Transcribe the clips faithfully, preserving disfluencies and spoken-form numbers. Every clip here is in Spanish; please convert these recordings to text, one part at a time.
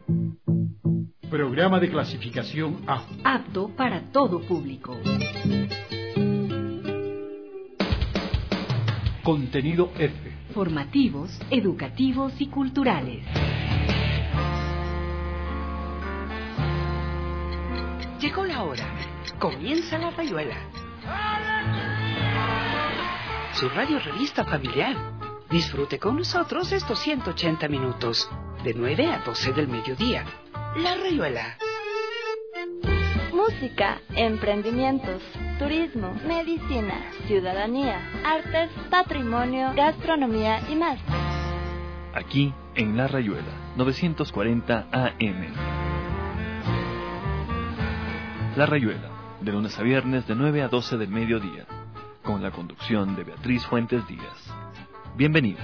Programa de clasificación A. Apto para todo público. Contenido F. Formativos, educativos y culturales. Llegó la hora. Comienza La Rayuela. Su radio revista familiar. Disfrute con nosotros estos ciento ochenta minutos, de nueve a doce del mediodía. La Rayuela. Música, emprendimientos, turismo, medicina, ciudadanía, artes, patrimonio, gastronomía y más. Aquí en La Rayuela, novecientos cuarenta A M. La Rayuela, de lunes a viernes de nueve a doce del mediodía, con la conducción de Beatriz Fuentes Díaz. Bienvenidos.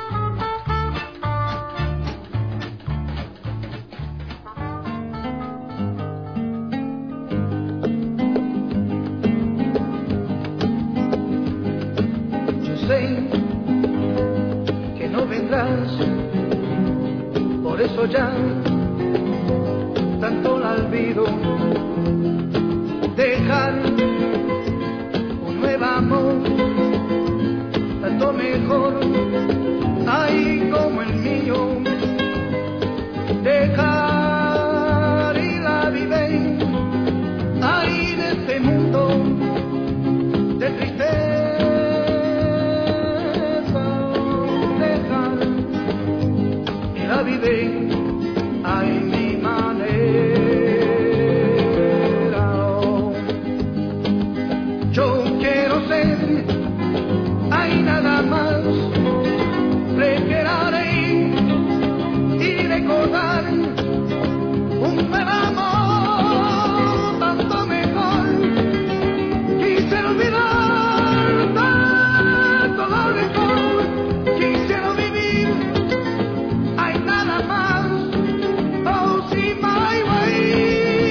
Yo sé que no vendrás, por eso ya tanto la olvido. Dejar un nuevo amor, tanto mejor, ay como el mío. Dejar y la vive, ay de este mundo de tristeza. Dejar y la vive, ay mi manera. Yo quiero ser, hay nada más, requeraré y recordar un nuevo amor, tanto mejor. Quisiera olvidar tanto lo mejor, quisiera vivir, hay nada más, oh sí, my way.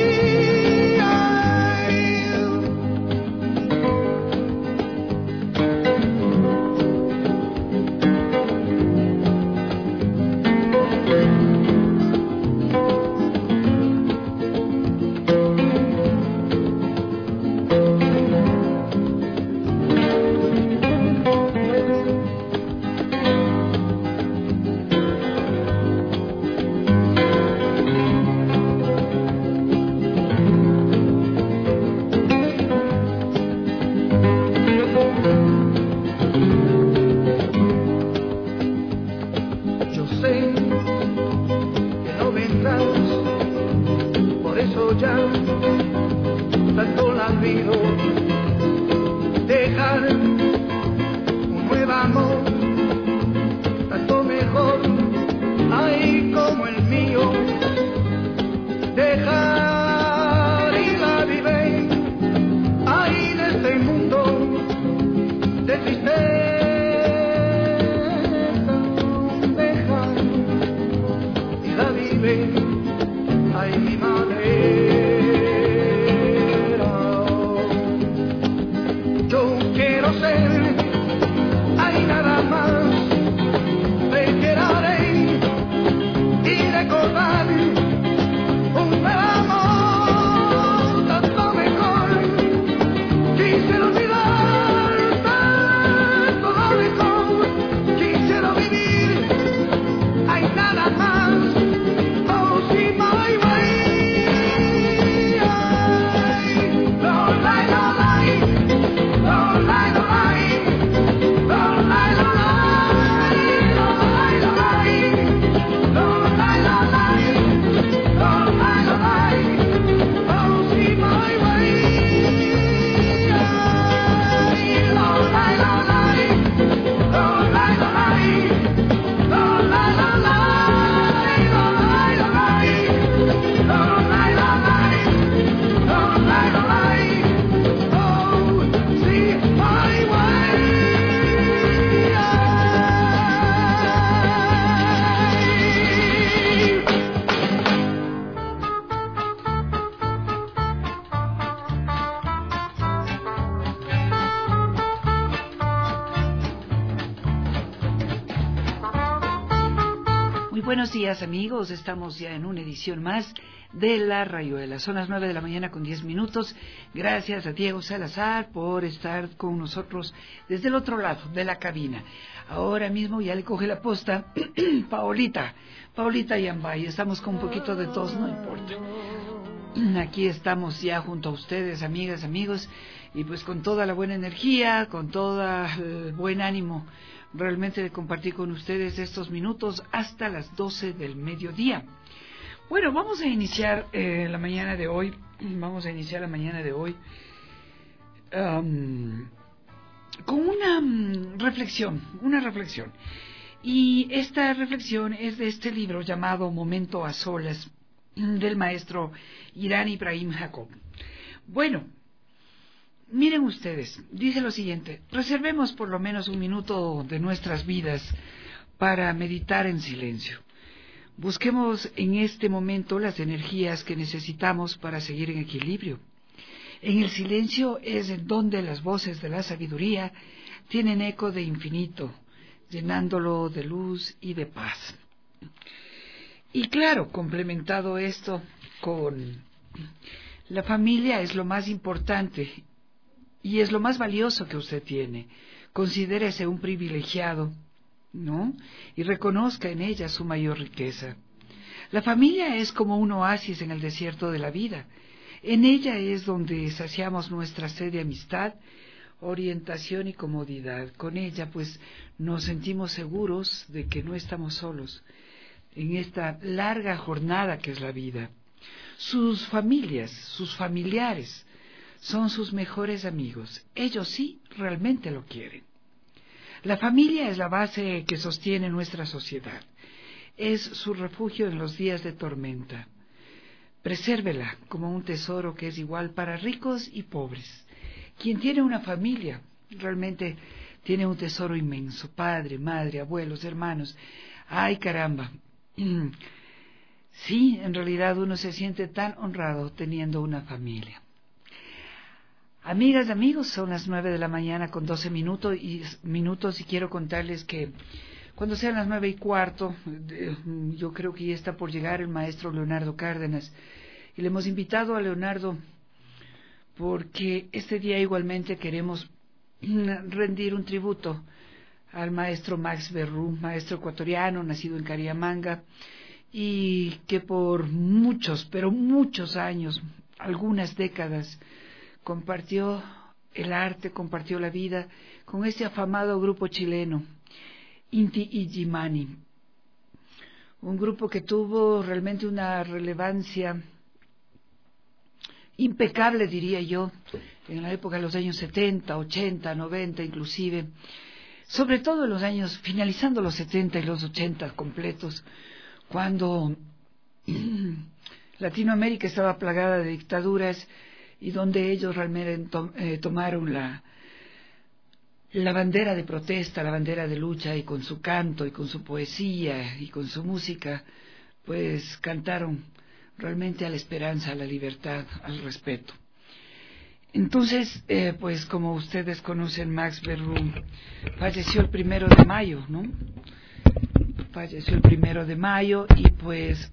Yo sé que no vendrás, por eso ya tanto la olvido. Dejar un nuevo amor, tanto mejor, ay como el mío. Dejar y la vive, ay de este mundo de tristeza. Dejar y la vive, ay mi manera. Yo quiero ser, hay nada más, requeraré y recordar un nuevo amor, tanto mejor. Quisiera olvidar tanto lo mejor, quisiera vivir, hay nada más, oh sí, my way. Buenos días, amigos. Estamos ya en una edición más de La Rayuela. Son las nueve de la mañana con diez minutos. Gracias a Diego Salazar por estar con nosotros desde el otro lado de la cabina. Ahora mismo ya le coge la posta Paolita, Paolita Yambay. Estamos con un poquito de tos, no importa. Aquí estamos ya junto a ustedes, amigas, amigos, y pues con toda la buena energía, con todo el buen ánimo realmente de compartir con ustedes estos minutos hasta las doce del mediodía. Bueno, vamos a iniciar eh, la mañana de hoy, vamos a iniciar la mañana de hoy um, con una um, reflexión, una reflexión. Y esta reflexión es de este libro llamado Momento a Solas, del maestro Irán Ibrahim Jacob. Bueno, miren ustedes, dice lo siguiente: reservemos por lo menos un minuto de nuestras vidas para meditar en silencio. Busquemos en este momento las energías que necesitamos para seguir en equilibrio. En el silencio es en donde las voces de la sabiduría tienen eco de infinito, llenándolo de luz y de paz. Y claro, complementado esto con la familia es lo más importante y es lo más valioso que usted tiene. Considérese un privilegiado, ¿no? Y reconozca en ella su mayor riqueza. La familia es como un oasis en el desierto de la vida. En ella es donde saciamos nuestra sed de amistad, orientación y comodidad. Con ella, pues, nos sentimos seguros de que no estamos solos en esta larga jornada que es la vida. Sus familias, sus familiares, son sus mejores amigos. Ellos sí realmente lo quieren. La familia es la base que sostiene nuestra sociedad. Es su refugio en los días de tormenta. Presérvela como un tesoro que es igual para ricos y pobres. Quien tiene una familia realmente tiene un tesoro inmenso. Padre, madre, abuelos, hermanos. ¡Ay, caramba! Sí, en realidad uno se siente tan honrado teniendo una familia. Amigas, amigos, son las nueve de la mañana con doce minutos y, minutos y quiero contarles que cuando sean las nueve y cuarto, yo creo que ya está por llegar el maestro Leonardo Cárdenas. Y le hemos invitado a Leonardo porque este día igualmente queremos rendir un tributo al maestro Max Berrú, maestro ecuatoriano, nacido en Cariamanga, y que por muchos, pero muchos años, algunas décadas, compartió el arte, compartió la vida con este afamado grupo chileno, Inti Illimani, un grupo que tuvo realmente una relevancia impecable, diría yo, en la época de los años setenta, ochenta, noventa inclusive, sobre todo en los años, finalizando los setenta y los ochenta completos, cuando Latinoamérica estaba plagada de dictaduras y donde ellos realmente to, eh, tomaron la, la bandera de protesta, la bandera de lucha, y con su canto y con su poesía y con su música, pues cantaron realmente a la esperanza, a la libertad, al respeto. Entonces, eh, pues como ustedes conocen, Max Berrú falleció el primero de mayo, ¿no? Falleció el primero de mayo y pues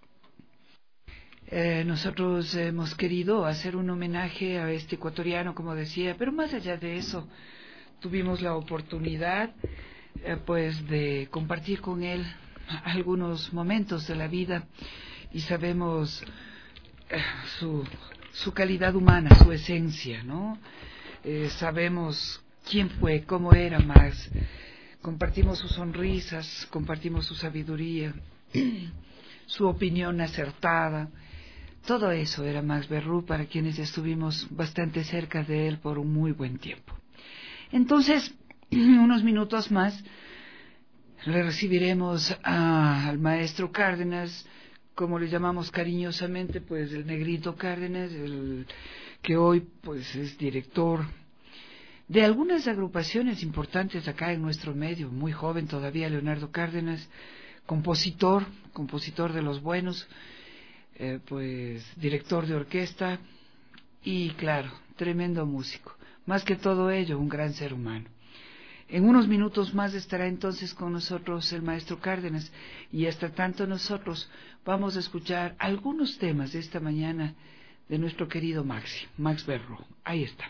eh, nosotros hemos querido hacer un homenaje a este ecuatoriano, como decía, pero más allá de eso, tuvimos la oportunidad eh, pues de compartir con él algunos momentos de la vida y sabemos eh, su... su calidad humana, su esencia, ¿no? Eh, sabemos quién fue, cómo era Max, compartimos sus sonrisas, compartimos su sabiduría, su opinión acertada, todo eso era Max Berrú, para quienes estuvimos bastante cerca de él por un muy buen tiempo. Entonces, unos minutos más, le recibiremos a, al maestro Cárdenas, como le llamamos cariñosamente, pues el negrito Cárdenas, el que hoy pues es director de algunas agrupaciones importantes acá en nuestro medio, muy joven todavía Leonardo Cárdenas, compositor, compositor de los buenos, eh, pues director de orquesta y claro, tremendo músico, más que todo ello, un gran ser humano. En unos minutos más estará entonces con nosotros el maestro Cárdenas, y hasta tanto nosotros vamos a escuchar algunos temas de esta mañana de nuestro querido Maxi, Max Berro. Ahí está.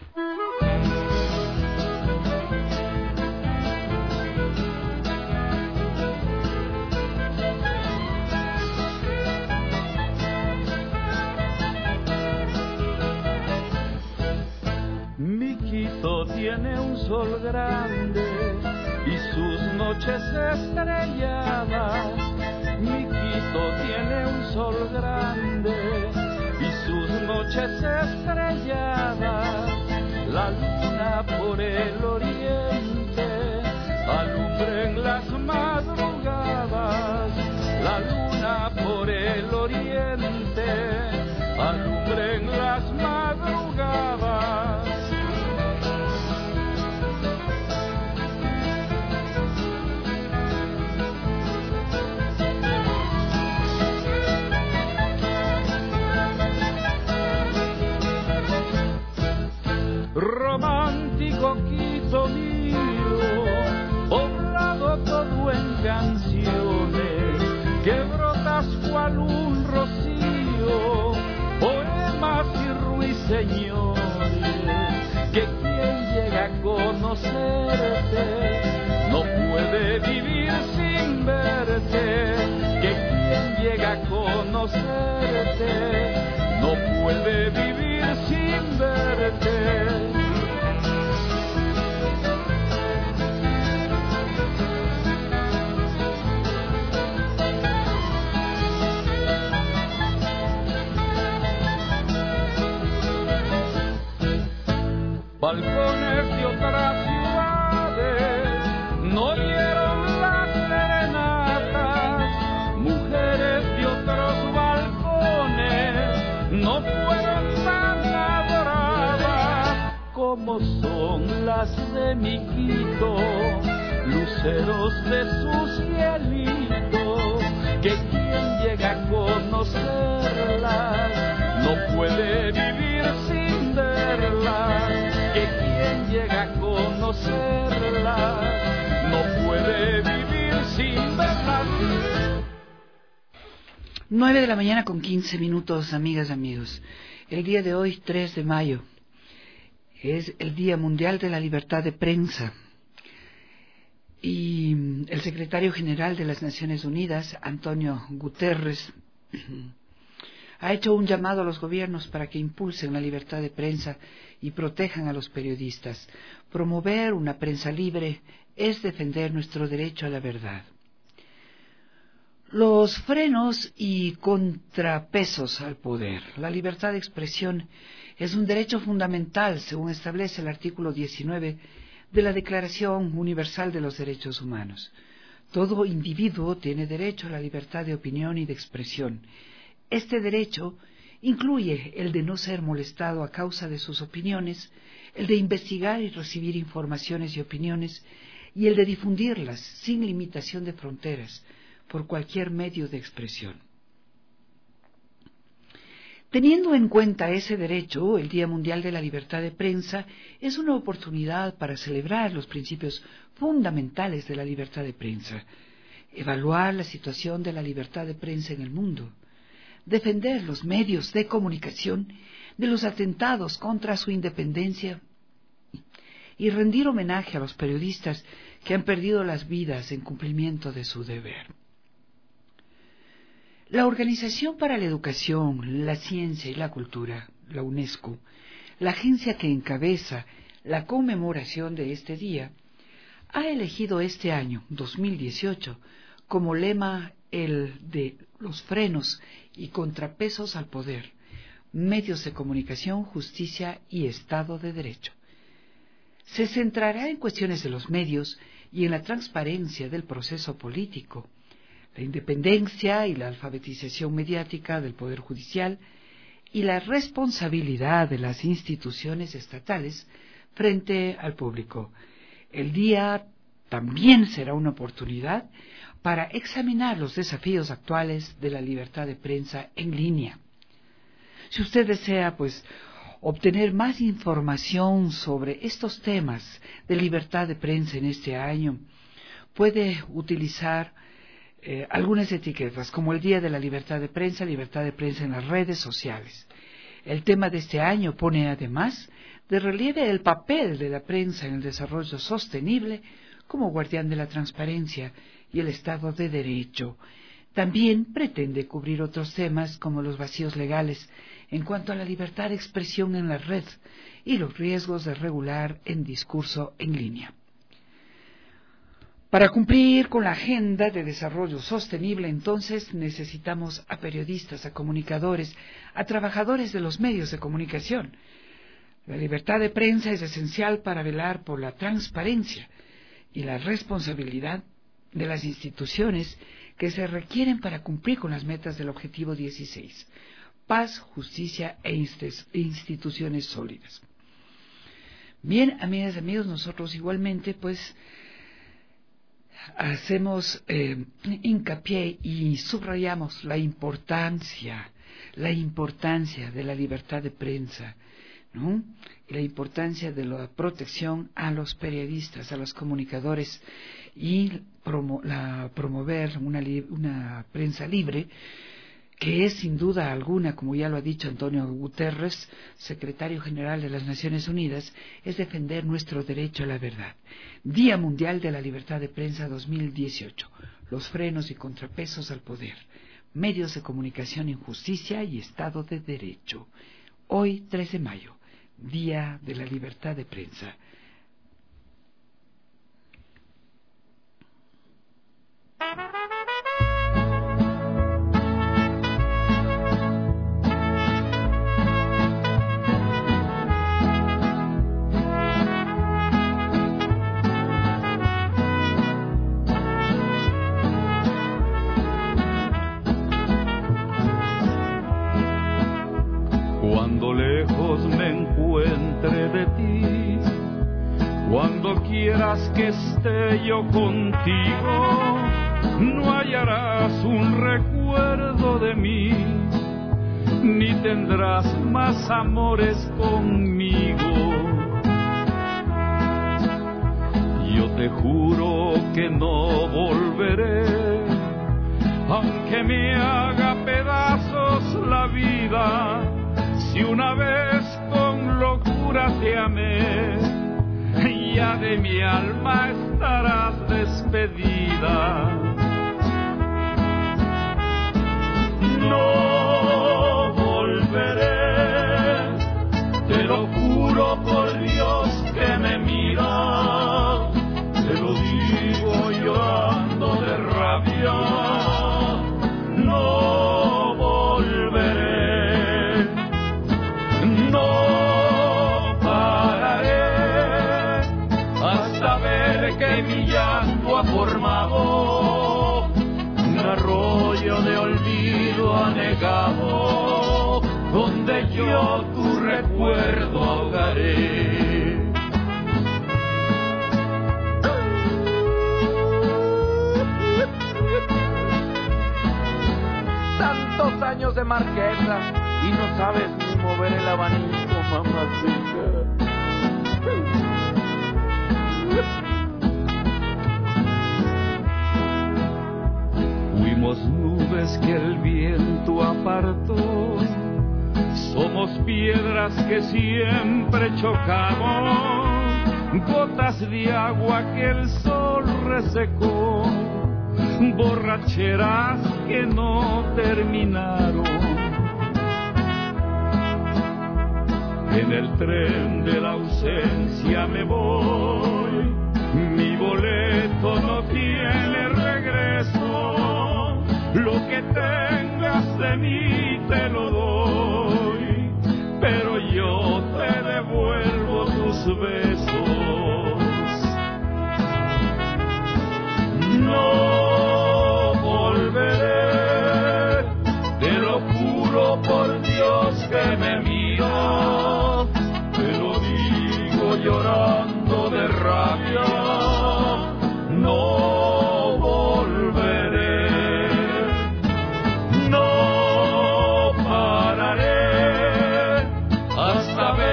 Mi Quito tiene un sol grande y sus noches estrelladas. Mi Quito tiene un sol grande y sus noches estrelladas. La luna por el oriente alumbra en las madrugadas. La luna por el oriente alumbra en las madrugadas. Romántico Quito mío, poblado todo en canciones, que brotas cual un rocío, poemas y ruiseñores, que quien llega a conocerte no puede vivir sin verte, que quien llega a conocerte no puede vivir sin verte. Balcones de otras ciudades no oyeron las serenatas, mujeres de otros balcones no fueron tan adoradas como son las de mi Quito, luceros de su cielito, que quien llega a conocerlas no puede vivir sin verlas, que quien llega a conocerlas no puede vivir sin verlas. Nueve de la mañana con quince minutos, amigas y amigos. El día de hoy, tres de mayo, es el Día Mundial de la Libertad de Prensa. Y el secretario general de las Naciones Unidas, Antonio Guterres, ha hecho un llamado a los gobiernos para que impulsen la libertad de prensa y protejan a los periodistas. Promover una prensa libre es defender nuestro derecho a la verdad. Los frenos y contrapesos al poder. La libertad de expresión es un derecho fundamental, según establece el artículo diecinueve de la Declaración Universal de los Derechos Humanos. Todo individuo tiene derecho a la libertad de opinión y de expresión. Este derecho incluye el de no ser molestado a causa de sus opiniones, el de investigar y recibir informaciones y opiniones, y el de difundirlas sin limitación de fronteras por cualquier medio de expresión. Teniendo en cuenta ese derecho, el Día Mundial de la Libertad de Prensa es una oportunidad para celebrar los principios fundamentales de la libertad de prensa, evaluar la situación de la libertad de prensa en el mundo, defender los medios de comunicación de los atentados contra su independencia y rendir homenaje a los periodistas que han perdido las vidas en cumplimiento de su deber. La Organización para la Educación, la Ciencia y la Cultura, la UNESCO, la agencia que encabeza la conmemoración de este día, ha elegido este año, dos mil dieciocho, como lema el de los frenos y contrapesos al poder, medios de comunicación, justicia y Estado de Derecho. Se centrará en cuestiones de los medios y en la transparencia del proceso político, la independencia y la alfabetización mediática del Poder Judicial y la responsabilidad de las instituciones estatales frente al público. El día también será una oportunidad para examinar los desafíos actuales de la libertad de prensa en línea. Si usted desea, pues, obtener más información sobre estos temas de libertad de prensa en este año, puede utilizar eh, algunas etiquetas, como el Día de la Libertad de Prensa, libertad de prensa en las redes sociales. El tema de este año pone además de relieve el papel de la prensa en el desarrollo sostenible como guardián de la transparencia y el Estado de Derecho. También pretende cubrir otros temas como los vacíos legales en cuanto a la libertad de expresión en la red y los riesgos de regular en discurso en línea. Para cumplir con la agenda de desarrollo sostenible, entonces, necesitamos a periodistas, a comunicadores, a trabajadores de los medios de comunicación. La libertad de prensa es esencial para velar por la transparencia y la responsabilidad de las instituciones que se requieren para cumplir con las metas del Objetivo dieciséis. Paz, justicia e instituciones sólidas. Bien, amigas y amigos, nosotros igualmente, pues, hacemos eh, hincapié y subrayamos la importancia, la importancia de la libertad de prensa, ¿no? Y la importancia de la protección a los periodistas, a los comunicadores y promo, la, promover una, una prensa libre, que es sin duda alguna, como ya lo ha dicho Antonio Guterres, secretario general de las Naciones Unidas, es defender nuestro derecho a la verdad. Día Mundial de la Libertad de Prensa dos mil dieciocho. Los frenos y contrapesos al poder. Medios de comunicación en justicia y Estado de Derecho. Hoy, tres de mayo, Día de la Libertad de Prensa. Cuando lejos me encuentre de ti, cuando quieras que esté yo contigo, no hallarás un recuerdo de mí, ni tendrás más amores conmigo. Yo te juro que no volveré, aunque me haga pedazos la vida. Si una vez con locura te amé, ya de mi alma estarás despedida. No volveré, te lo juro por Dios que me mira, te lo digo llorando de rabia. No volveré, no pararé hasta ver que mi llanto ha formado un arroyo de olvido anegado, donde yo tu recuerdo ahogaré. Tantos años de marquesa y no sabes ni mover el abanico, mamacita. Fuimos nubes que el viento apartó, somos piedras que siempre chocamos, gotas de agua que el sol resecó, borracheras que no terminaron. En el tren de la ausencia me voy, mi boleto no tiene regreso, lo que tengas de mí te lo doy, pero yo te devuelvo tus besos. No volveré, te lo juro por Dios que me mira, te lo digo llorando de rabia. No volveré, no pararé hasta ver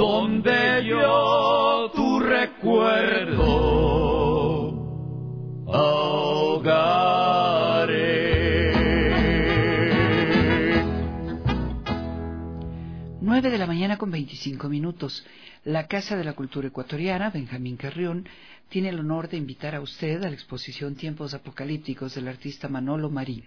donde yo tu recuerdo ahogaré. nueve de la mañana con veinticinco minutos. La Casa de la Cultura Ecuatoriana, Benjamín Carrión, tiene el honor de invitar a usted a la exposición Tiempos Apocalípticos del artista Manolo Marín.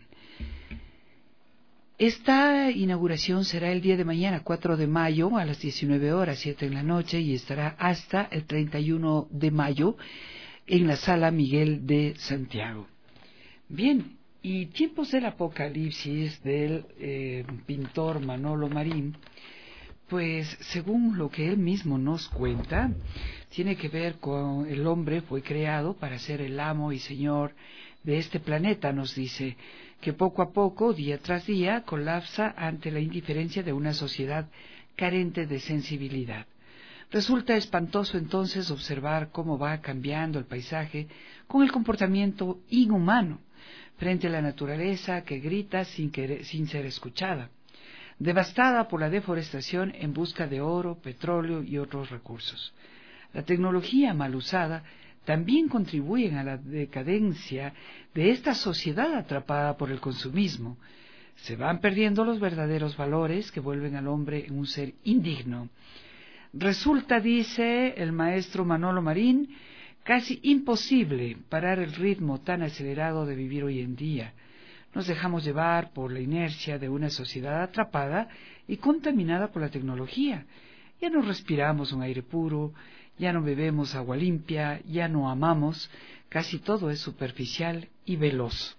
Esta inauguración será el día de mañana, cuatro de mayo, a las diecinueve horas, siete en la noche, y estará hasta el treinta y uno de mayo en la Sala Miguel de Santiago. Bien, y Tiempos del Apocalipsis del eh, pintor Manolo Marín, pues según lo que él mismo nos cuenta, tiene que ver con el hombre fue creado para ser el amo y señor de este planeta, nos dice, que poco a poco, día tras día, colapsa ante la indiferencia de una sociedad carente de sensibilidad. Resulta espantoso entonces observar cómo va cambiando el paisaje con el comportamiento inhumano frente a la naturaleza que grita sin, querer, sin ser escuchada, devastada por la deforestación en busca de oro, petróleo y otros recursos. La tecnología mal usada también contribuyen a la decadencia de esta sociedad atrapada por el consumismo. Se van perdiendo los verdaderos valores que vuelven al hombre en un ser indigno. Resulta, dice el maestro Manolo Marín, casi imposible parar el ritmo tan acelerado de vivir hoy en día. Nos dejamos llevar por la inercia de una sociedad atrapada y contaminada por la tecnología. Ya no respiramos un aire puro, ya no bebemos agua limpia, ya no amamos, casi todo es superficial y veloz.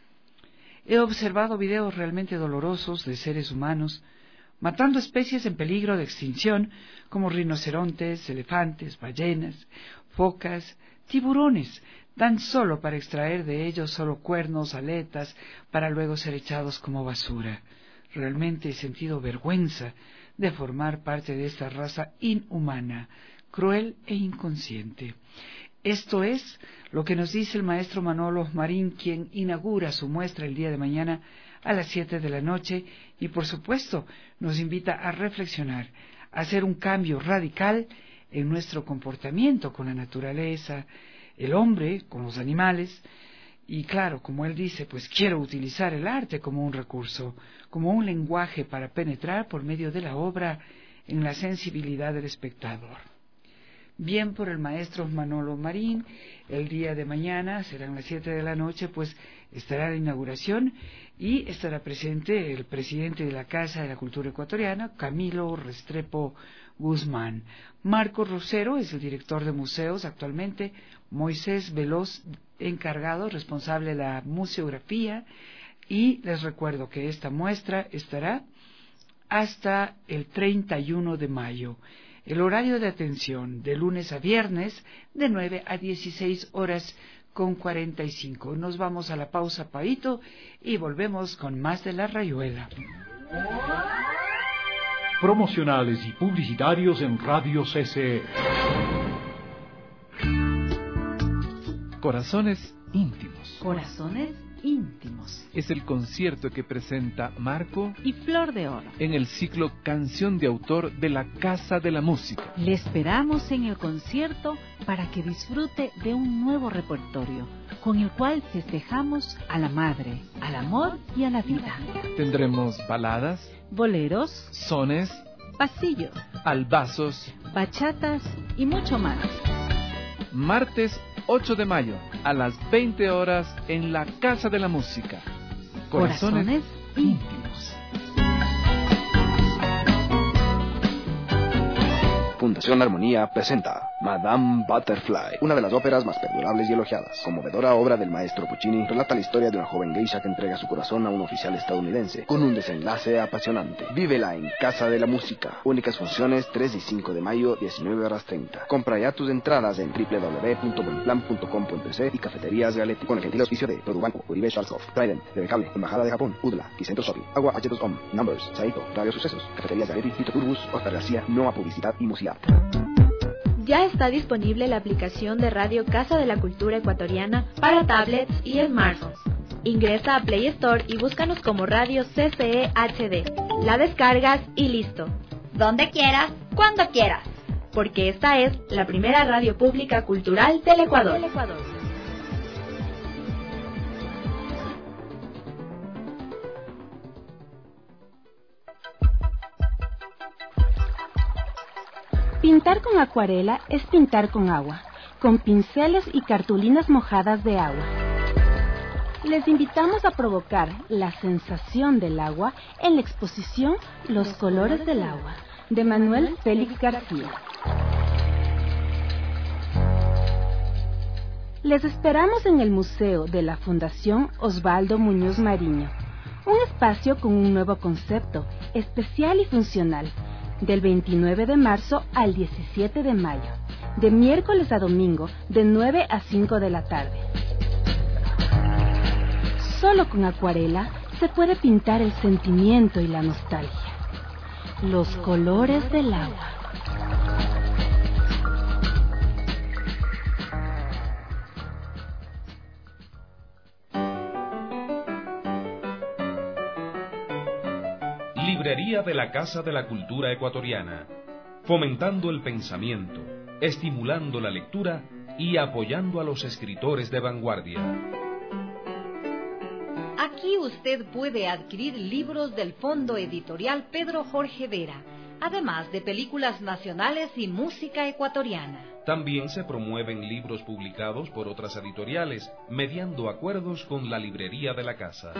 He observado videos realmente dolorosos de seres humanos matando especies en peligro de extinción como rinocerontes, elefantes, ballenas, focas, tiburones, tan solo para extraer de ellos solo cuernos, aletas, para luego ser echados como basura. Realmente he sentido vergüenza de formar parte de esta raza inhumana, cruel e inconsciente. Esto es lo que nos dice el maestro Manolo Marín, quien inaugura su muestra el día de mañana a las siete de la noche y, por supuesto, nos invita a reflexionar, a hacer un cambio radical en nuestro comportamiento con la naturaleza, el hombre, con los animales. Y claro, como él dice, pues quiero utilizar el arte como un recurso, como un lenguaje para penetrar por medio de la obra en la sensibilidad del espectador. Bien por el maestro Manolo Marín, el día de mañana serán las siete de la noche, pues estará la inauguración y estará presente el presidente de la Casa de la Cultura Ecuatoriana, Camilo Restrepo Guzmán. Marco Rosero es el director de museos actualmente, Moisés Veloz, encargado, responsable de la museografía, y les recuerdo que esta muestra estará hasta el treinta y uno de mayo. El horario de atención de lunes a viernes de nueve a dieciséis horas con cuarenta y cinco. Nos vamos a la pausa, Paito, y volvemos con más de La Rayuela. Promocionales y publicitarios en Radio C C E. Corazones íntimos. Corazones íntimos. Es el concierto que presenta Marco y Flor de Oro en el ciclo Canción de Autor de la Casa de la Música. Le esperamos en el concierto para que disfrute de un nuevo repertorio con el cual festejamos a la madre, al amor y a la vida. Tendremos baladas, boleros, sones, pasillos, albazos, bachatas y mucho más. Martes ocho de mayo a las veinte horas en la Casa de la Música. Corazones, Corazones íntimos. Fundación Armonía presenta Madame Butterfly, una de las óperas más perdurables y elogiadas. Conmovedora obra del maestro Puccini, relata la historia de una joven geisha que entrega su corazón a un oficial estadounidense, con un desenlace apasionante. Vívela en Casa de la Música. Únicas funciones tres y cinco de mayo, diecinueve horas treinta. Compra ya tus entradas en doble u doble u doble u punto buenplan punto com punto es y Cafeterías Galetti, con el gentil auspicio de Produbanco, Uribe Schwarzkopf, Trident, T V Cable, Embajada de Japón, Udla, Quicentro Sopi, Agua H dos O M, Numbers, Saito, Radio Sucesos, Cafeterías Galetti, Tito Turbus, Oscar García, Noa Publicidad y Musiat. Ya está disponible la aplicación de Radio Casa de la Cultura Ecuatoriana para tablets y smartphones. Ingresa a Play Store y búscanos como Radio C C E H D. La descargas y listo. Donde quieras, cuando quieras, porque esta es la primera radio pública cultural del Ecuador. Del Ecuador. Pintar con acuarela es pintar con agua, con pinceles y cartulinas mojadas de agua. Les invitamos a provocar la sensación del agua en la exposición Los colores del agua, de Manuel Félix García. Les esperamos en el Museo de la Fundación Osvaldo Muñoz Mariño, un espacio con un nuevo concepto, especial y funcional, del veintinueve de marzo al diecisiete de mayo, de miércoles a domingo, de nueve a cinco de la tarde. Solo con acuarela se puede pintar el sentimiento y la nostalgia. Los colores del agua. Librería de la Casa de la Cultura Ecuatoriana, fomentando el pensamiento, estimulando la lectura y apoyando a los escritores de vanguardia. Aquí usted puede adquirir libros del Fondo Editorial Pedro Jorge Vera, además de películas nacionales y música ecuatoriana. También se promueven libros publicados por otras editoriales, mediando acuerdos con la Librería de la Casa.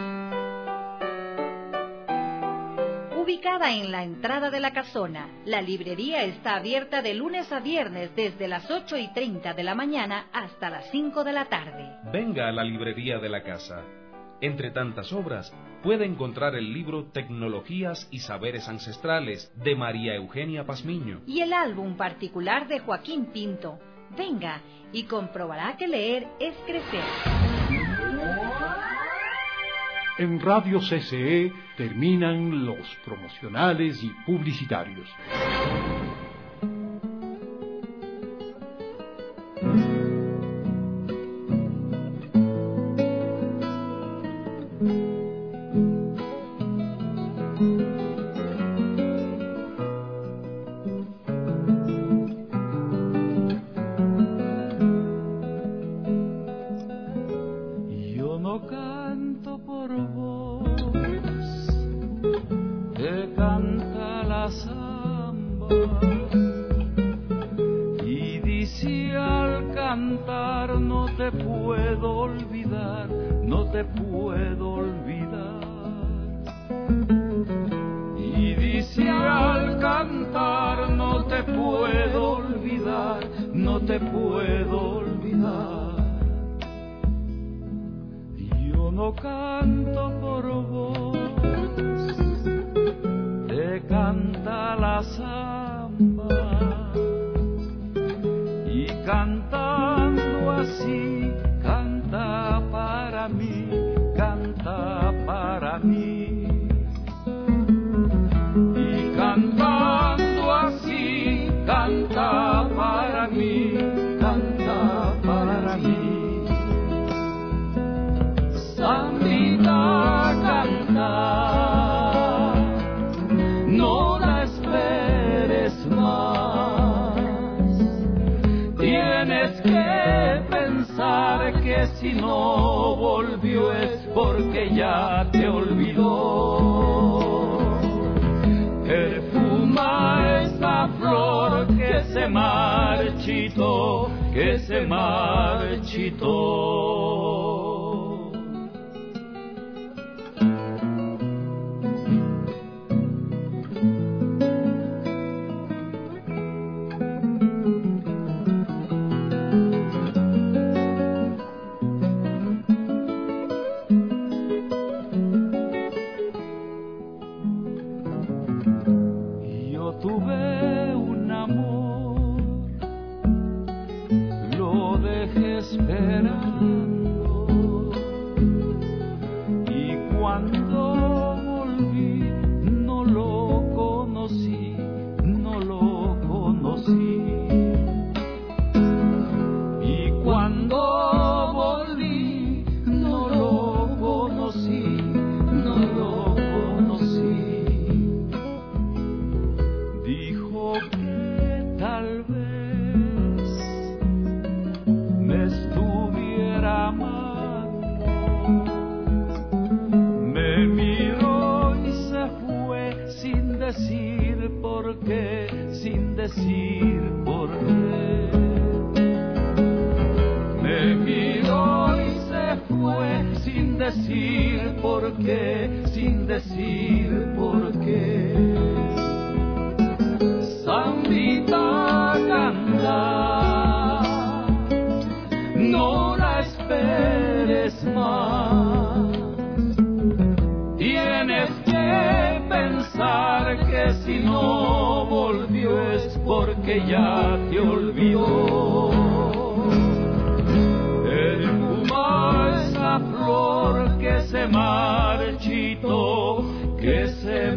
Ubicada en la entrada de la casona, la librería está abierta de lunes a viernes desde las ocho y treinta de la mañana hasta las cinco de la tarde. Venga a la Librería de la Casa. Entre tantas obras, puede encontrar el libro Tecnologías y Saberes Ancestrales, de María Eugenia Pazmiño. Y el álbum particular de Joaquín Pinto. Venga y comprobará que leer es crecer. En Radio C C E terminan los promocionales y publicitarios. Si no volvió es porque ya te olvidó. Perfuma esa flor que se marchitó, que se marchitó. que ya te olvidó. El puma, esa flor que se marchitó, que se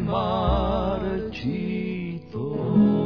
marchitó.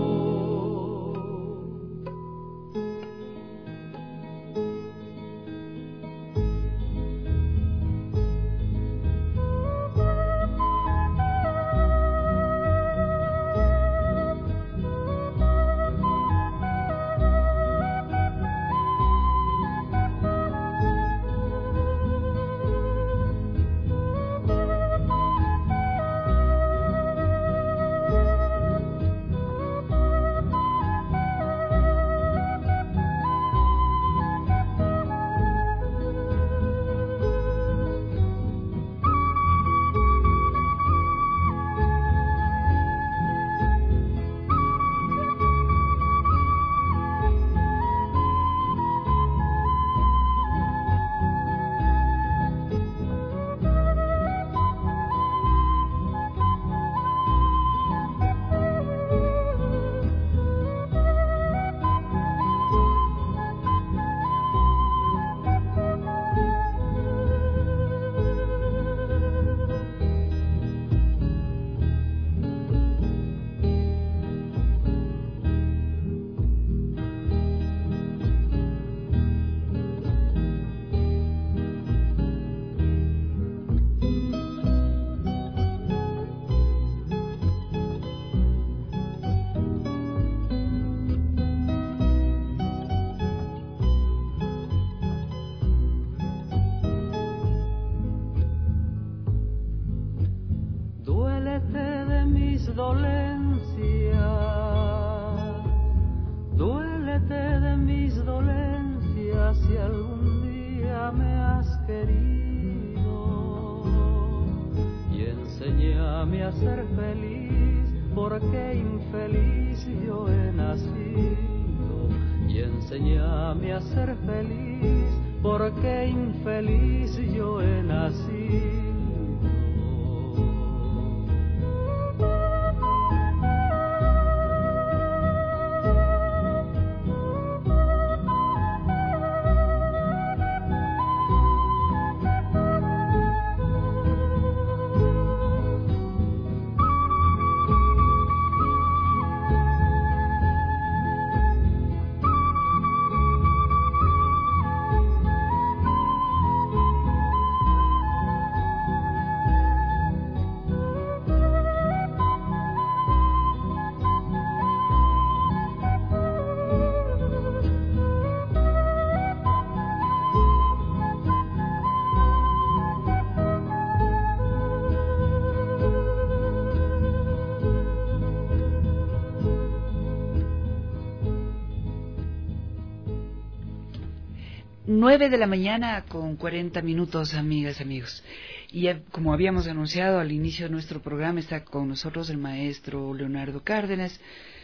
Nueve de la mañana con cuarenta minutos, amigas, amigos. Y eh, como habíamos anunciado al inicio de nuestro programa, está con nosotros el maestro Leonardo Cárdenas,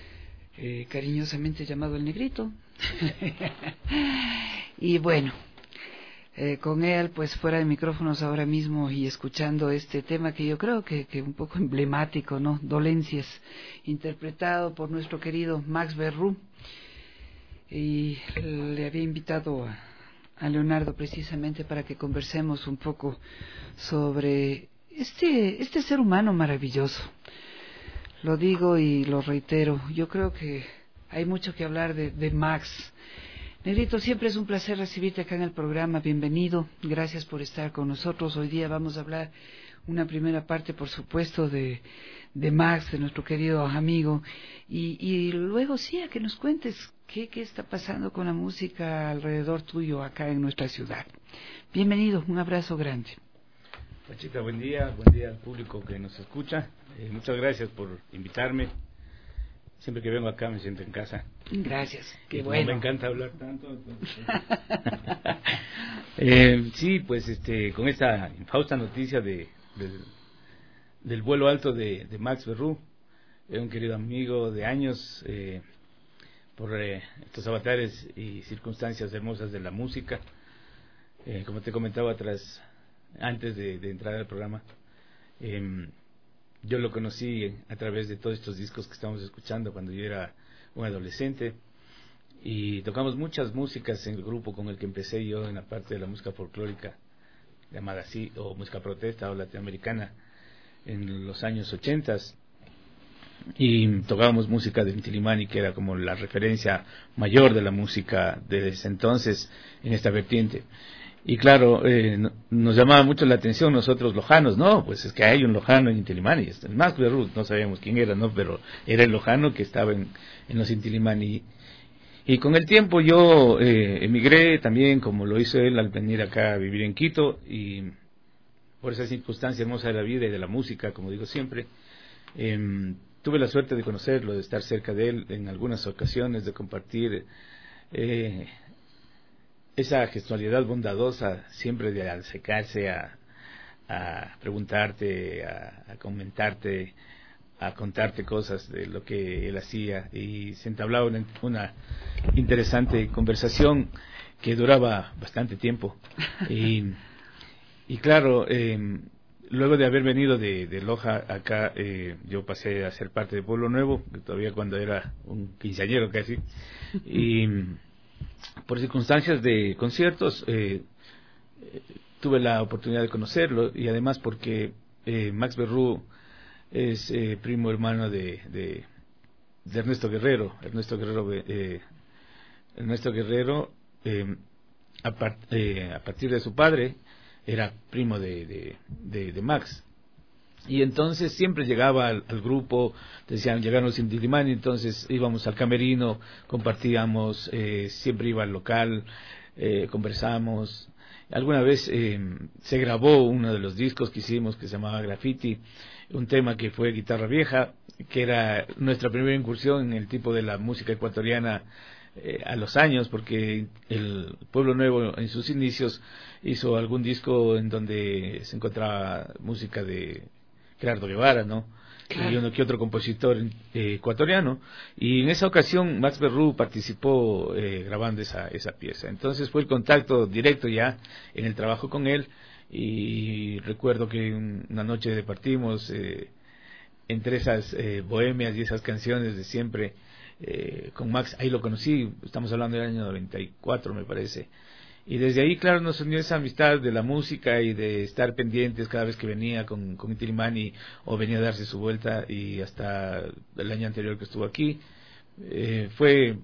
eh, cariñosamente llamado el Negrito. Y bueno, eh, con él, pues fuera de micrófonos ahora mismo y escuchando este tema que yo creo que, que un poco emblemático, ¿no? Dolencias, interpretado por nuestro querido Max Berrú. Y le había invitado a a Leonardo precisamente para que conversemos un poco sobre este este ser humano maravilloso. Lo digo y lo reitero, yo creo que hay mucho que hablar de, de Max. Negrito, siempre es un placer recibirte acá en el programa, bienvenido, gracias por estar con nosotros. Hoy día vamos a hablar una primera parte, por supuesto, de, de Max, de nuestro querido amigo, y, y luego sí, a que nos cuentes ¿Qué, ¿Qué está pasando con la música alrededor tuyo acá en nuestra ciudad? Bienvenido, un abrazo grande. Pachita, buen día, buen día al público que nos escucha. Eh, muchas gracias por invitarme. Siempre que vengo acá me siento en casa. Gracias, qué y bueno. Me encanta hablar tanto. Entonces... eh, sí, pues este, con esta infausta noticia de, del, del vuelo alto de, de Max Berrú, es un querido amigo de años, eh, por eh, estos avatares y circunstancias hermosas de la música. Eh, como te comentaba atrás, antes de, de entrar al programa, eh, yo lo conocí a través de todos estos discos que estamos escuchando cuando yo era un adolescente, y tocamos muchas músicas en el grupo con el que empecé yo en la parte de la música folclórica, llamada así, o música protesta o latinoamericana, en los años ochentas. Y tocábamos música de Inti Illimani, que era como la referencia mayor de la música de ese entonces en esta vertiente. Y claro, eh, nos llamaba mucho la atención nosotros lojanos, no, pues es que hay un lojano en Inti Illimani, el Max Berru, no sabíamos quién era, no, pero era el lojano que estaba en, en los Inti Illimani. Y con el tiempo yo eh, emigré también, como lo hizo él al venir acá a vivir en Quito, y por esa circunstancia hermosa de la vida y de la música, como digo siempre, eh, tuve la suerte de conocerlo, de estar cerca de él en algunas ocasiones, de compartir eh, esa gestualidad bondadosa, siempre de acercarse a, a preguntarte, a, a comentarte, a contarte cosas de lo que él hacía, y se entablaba una, una interesante conversación que duraba bastante tiempo. Y, y claro, eh, luego de haber venido de, de Loja acá, eh, yo pasé a ser parte de Pueblo Nuevo, todavía cuando era un quinceañero casi, y por circunstancias de conciertos eh, eh, tuve la oportunidad de conocerlo, y además porque eh, Max Berru es eh, primo hermano de, de, de Ernesto Guerrero. Ernesto Guerrero, eh, Ernesto Guerrero eh, a, part, eh, a partir de su padre, era primo de, de, de, de Max. Y entonces siempre llegaba al, al grupo, decían, llegaron los Inti Illimani, entonces íbamos al camerino, compartíamos, eh, siempre iba al local, eh, conversamos. Alguna vez eh, se grabó uno de los discos que hicimos que se llamaba Graffiti, un tema que fue Guitarra Vieja, que era nuestra primera incursión en el tipo de la música ecuatoriana eh, a los años, porque el Pueblo Nuevo en sus inicios hizo algún disco en donde se encontraba música de Gerardo Guevara, ¿no? Claro. Y uno que otro compositor eh, ecuatoriano, y en esa ocasión Max Berru participó eh, grabando esa, esa pieza. Entonces fue el contacto directo ya en el trabajo con él, y recuerdo que una noche partimos eh, entre esas eh, bohemias y esas canciones de siempre eh, con Max. Ahí lo conocí, estamos hablando del año noventa y cuatro me parece, y desde ahí claro nos unió esa amistad de la música y de estar pendientes cada vez que venía con, con Inti Illimani o venía a darse su vuelta, y hasta el año anterior que estuvo aquí eh, fue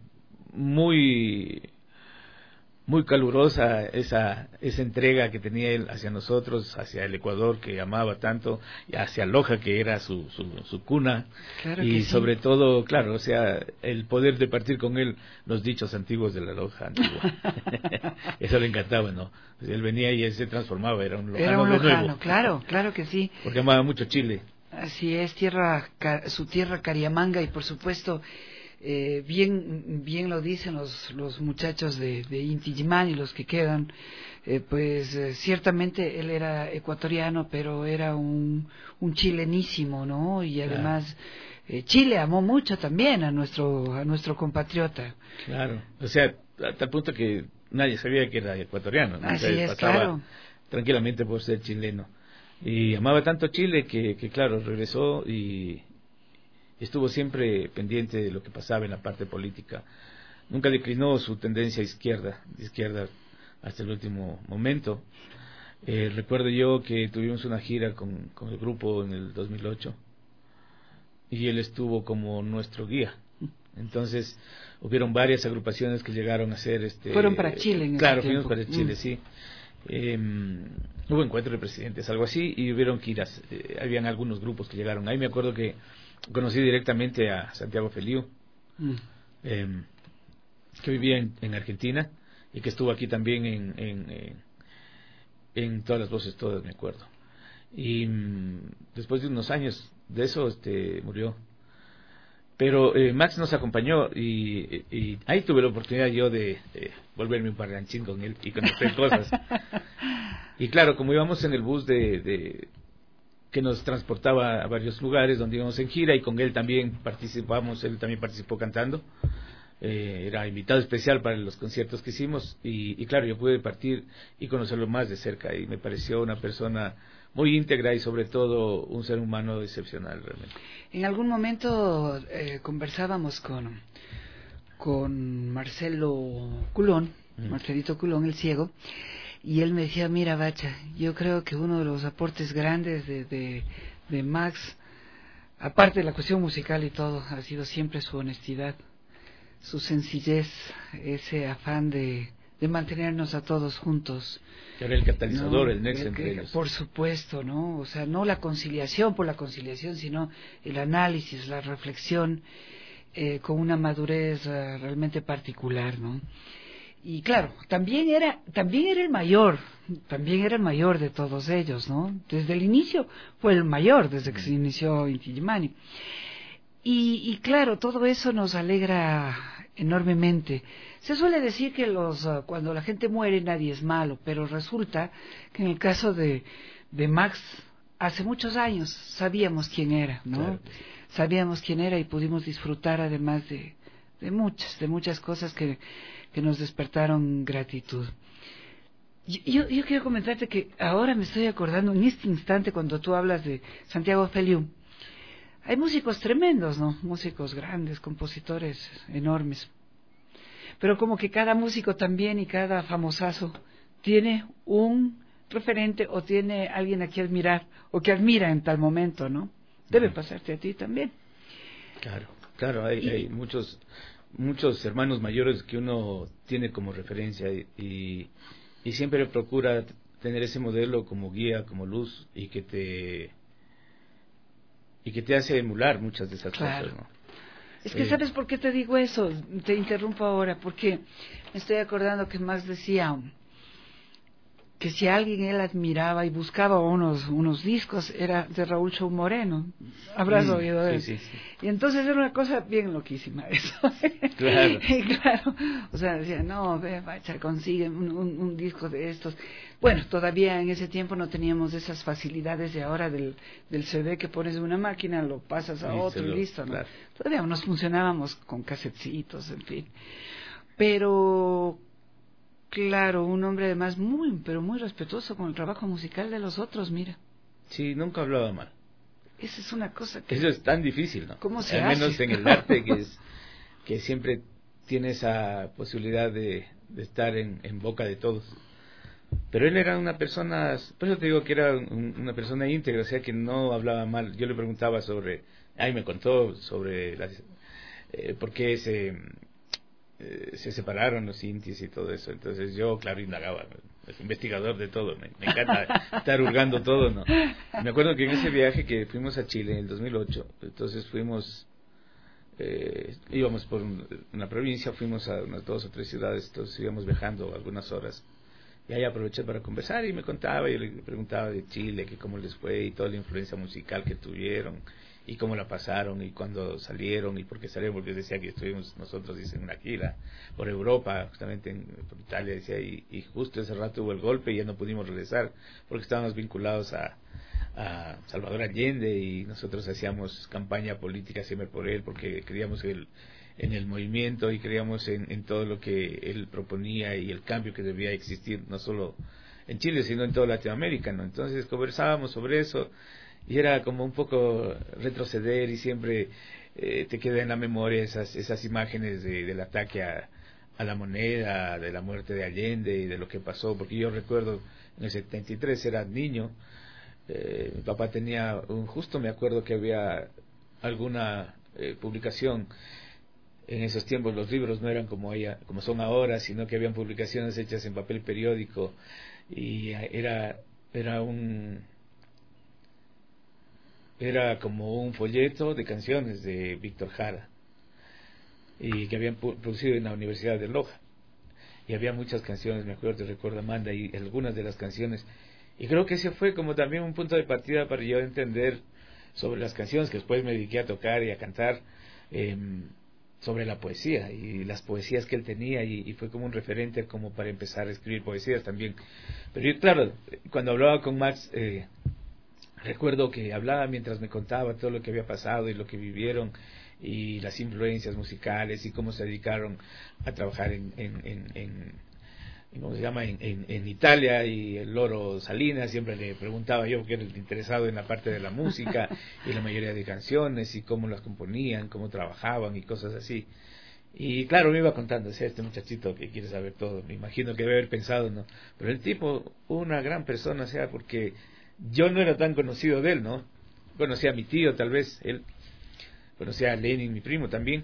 muy muy calurosa esa esa entrega que tenía él hacia nosotros, hacia el Ecuador que amaba tanto, y hacia Loja que era su su, su cuna. Claro, y sobre sí. todo, claro, o sea, el poder de partir con él los dichos antiguos de la Loja antigua. Eso le encantaba, ¿no? Pues él venía y él se transformaba, era un lojano, era un de lojano, nuevo. Claro, claro que sí. Porque amaba mucho Chile. Así es, tierra su tierra Cariamanga, y por supuesto Eh, bien bien lo dicen los los muchachos de, de Inti Illimani, los que quedan, eh, pues eh, ciertamente él era ecuatoriano, pero era un un chilenísimo, ¿no? Y además claro. eh, Chile amó mucho también a nuestro a nuestro compatriota. Claro, o sea, a tal punto que nadie sabía que era ecuatoriano, ¿no? Así o sea, es, pasaba claro. tranquilamente por ser chileno, y amaba tanto Chile que, que claro, regresó y estuvo siempre pendiente de lo que pasaba en la parte política. Nunca declinó su tendencia izquierda, de izquierda hasta el último momento. Eh, recuerdo yo que tuvimos una gira con, con el grupo en el dos mil ocho, y él estuvo como nuestro guía. Entonces hubieron varias agrupaciones que llegaron a ser este fueron para Chile en claro ese fuimos tiempo. para Chile, mm. sí. Eh, hubo encuentros de presidentes, algo así, y hubieron giras. Eh, habían algunos grupos que llegaron. Ahí me acuerdo que conocí directamente a Santiago Feliu, mm. eh, que vivía en, en Argentina, y que estuvo aquí también en, en, en, en Todas las Voces Todas, me acuerdo. Y mm, después de unos años de eso este murió. Pero eh, Max nos acompañó, y, y, y ahí tuve la oportunidad yo de, de volverme un parlanchín con él y conocer cosas. Y claro, como íbamos en el bus de... de que nos transportaba a varios lugares donde íbamos en gira, y con él también participamos, él también participó cantando, eh, era invitado especial para los conciertos que hicimos, y, y claro, yo pude partir y conocerlo más de cerca, y me pareció una persona muy íntegra y sobre todo un ser humano excepcional realmente. En algún momento eh, conversábamos con con Marcelo Culón, mm. Marcelito Culón, el ciego, y él me decía, mira, Bacha, yo creo que uno de los aportes grandes de, de, de Max, aparte de la cuestión musical y todo, ha sido siempre su honestidad, su sencillez, ese afán de, de mantenernos a todos juntos. Que era el catalizador, ¿no? el nexo el, entre el, ellos. Por supuesto, ¿no? O sea, no la conciliación por la conciliación, sino el análisis, la reflexión, eh, con una madurez uh, realmente particular, ¿no? Y claro, también era, también era el mayor, también era el mayor de todos ellos, ¿no? Desde el inicio fue el mayor, desde que se inició Inti Illimani. Y, y claro, todo eso nos alegra enormemente. Se suele decir que los uh, cuando la gente muere nadie es malo, pero resulta que en el caso de, de Max, hace muchos años sabíamos quién era, ¿no? Claro. Sabíamos quién era y pudimos disfrutar además de, de muchas, de muchas cosas que, que nos despertaron gratitud. Yo, yo, yo quiero comentarte que ahora me estoy acordando, en este instante, cuando tú hablas de Santiago Feliu, hay músicos tremendos, ¿no? Músicos grandes, compositores enormes. Pero como que cada músico también y cada famosazo tiene un referente o tiene alguien a quien admirar o que admira en tal momento, ¿no? Debe pasarte a ti también. Claro, claro, hay, y, hay muchos muchos hermanos mayores que uno tiene como referencia y, y, y siempre procura tener ese modelo como guía, como luz y que te y que te hace emular muchas de esas claro. cosas, ¿no? Es que, ¿sabes por qué te digo eso? Te interrumpo ahora, porque me estoy acordando que Max decía que si alguien él admiraba y buscaba unos unos discos, era de Raúl Chou Moreno. Habrás mm, oído de él. Sí, sí, sí. Y entonces era una cosa bien loquísima eso. Claro. Y claro, o sea, decía, no, ve, Bacha, consigue un, un, un disco de estos. Bueno, todavía en ese tiempo no teníamos esas facilidades de ahora del, del C D que pones en una máquina, lo pasas a sí, otro lo, y listo, ¿no? Claro. Todavía nos funcionábamos con casetcitos, en fin. Pero claro, un hombre además muy, pero muy respetuoso con el trabajo musical de los otros, mira. Sí, nunca hablaba mal. Esa es una cosa que... Eso es tan difícil, ¿no? ¿Cómo se Al hace? menos en el arte, que es que siempre tiene esa posibilidad de, de estar en, en boca de todos. Pero él era una persona, por eso te digo que era un, una persona íntegra, o sea que no hablaba mal. Yo le preguntaba sobre, ahí me contó sobre las, eh, por qué se... se separaron los intis y todo eso. Entonces yo, claro, indagaba, es investigador de todo, me, me encanta estar hurgando todo, ¿no? Me acuerdo que en ese viaje que fuimos a Chile en el dos mil ocho, entonces fuimos, eh, íbamos por un, una provincia, fuimos a unas dos o tres ciudades, entonces íbamos viajando algunas horas, y ahí aproveché para conversar y me contaba, y le preguntaba de Chile, que cómo les fue y toda la influencia musical que tuvieron y cómo la pasaron y cuándo salieron y por qué salieron, porque decía que estuvimos nosotros, dice, en una gira por Europa, justamente en por Italia, decía, y, y justo ese rato hubo el golpe y ya no pudimos regresar porque estábamos vinculados a, a Salvador Allende y nosotros hacíamos campaña política siempre por él porque creíamos el, en el movimiento y creíamos en, en todo lo que él proponía y el cambio que debía existir no solo en Chile sino en toda Latinoamérica, ¿no? Entonces conversábamos sobre eso y era como un poco retroceder y siempre eh, te queda en la memoria esas esas imágenes de, del ataque a, a la moneda, de la muerte de Allende y de lo que pasó, porque yo recuerdo en el setenta y tres era niño, eh, mi papá tenía un, justo me acuerdo que había alguna eh, publicación en esos tiempos, los libros no eran como ella, como son ahora, sino que habían publicaciones hechas en papel periódico y era era un era como un folleto de canciones de Víctor Jara y que habían producido en la Universidad de Loja y había muchas canciones, me acuerdo, recuerdo Amanda y algunas de las canciones y creo que ese fue como también un punto de partida para yo entender sobre las canciones que después me dediqué a tocar y a cantar, eh, sobre la poesía y las poesías que él tenía y, y fue como un referente como para empezar a escribir poesías también. Pero yo, claro, cuando hablaba con Max, eh, recuerdo que hablaba mientras me contaba todo lo que había pasado y lo que vivieron y las influencias musicales y cómo se dedicaron a trabajar en, en, en, en ¿cómo se llama? En, en, en Italia y el Loro Salinas, siempre le preguntaba yo porque era interesado en la parte de la música y la mayoría de canciones y cómo las componían, cómo trabajaban y cosas así. Y claro, me iba contando, o sea, este muchachito que quiere saber todo, me imagino que debe haber pensado, ¿no? Pero el tipo, una gran persona, o sea, porque yo no era tan conocido de él, ¿no? Conocía a mi tío, tal vez, él conocía a Lenin, mi primo también,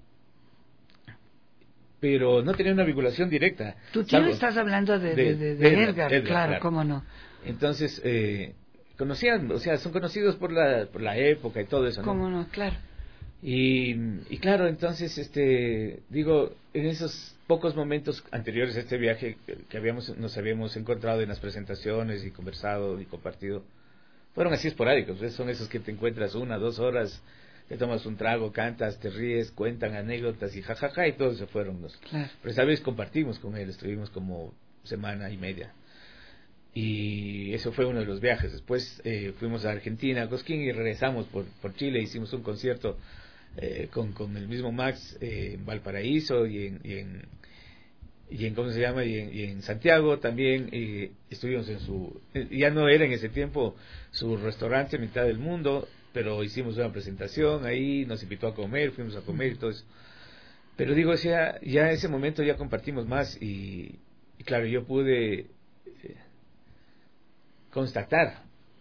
pero no tenía una vinculación directa. Tu tío salvo, estás hablando de, de, de, de, de Edgar, Edgar, Edgar, claro, claro, cómo no. Entonces, eh, conocían, o sea, son conocidos por la, por la época y todo eso, ¿no? Cómo no, claro. Y, y claro, entonces, este, digo, en esos pocos momentos anteriores a este viaje que, que habíamos, nos habíamos encontrado en las presentaciones y conversado y compartido, fueron así esporádicos, ¿ves? Son esos que te encuentras una, dos horas, te tomas un trago, cantas, te ríes, cuentan anécdotas y jajaja, ja, ja, y todos se fueron. Los, claro. Pero esta vez compartimos con él, estuvimos como semana y media. Y eso fue uno de los viajes. Después eh, fuimos a Argentina, a Cosquín, y regresamos por, por Chile, hicimos un concierto Eh, con, con el mismo Max eh, en Valparaíso y en, y en y en ¿cómo se llama? y en, y en Santiago también. Eh, estuvimos en su, ya no era en ese tiempo su restaurante mitad del mundo, pero hicimos una presentación ahí, nos invitó a comer, fuimos a comer y todo eso. Pero digo, o sea, ya en ese momento ya compartimos más y, y claro, yo pude eh, constatar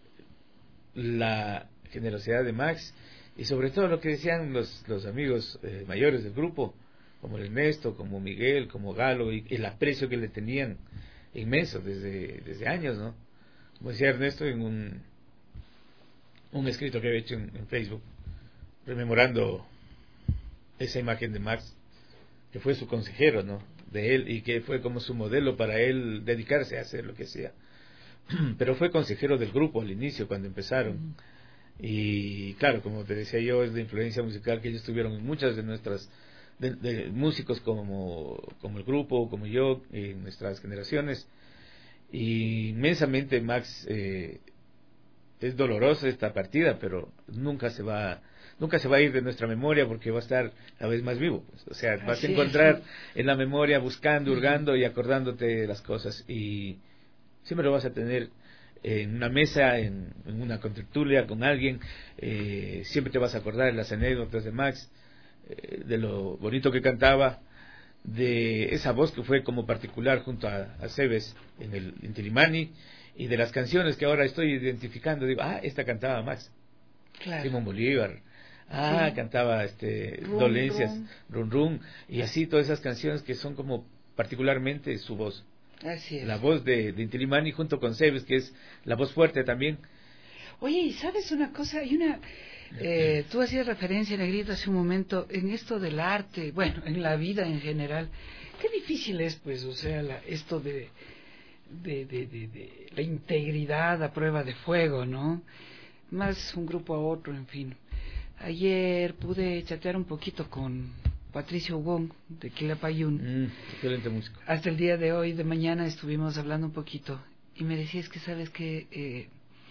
la generosidad de Max. Y sobre todo lo que decían los, los amigos eh, mayores del grupo, como Ernesto, como Miguel, como Galo, y el aprecio que le tenían inmenso desde, desde años, ¿no? Como decía Ernesto en un, un escrito que había hecho en, en Facebook, rememorando esa imagen de Max, que fue su consejero, ¿no? De él, y que fue como su modelo para él dedicarse a hacer lo que hacía. Pero fue consejero del grupo al inicio, cuando empezaron. Mm. Y claro, como te decía yo, es de influencia musical que ellos tuvieron en muchas de nuestras de, de músicos como, como el grupo, como yo, en nuestras generaciones. Y inmensamente Max, eh, es dolorosa esta partida, pero nunca se va nunca se va a ir de nuestra memoria, porque va a estar cada vez más vivo, pues. O sea, vas a encontrar en la memoria buscando, hurgando y acordándote de las cosas, y siempre lo vas a tener en una mesa, en, en una contertulia con alguien. Eh, siempre te vas a acordar de las anécdotas de Max, eh, de lo bonito que cantaba, de esa voz que fue como particular junto a, a Cebes en el Intilimani, y de las canciones que ahora estoy identificando. Digo, ah, esta cantaba Max, claro. Simón Bolívar, ah, sí. Cantaba este rum, Dolencias, Rum Rum, y así todas esas canciones que son como particularmente su voz. Así es. La voz de, de Intilimani junto con Cebes, que es la voz fuerte también. Oye, ¿y sabes una cosa? Hay una... Eh, tú hacías referencia, Negrito, hace un momento, en esto del arte, bueno, en la vida en general. Qué difícil es, pues, o sea, la, esto de, de, de, de, de la integridad a prueba de fuego, ¿no? Más un grupo a otro, en fin. Ayer pude chatear un poquito con Patricio Wong, de Quilapayún. Mm, excelente músico. Hasta el día de hoy, de mañana, estuvimos hablando un poquito. Y me decías que, sabes que eh,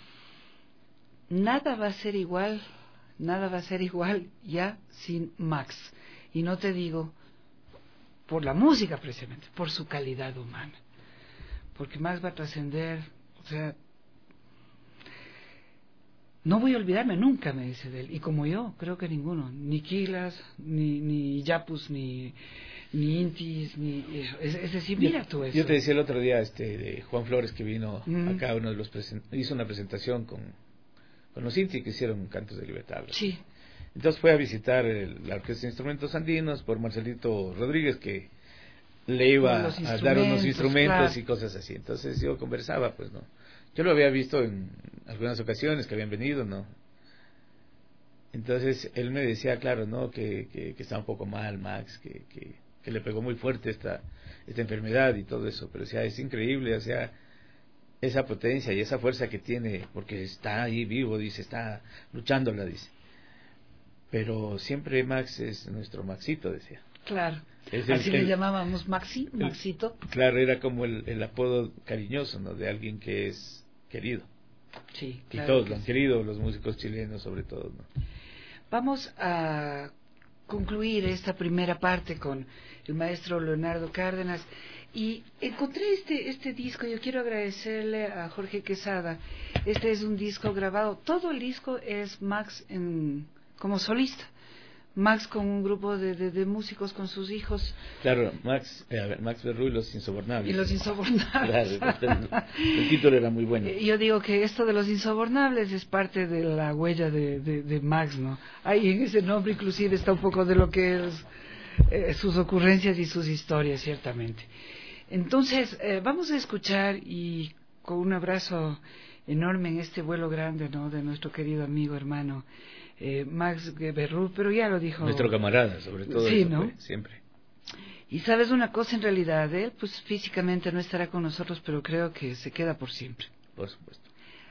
nada va a ser igual, nada va a ser igual ya sin Max. Y no te digo por la música precisamente, por su calidad humana. Porque Max va a trascender, o sea... No voy a olvidarme nunca, me dice de él. Y como yo, creo que ninguno. Ni Quilas, ni, ni Yapus, ni, ni Intis, ni eso. Es, es decir, mira tú eso. Yo te decía el otro día este de Juan Flores, que vino mm. acá, uno de los presen- hizo una presentación con, con los Intis, que hicieron Cantos de Libertad. Sí. Entonces fue a visitar el, la Orquesta de Instrumentos Andinos por Marcelito Rodríguez, que le iba a dar unos instrumentos, claro, y cosas así. Entonces yo conversaba, pues, ¿no? Yo lo había visto en algunas ocasiones que habían venido, ¿no? Entonces él me decía, claro, ¿no? Que, que, que está un poco mal Max, que, que, que le pegó muy fuerte esta, esta enfermedad y todo eso. Pero, o sea, es increíble, o sea, esa potencia y esa fuerza que tiene, porque está ahí vivo, dice, está luchándola, dice. Pero siempre Max es nuestro Maxito, decía. Claro. Es Así el, le el, llamábamos Maxi, Maxito. El, claro, era como el, el apodo cariñoso, ¿no? De alguien que es querido. Sí, claro. Y todos lo han querido, los músicos chilenos sobre todo, ¿no? Vamos a concluir esta primera parte con el maestro Leonardo Cárdenas. Y encontré este, este disco. Yo quiero agradecerle a Jorge Quesada. Este es un disco grabado. Todo el disco es Max en, como solista. Max con un grupo de, de, de músicos, con sus hijos. Claro, Max, eh, a ver, Max Berrú y los Insobornables. Y los Insobornables. Claro, el, el título era muy bueno. Yo digo que esto de los Insobornables es parte de la huella de, de, de Max, ¿no? Ahí en ese nombre inclusive está un poco de lo que es eh, sus ocurrencias y sus historias, ciertamente. Entonces, eh, vamos a escuchar, y con un abrazo enorme en este vuelo grande, ¿no?, de nuestro querido amigo, hermano, Eh, Max Berrú, pero ya lo dijo. Nuestro camarada, sobre todo. Sí, eso ¿no? fue, siempre. Y sabes una cosa, en realidad, él pues físicamente no estará con nosotros, pero creo que se queda por siempre. Por supuesto.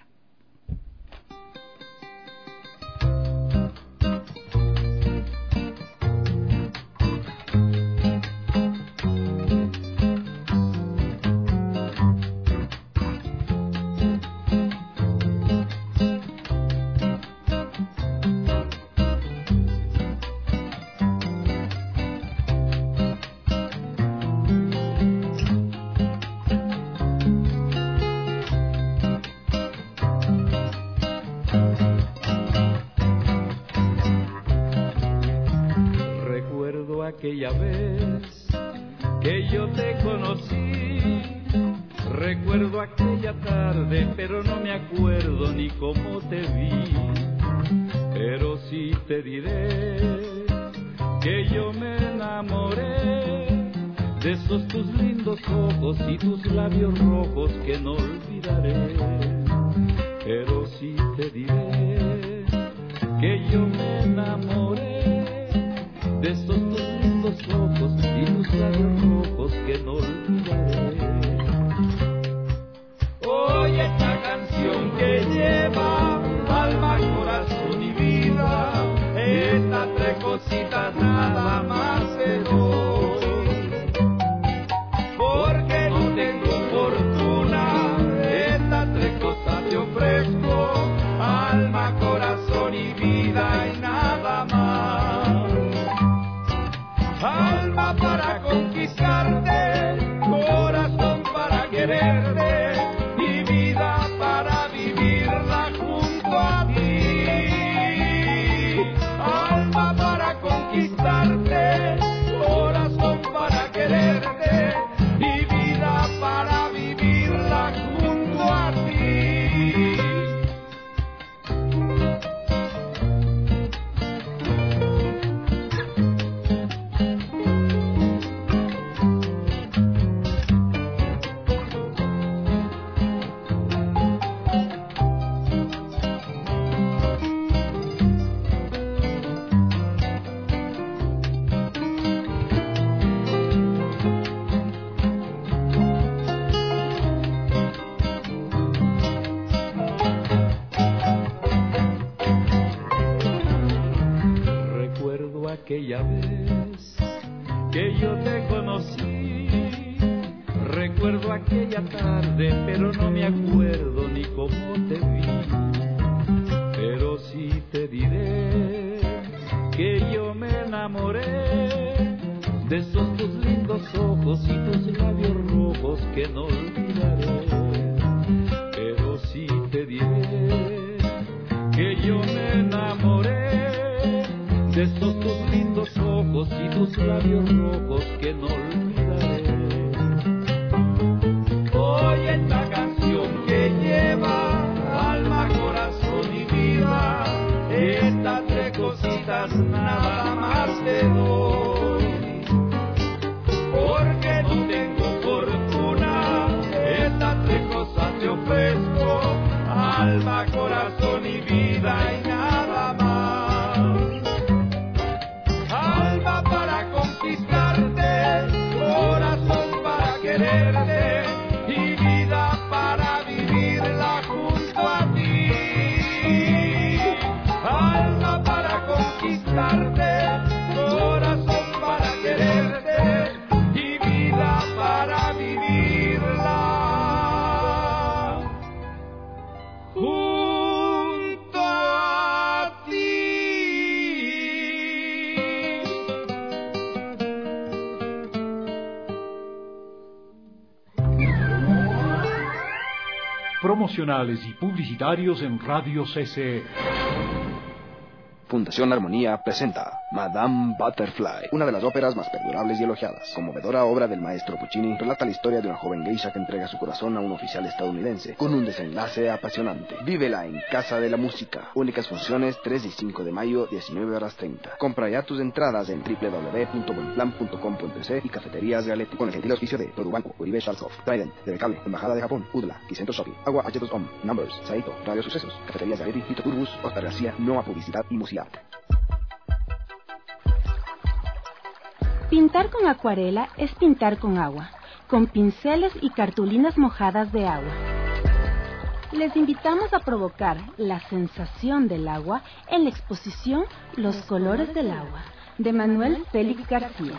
Aquella vez que yo te conocí, recuerdo aquella tarde, pero no me acuerdo ni cómo te vi. Pero sí te diré que yo me enamoré de esos tus lindos ojos y tus labios rojos que no olvidaré. Pero sí te diré que yo me enamoré de esos tus lindos ojos y tus labios rojos que no olvidaré. Oye esta canción que lleva alma, corazón y vida, estas tres cositas nada más te doy. Porque no tengo fortuna, estas tres cosas te ofrezco, alma, corazón y vida y nada más. Alma para conquistarte, corazón para quererte y vida para vivirla junto a ti. Alma para conquistarte, corazón para quererte y vida para vivirla junto a ti. Aquella vez que yo te conocí, recuerdo aquella tarde, pero no me acuerdo ni cómo te vi. Pero sí te diré que yo me enamoré de esos tus lindos ojos y tus labios rojos que no olvidaré. Pero sí te diré que yo me enamoré de esos tus lindos ojos y tus labios rojos que no olvidaré. Oye esta canción que lleva alma, corazón y vida, estas tres cositas nada más te doy. Porque no tengo fortuna, estas tres cosas te ofrezco, alma, corazón y vida y nada más. Para conquistarte, corazón para quererte y vida para vivirla junto a ti. Alma para conquistarte, corazón para quererte y vida para vivirla junto a ti. Promocionales y publicitarios en Radio C C E. Fundación Armonía presenta Madame Butterfly, una de las óperas más perdurables y elogiadas. Conmovedora obra del maestro Puccini, relata la historia de una joven geisha que entrega su corazón a un oficial estadounidense, con un desenlace apasionante. Vívela en Casa de la Música. Únicas funciones tres y cinco de mayo, diecinueve horas treinta. Compra ya tus entradas en doble u doble u doble u punto buenplan punto com punto es y Cafeterías Galetti, con el gentil auspicio de Produbanco, Uribe Schwarzkopf, Trident, T V Cable, Embajada de Japón, Udla, Quicentro Shopping, Agua H dos O M, Numbers, Saito, Radio Sucesos, Cafeterías Galetti, Tito Turbus, Oscar García, Noa Publicidad y Musiat. Pintar con acuarela es pintar con agua, con pinceles y cartulinas mojadas de agua. Les invitamos a provocar la sensación del agua en la exposición Los colores del agua, de Manuel Félix García.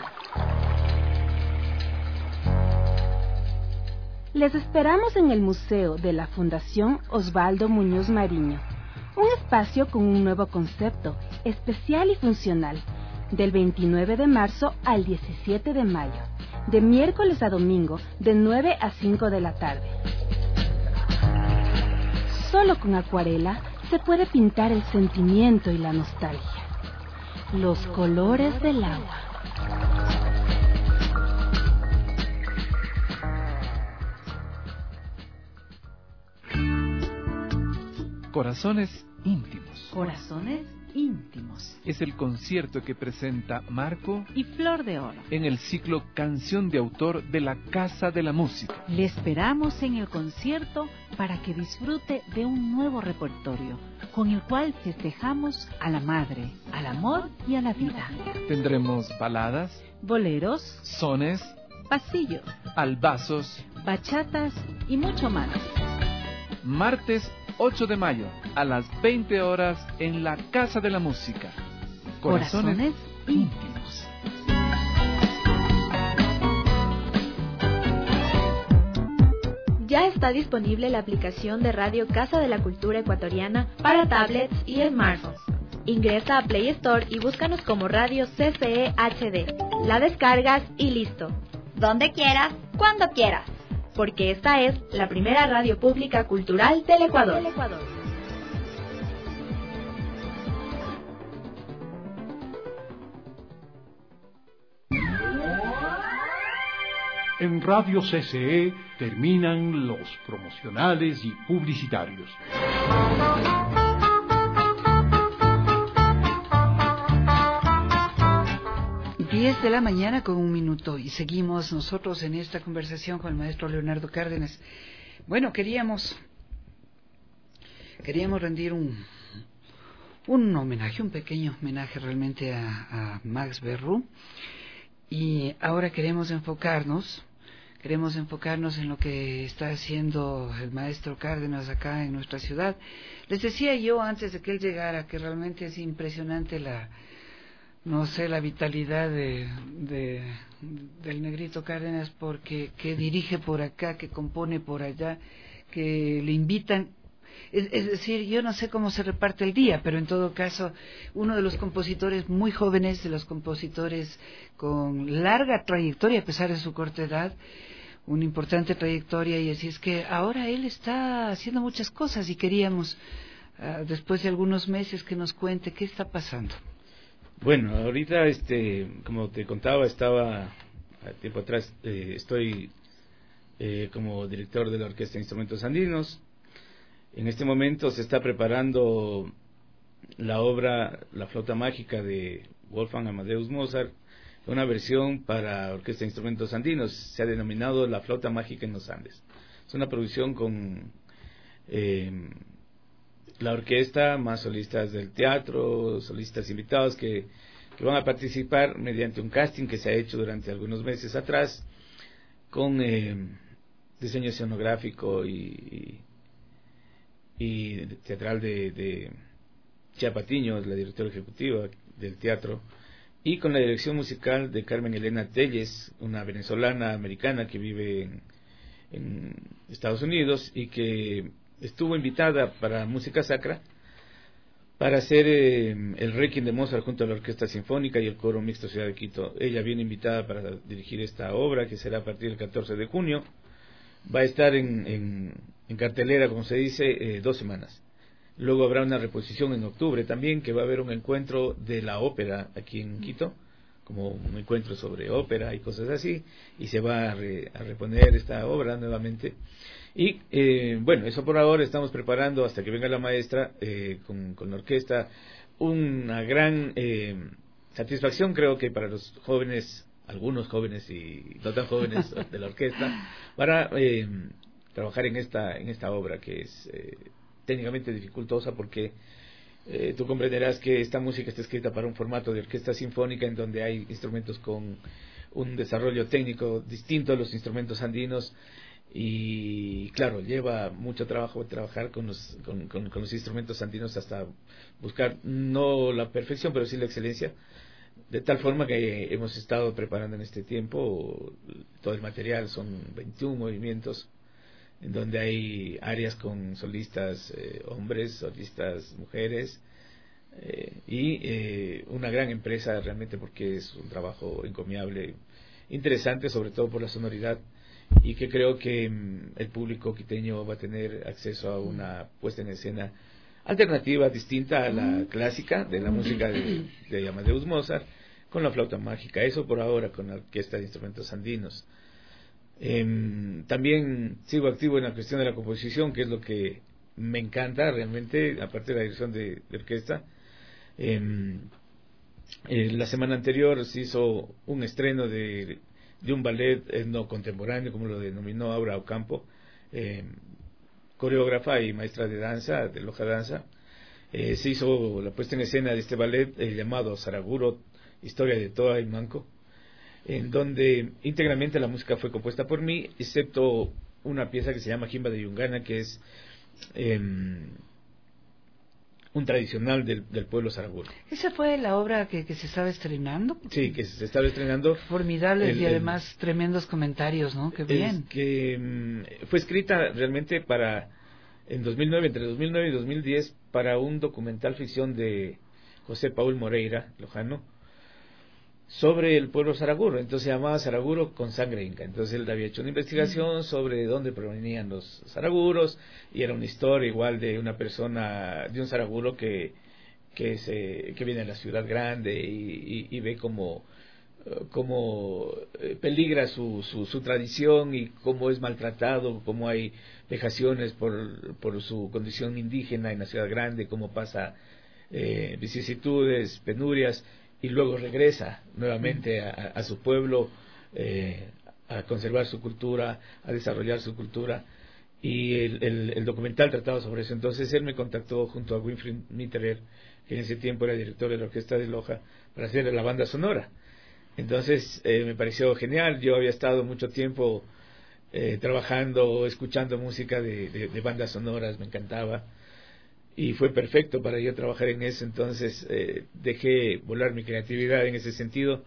Les esperamos en el Museo de la Fundación Osvaldo Muñoz Mariño, un espacio con un nuevo concepto, especial y funcional, del veintinueve de marzo al diecisiete de mayo, de miércoles a domingo, de nueve a cinco de la tarde. Solo con acuarela se puede pintar el sentimiento y la nostalgia. Los colores del agua. Corazones íntimos. Corazones íntimos. Es el concierto que presenta Marco y Flor de Oro en el ciclo Canción de Autor de la Casa de la Música. Le esperamos en el concierto para que disfrute de un nuevo repertorio, con el cual festejamos a la madre, al amor y a la vida. Tendremos baladas, boleros, sones, pasillos, albazos, bachatas y mucho más. Martes ocho de mayo, a las veinte horas, en la Casa de la Música. Corazones, Corazones íntimos. Ya está disponible la aplicación de Radio Casa de la Cultura Ecuatoriana para tablets y smartphones. Ingresa a Play Store y búscanos como Radio C C E H D. La descargas y listo. Donde quieras, cuando quieras. Porque esta es la primera radio pública cultural del Ecuador. Del Ecuador. En Radio C C E terminan los promocionales y publicitarios. diez de la mañana con un minuto y seguimos nosotros en esta conversación con el maestro Leonardo Cárdenas. Bueno, queríamos queríamos rendir un un homenaje, un pequeño homenaje realmente a, a Max Berrú, y ahora queremos enfocarnos queremos enfocarnos en lo que está haciendo el maestro Cárdenas acá en nuestra ciudad. Les decía yo antes de que él llegara que realmente es impresionante la no sé, la vitalidad de, de, del negrito Cárdenas, porque que dirige por acá, que compone por allá, que le invitan. Es, es decir, yo no sé cómo se reparte el día, pero en todo caso, uno de los compositores muy jóvenes, de los compositores con larga trayectoria, a pesar de su corta edad, una importante trayectoria, y así es que ahora él está haciendo muchas cosas y queríamos, uh, después de algunos meses, que nos cuente qué está pasando. Bueno, ahorita, este, como te contaba, estaba tiempo atrás, eh, estoy eh, como director de la Orquesta de Instrumentos Andinos. En este momento se está preparando la obra La Flauta Mágica de Wolfgang Amadeus Mozart, una versión para Orquesta de Instrumentos Andinos. Se ha denominado La Flauta Mágica en los Andes. Es una producción con eh, la orquesta, más solistas del teatro, solistas invitados que, que van a participar mediante un casting que se ha hecho durante algunos meses atrás, con eh, diseño escenográfico y, y, y teatral de, de Chia Patiño, la directora ejecutiva del teatro, y con la dirección musical de Carmen Elena Telles, una venezolana americana que vive en, en Estados Unidos y que estuvo invitada para música sacra para hacer eh, el Requiem de Mozart junto a la Orquesta Sinfónica y el Coro Mixto Ciudad de Quito. Ella viene invitada para dirigir esta obra, que será a partir del catorce de junio. Va a estar en, en, en cartelera, como se dice, eh, dos semanas. Luego habrá una reposición en octubre también, que va a haber un encuentro de la ópera aquí en Quito, como un encuentro sobre ópera y cosas así, y se va a, re, a reponer esta obra nuevamente. Y eh, bueno, eso por ahora. Estamos preparando hasta que venga la maestra eh, con, con la orquesta, una gran eh, satisfacción, creo que para los jóvenes, algunos jóvenes y no tan jóvenes de la orquesta, para eh, trabajar en esta en esta obra que es eh, técnicamente dificultosa, porque eh, tú comprenderás que esta música está escrita para un formato de orquesta sinfónica en donde hay instrumentos con un desarrollo técnico distinto a los instrumentos andinos, y claro, lleva mucho trabajo trabajar con los, con, con, con los instrumentos andinos hasta buscar no la perfección, pero sí la excelencia, de tal forma que hemos estado preparando en este tiempo todo el material. Son veintiún movimientos en donde hay áreas con solistas eh, hombres, solistas mujeres, eh, y eh, una gran empresa realmente, porque es un trabajo encomiable, interesante, sobre todo por la sonoridad, y que creo que mm, el público quiteño va a tener acceso a una puesta en escena alternativa, distinta a la clásica de la música de, de Amadeus Mozart, con la flauta mágica. Eso por ahora, con la orquesta de instrumentos andinos. Eh, también sigo activo en la cuestión de la composición, que es lo que me encanta realmente, aparte de la dirección de, de orquesta. Eh, eh, la semana anterior se hizo un estreno de, de un ballet no contemporáneo, como lo denominó Aura Ocampo, eh, coreógrafa y maestra de danza, de Loja Danza. Eh, se hizo la puesta en escena de este ballet eh, llamado Saraguro, historia de Toa y Manco, en donde íntegramente la música fue compuesta por mí, excepto una pieza que se llama Jimba de Yungana, que es eh, un tradicional del, del pueblo saraguro. ¿Esa fue la obra que, que se estaba estrenando? Sí, que se estaba estrenando. Formidables el, y además el, tremendos comentarios, ¿no? Qué bien. Que um, fue escrita realmente para, en dos mil nueve, entre dos mil nueve y dos mil diez, para un documental ficción de José Paul Moreira, lojano, sobre el pueblo saraguro. Entonces se llamaba Saraguro con sangre inca. Entonces él había hecho una investigación sobre dónde provenían los saraguros, y era una historia igual de una persona, de un saraguro que que se que viene a la ciudad grande y, y, y ve cómo cómo peligra su, su su tradición, y cómo es maltratado, cómo hay vejaciones por por su condición indígena en la ciudad grande, cómo pasa eh, vicisitudes, penurias, y luego regresa nuevamente a, a su pueblo, eh, a conservar su cultura, a desarrollar su cultura, y el, el, el documental trataba sobre eso. Entonces él me contactó junto a Winfried Mitterer, que en ese tiempo era director de la orquesta de Loja, para hacer la banda sonora. Entonces eh, me pareció genial. Yo había estado mucho tiempo eh, trabajando, escuchando música de, de, de bandas sonoras, me encantaba, y fue perfecto para yo trabajar en eso. Entonces eh, dejé volar mi creatividad en ese sentido,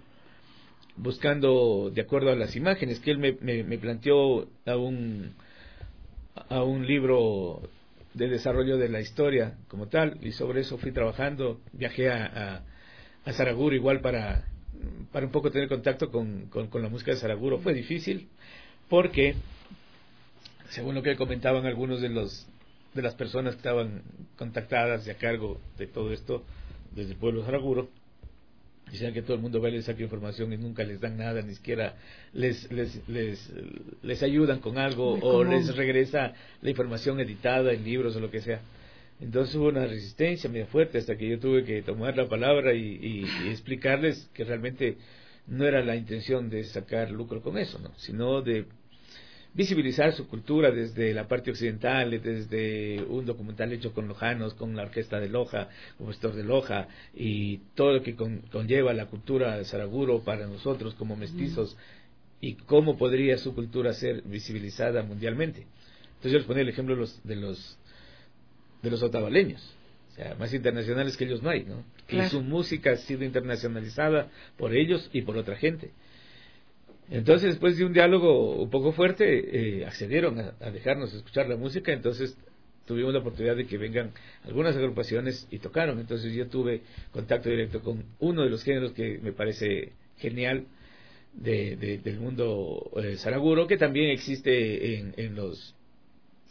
buscando de acuerdo a las imágenes que él me, me, me planteó a un a un libro de desarrollo de la historia como tal, y sobre eso fui trabajando. Viajé a, a, a Saraguro igual para para un poco tener contacto con, con, con la música de Saraguro. Fue difícil porque, según lo que comentaban algunos de los de las personas que estaban contactadas y a cargo de todo esto desde el pueblo saraguro, decían que todo el mundo va y les saca información y nunca les dan nada, ni siquiera les les les, les ayudan con algo, muy o común. Les regresa la información editada en libros o lo que sea. Entonces hubo una resistencia medio fuerte hasta que yo tuve que tomar la palabra y, y, y explicarles que realmente no era la intención de sacar lucro con eso, ¿no?, sino de visibilizar su cultura desde la parte occidental, desde un documental hecho con lojanos, con la orquesta de Loja, compositor de Loja, y todo lo que con, conlleva la cultura de Saraguro para nosotros como mestizos, mm. y cómo podría su cultura ser visibilizada mundialmente. Entonces yo les ponía el ejemplo de los de los, de los otavaleños, o sea, más internacionales que ellos no hay, ¿no? Claro. Y su música ha sido internacionalizada por ellos y por otra gente. Entonces, después de un diálogo un poco fuerte, eh, accedieron a, a dejarnos escuchar la música. Entonces tuvimos la oportunidad de que vengan algunas agrupaciones y tocaron. Entonces yo tuve contacto directo con uno de los géneros que me parece genial de, de, del mundo eh, saraguro, que también existe en, en los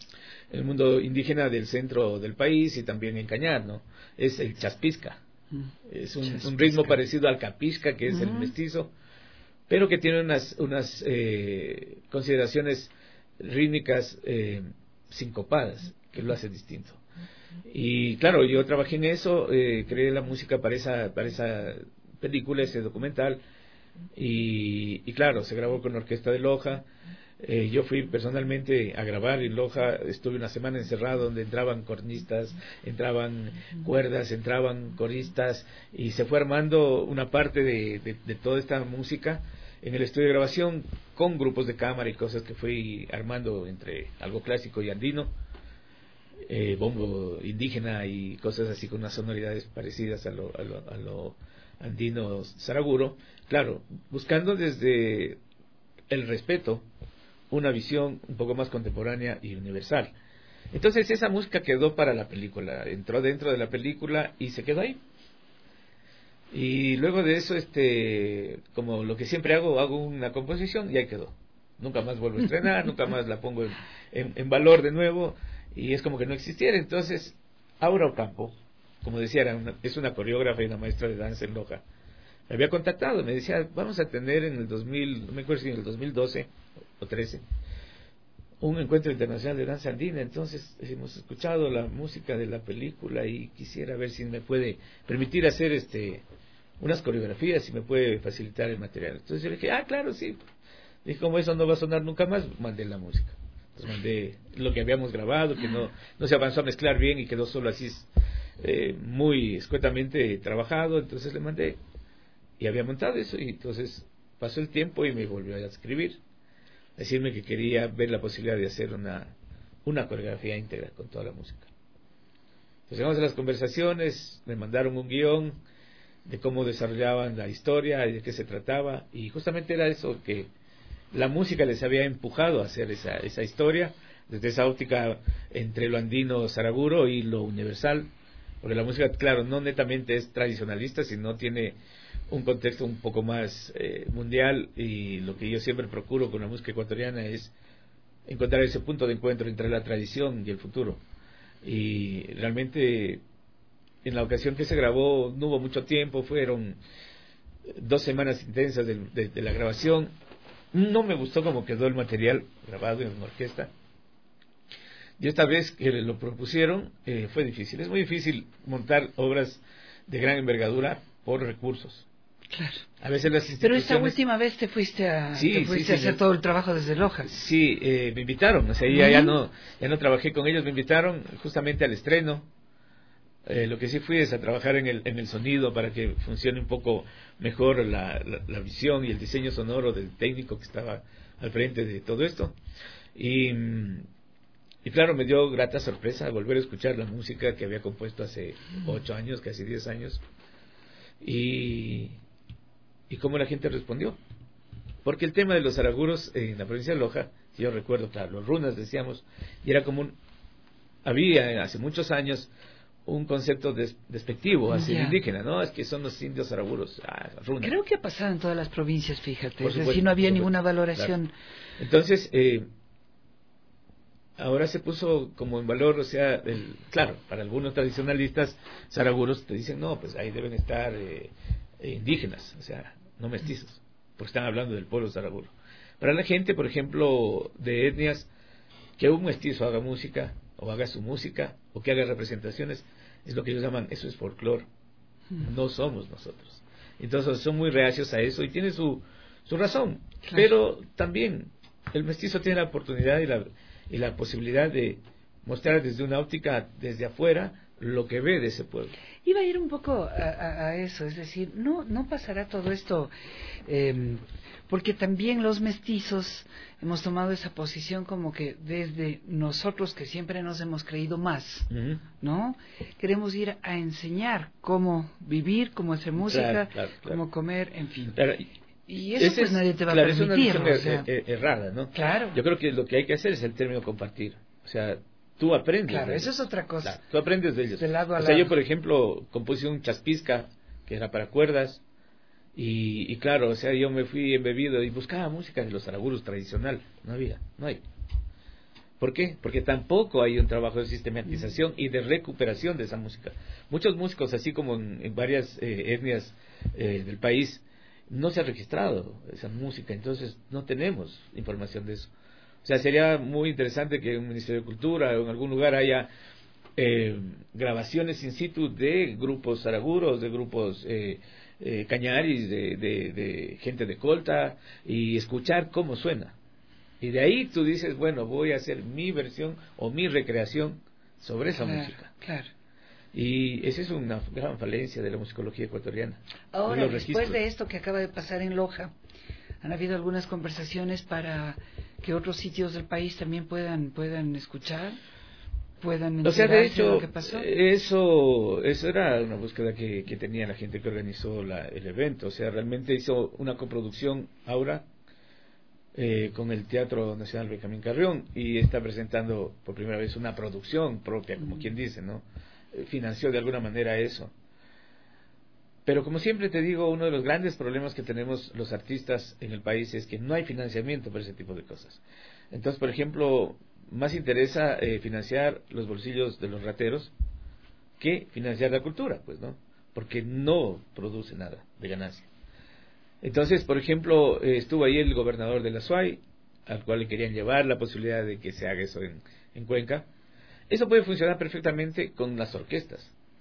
el mundo indígena del centro del país y también en Cañar, ¿no? Es el chaspizca. Mm. Es un, un ritmo parecido al capisca, que es mm. el mestizo, pero que tiene unas, unas eh, consideraciones rítmicas eh, sincopadas, que lo hace distinto. Y claro, yo trabajé en eso, eh, creé la música para esa, para esa película, ese documental, y, y claro, se grabó con la orquesta de Loja. Eh, yo fui personalmente a grabar en Loja, estuve una semana encerrado donde entraban cornistas, entraban cuerdas, entraban coristas, y se fue armando una parte de, de, de toda esta música en el estudio de grabación con grupos de cámara y cosas que fui armando entre algo clásico y andino. Eh, bombo indígena y cosas así con unas sonoridades parecidas a lo, a lo, a lo andino zaraguro, claro, buscando desde el respeto una visión un poco más contemporánea y universal. Entonces esa música quedó para la película, entró dentro de la película y se quedó ahí. Y luego de eso, este, como lo que siempre hago, hago una composición y ahí quedó. Nunca más vuelvo a estrenar, nunca más la pongo en, en, en valor de nuevo. Y es como que no existiera. Entonces, Aura Ocampo, como decía, era una, es una coreógrafa y una maestra de danza en Loja, me había contactado, me decía, vamos a tener en el dos mil, no me acuerdo si en el dos mil doce o trece, un encuentro internacional de danza andina. Entonces, hemos escuchado la música de la película y quisiera ver si me puede permitir hacer este unas coreografías, si me puede facilitar el material. Entonces yo le dije, ah, claro, sí. Dije, como eso no va a sonar nunca más, mandé la música. Entonces mandé lo que habíamos grabado, que no, no se avanzó a mezclar bien y quedó solo así eh, muy escuetamente trabajado. Entonces le mandé y había montado eso, y entonces pasó el tiempo y me volvió a escribir, decirme que quería ver la posibilidad de hacer una, una coreografía íntegra con toda la música. Entonces llegamos a las conversaciones, me mandaron un guión de cómo desarrollaban la historia y de qué se trataba, y justamente era eso, que la música les había empujado a hacer esa, esa historia, desde esa óptica entre lo andino zaraguro y lo universal, porque la música, claro, no netamente es tradicionalista, sino tiene un contexto un poco más eh, mundial, y lo que yo siempre procuro con la música ecuatoriana es encontrar ese punto de encuentro entre la tradición y el futuro. Y realmente en la ocasión que se grabó no hubo mucho tiempo, fueron dos semanas intensas de, de, de la grabación. No me gustó cómo quedó el material grabado en una orquesta, y esta vez que lo propusieron eh, fue difícil. Es muy difícil montar obras de gran envergadura por recursos. Claro. A veces las instituciones... Pero esta última vez te fuiste a, sí, te fuiste sí, a hacer sí, todo el trabajo desde Loja. Sí, eh, me invitaron, o sea, ya, uh-huh. ya no ya no trabajé con ellos, me invitaron justamente al estreno. Eh, lo que sí fui es a trabajar en el, en el sonido para que funcione un poco mejor la, la, la visión y el diseño sonoro del técnico que estaba al frente de todo esto. Y, y claro, me dio grata sorpresa volver a escuchar la música que había compuesto hace ocho años, casi diez años. Y, y cómo la gente respondió. Porque el tema de los zaraguros en la provincia de Loja, si yo recuerdo, claro, los runas decíamos, y era como un, había hace muchos años un concepto des, despectivo hacia yeah. el indígena, ¿no? Es que son los indios zaraguros. Ah, runa. Creo que ha pasado en todas las provincias, fíjate. Por es supuesto, decir, no había ninguna valoración. Claro. Entonces, eh, ahora se puso como en valor, o sea, el, claro, para algunos tradicionalistas zaraguros te dicen, no, pues ahí deben estar eh, indígenas, o sea, no mestizos, porque están hablando del pueblo zaraguro. Para la gente, por ejemplo, de etnias, que un mestizo haga música, o haga su música, o que haga representaciones, es lo que ellos llaman, eso es folclore, no somos nosotros. Entonces son muy reacios a eso, y tiene su, su razón, claro. Pero también el mestizo tiene la oportunidad y la, y la posibilidad de mostrar desde una óptica, desde afuera, lo que ve de ese pueblo. Iba a ir un poco a, a, a eso, es decir, no, no pasará todo esto, eh, porque también los mestizos hemos tomado esa posición como que desde nosotros, que siempre nos hemos creído más, uh-huh. ¿no? Queremos ir a enseñar cómo vivir, cómo hacer música, claro, claro, claro. cómo comer, en fin. Claro. Y eso pues es, nadie te va claro, a permitir. Es una o sea, er, er, errada, ¿no? Claro. Yo creo que lo que hay que hacer es el término compartir. O sea, tú aprendes. Claro, eso es otra cosa. Claro, tú aprendes de ellos. De lado a o sea, lado. yo, por ejemplo, compuse un chaspizca, que era para cuerdas, y, y claro, o sea, yo me fui embebido y buscaba música de los zaraguros tradicional. No había, no hay. ¿Por qué? Porque tampoco hay un trabajo de sistematización y de recuperación de esa música. Muchos músicos, así como en, en varias eh, etnias eh, del país, no se ha registrado esa música, entonces no tenemos información de eso. O sea, sería muy interesante que en un Ministerio de Cultura o en algún lugar haya eh, grabaciones in situ de grupos zaraguros, de grupos eh, eh, cañaris, de, de, de gente de Colta, y escuchar cómo suena. Y de ahí tú dices, bueno, voy a hacer mi versión o mi recreación sobre esa claro, música. Claro. Y esa es una gran falencia de la musicología ecuatoriana. Ahora, Los después registros. de esto que acaba de pasar en Loja, han habido algunas conversaciones para que otros sitios del país también puedan puedan escuchar, puedan O sea, de enterarse hecho, lo que pasó. eso eso era una búsqueda que, que tenía la gente que organizó la, el evento. O sea, realmente hizo una coproducción, Aura, Eh, con el Teatro Nacional Benjamín Carrión, y está presentando por primera vez una producción propia, como quien dice, ¿no? Eh, financió de alguna manera eso. Pero como siempre te digo, uno de los grandes problemas que tenemos los artistas en el país es que no hay financiamiento para ese tipo de cosas. Entonces, por ejemplo, más interesa eh, financiar los bolsillos de los rateros que financiar la cultura, pues, ¿no? Porque no produce nada de ganancia. Entonces, por ejemplo, eh, estuvo ahí el gobernador de la S U A Y, al cual le querían llevar la posibilidad de que se haga eso en, en Cuenca. Eso puede funcionar perfectamente con las orquestas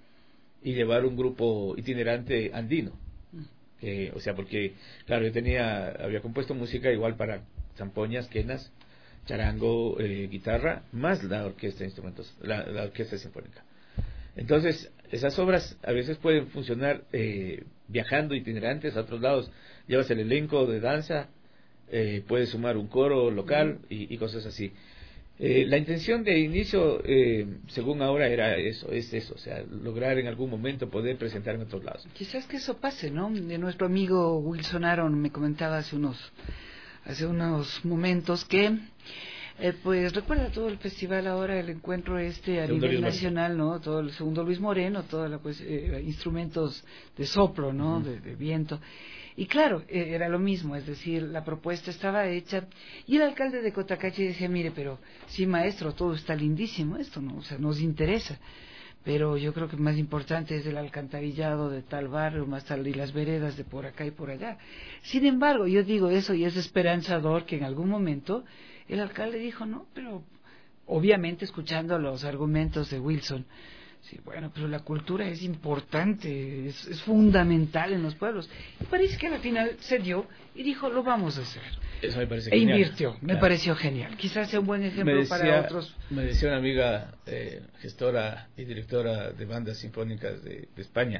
y llevar un grupo itinerante andino. Que, o sea, porque, claro, yo tenía, había compuesto música igual para zampoñas, quenas, charango, eh, guitarra, más la orquesta de instrumentos, la, la orquesta sinfónica. Entonces, esas obras a veces pueden funcionar eh, viajando itinerantes a otros lados. Llevas el elenco de danza, eh, puedes sumar un coro local y, y cosas así. Eh, la intención de inicio, eh, según ahora, era eso, es eso, o sea, lograr en algún momento poder presentar en otros lados. Quizás que eso pase, ¿no? De nuestro amigo Wilson Aaron me comentaba hace unos, hace unos momentos que... Eh, pues recuerda todo el festival ahora, el encuentro este a Segundo nivel Luis nacional, Moreno. ¿no? Todo el segundo Luis Moreno, todos pues, eh, instrumentos de soplo, ¿no? Uh-huh. de, de viento. Y claro, eh, era lo mismo, es decir, la propuesta estaba hecha y el alcalde de Cotacachi decía, mire, pero sí, maestro, todo está lindísimo, esto no, o sea, nos interesa. Pero yo creo que más importante es el alcantarillado de tal barrio, más tal, y las veredas de por acá y por allá. Sin embargo, yo digo eso y es esperanzador que en algún momento el alcalde dijo, no, pero obviamente escuchando los argumentos de Wilson, sí, bueno, pero la cultura es importante, es, es fundamental en los pueblos. Y parece que al final se dio y dijo, lo vamos a hacer. Eso me parece e genial. invirtió, me Claro. pareció genial. Quizás sea un buen ejemplo me decía, para otros. Me decía una amiga eh, gestora y directora de bandas sinfónicas de, de España,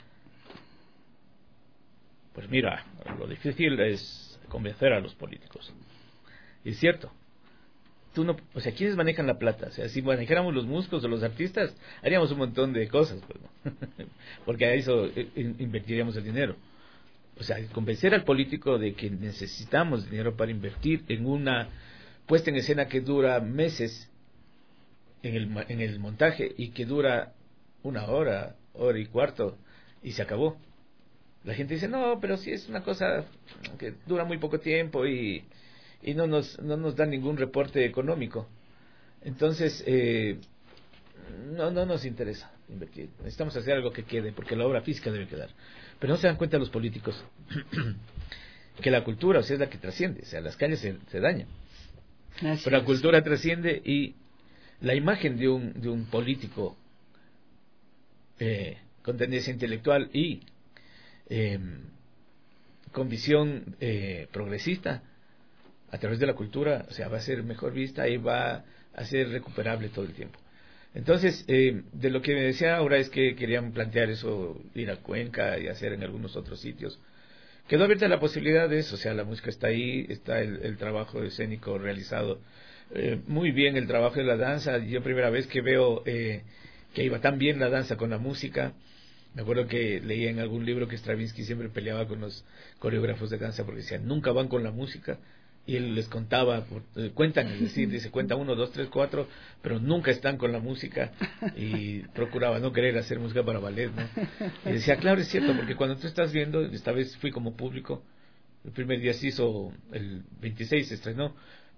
pues mira, lo difícil es convencer a los políticos. Y es cierto. Tú no, o sea, ¿quiénes manejan la plata? O sea, si manejáramos los músicos o los artistas, haríamos un montón de cosas, pues, ¿no? Porque a eso invertiríamos el dinero. O sea, convencer al político de que necesitamos dinero para invertir en una puesta en escena que dura meses en el, en el montaje y que dura una hora, hora y cuarto y se acabó. La gente dice, no, pero si es una cosa que dura muy poco tiempo y, y no nos no nos da ningún reporte económico. Entonces, eh, no no nos interesa invertir. Necesitamos hacer algo que quede, porque la obra física debe quedar. Pero no se dan cuenta los políticos que la cultura, o sea, es la que trasciende. O sea, las calles se, se dañan. Así pero la es. cultura trasciende y la imagen de un, de un político eh, con tendencia intelectual y eh, con visión eh, progresista a través de la cultura, o sea, va a ser mejor vista y va a ser recuperable todo el tiempo. Entonces, eh, de lo que me decía ahora es que querían plantear eso, ir a Cuenca y hacer en algunos otros sitios. Quedó abierta la posibilidad de eso, o sea, la música está ahí, está el, el trabajo escénico realizado. Eh, muy bien el trabajo de la danza. Yo primera vez que veo eh, que iba tan bien la danza con la música. Me acuerdo que leía en algún libro que Stravinsky siempre peleaba con los coreógrafos de danza porque decían, nunca van con la música. Y él les contaba, eh, cuentan, es decir, dice, cuenta uno, dos, tres, cuatro, pero nunca están con la música, y procuraba no querer hacer música para ballet, ¿no? Y decía, claro, es cierto, porque cuando tú estás viendo, esta vez fui como público, el primer día se hizo, el veintiséis se estrenó,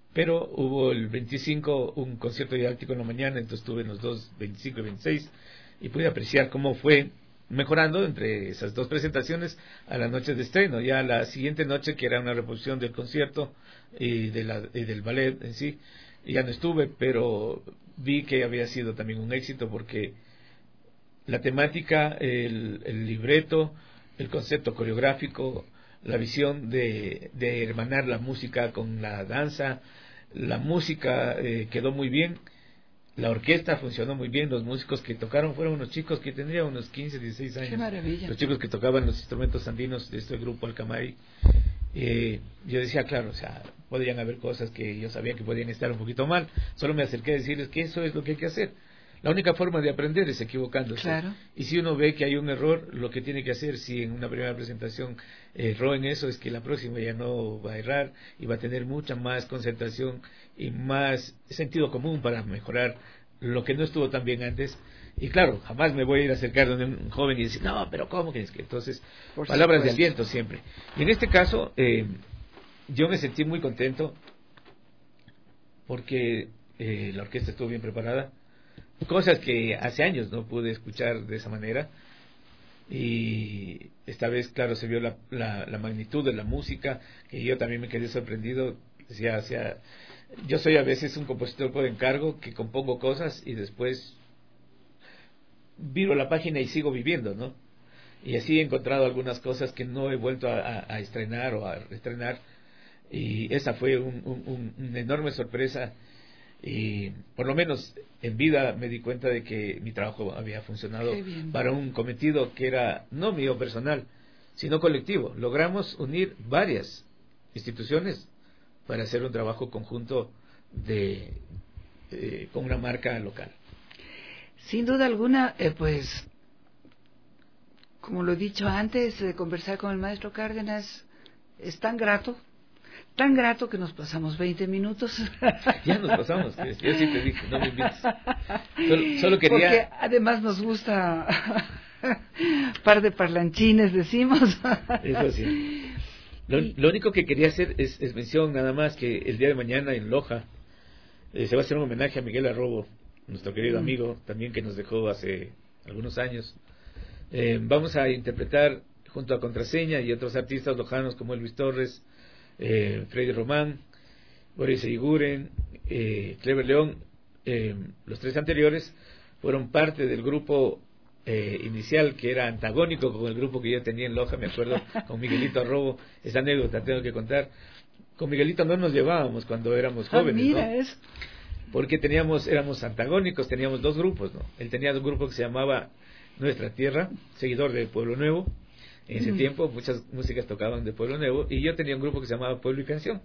pero hubo el veinticinco un concierto didáctico en la mañana, entonces estuve en los dos, veinticinco y veintiséis, y pude apreciar cómo fue mejorando entre esas dos presentaciones a la noche de estreno. Ya la siguiente noche, que era una reposición del concierto y, de la, y del ballet en sí, ya no estuve, pero vi que había sido también un éxito porque la temática, el, el libreto, el concepto coreográfico, la visión de, de hermanar la música con la danza, la música eh, quedó muy bien. La orquesta funcionó muy bien, los músicos que tocaron fueron unos chicos que tendrían unos quince, dieciséis años. ¡Qué maravilla! Los chicos que tocaban los instrumentos andinos de este grupo Alcamay. Eh, yo decía, claro, o sea, podrían haber cosas que yo sabía que podían estar un poquito mal. Solo me acerqué a decirles que eso es lo que hay que hacer. La única forma de aprender es equivocándose. Claro. Y si uno ve que hay un error, lo que tiene que hacer, si en una primera presentación erró en eso, es que la próxima ya no va a errar y va a tener mucha más concentración y más sentido común para mejorar lo que no estuvo tan bien antes. Y claro, jamás me voy a ir a acercar a un joven y decir, no, pero ¿cómo que es que? Entonces, Por palabras supuesto. de aliento siempre. Y en este caso, eh, yo me sentí muy contento porque eh, la orquesta estuvo bien preparada. Cosas que hace años no pude escuchar de esa manera, y esta vez, claro, se vio la, la, la magnitud de la música, que yo también me quedé sorprendido. Decía, o sea, yo soy a veces un compositor por encargo que compongo cosas y después viro la página y sigo viviendo, ¿no? Y así he encontrado algunas cosas que no he vuelto a, a, a estrenar o a reestrenar, y esa fue un, un, un, una enorme sorpresa. Y por lo menos en vida me di cuenta de que mi trabajo había funcionado para un cometido que era no mío personal, sino colectivo. Logramos unir varias instituciones para hacer un trabajo conjunto de eh, con una marca local. Sin duda alguna, eh, pues, como lo he dicho antes, eh, conversar con el maestro Cárdenas es tan grato. Tan grato que nos pasamos veinte minutos. Ya nos pasamos, yo sí te dije, no me invites. Solo, solo quería... Porque además nos gusta par de parlanchines, decimos. Eso sí. Lo, lo único que quería hacer es, es mención nada más que el día de mañana en Loja eh, se va a hacer un homenaje a Miguel Arrobo, nuestro querido mm. amigo, también que nos dejó hace algunos años. Eh, vamos a interpretar junto a Contraseña y otros artistas lojanos como Elvis Torres, Eh, Freddy Román, Boris Eiguren, eh, Clever León. Eh, los tres anteriores fueron parte del grupo eh, inicial, que era antagónico con el grupo que yo tenía en Loja, me acuerdo, con Miguelito Arrobo. Esa anécdota tengo que contar. Con Miguelito no nos llevábamos cuando éramos jóvenes, ah, mira, ¿no? Es... porque teníamos, éramos antagónicos, teníamos dos grupos, ¿no? Él tenía un grupo que se llamaba Nuestra Tierra, seguidor de Pueblo Nuevo. En ese mm. tiempo muchas músicas tocaban de Pueblo Nuevo, y yo tenía un grupo que se llamaba Pueblo y Canción,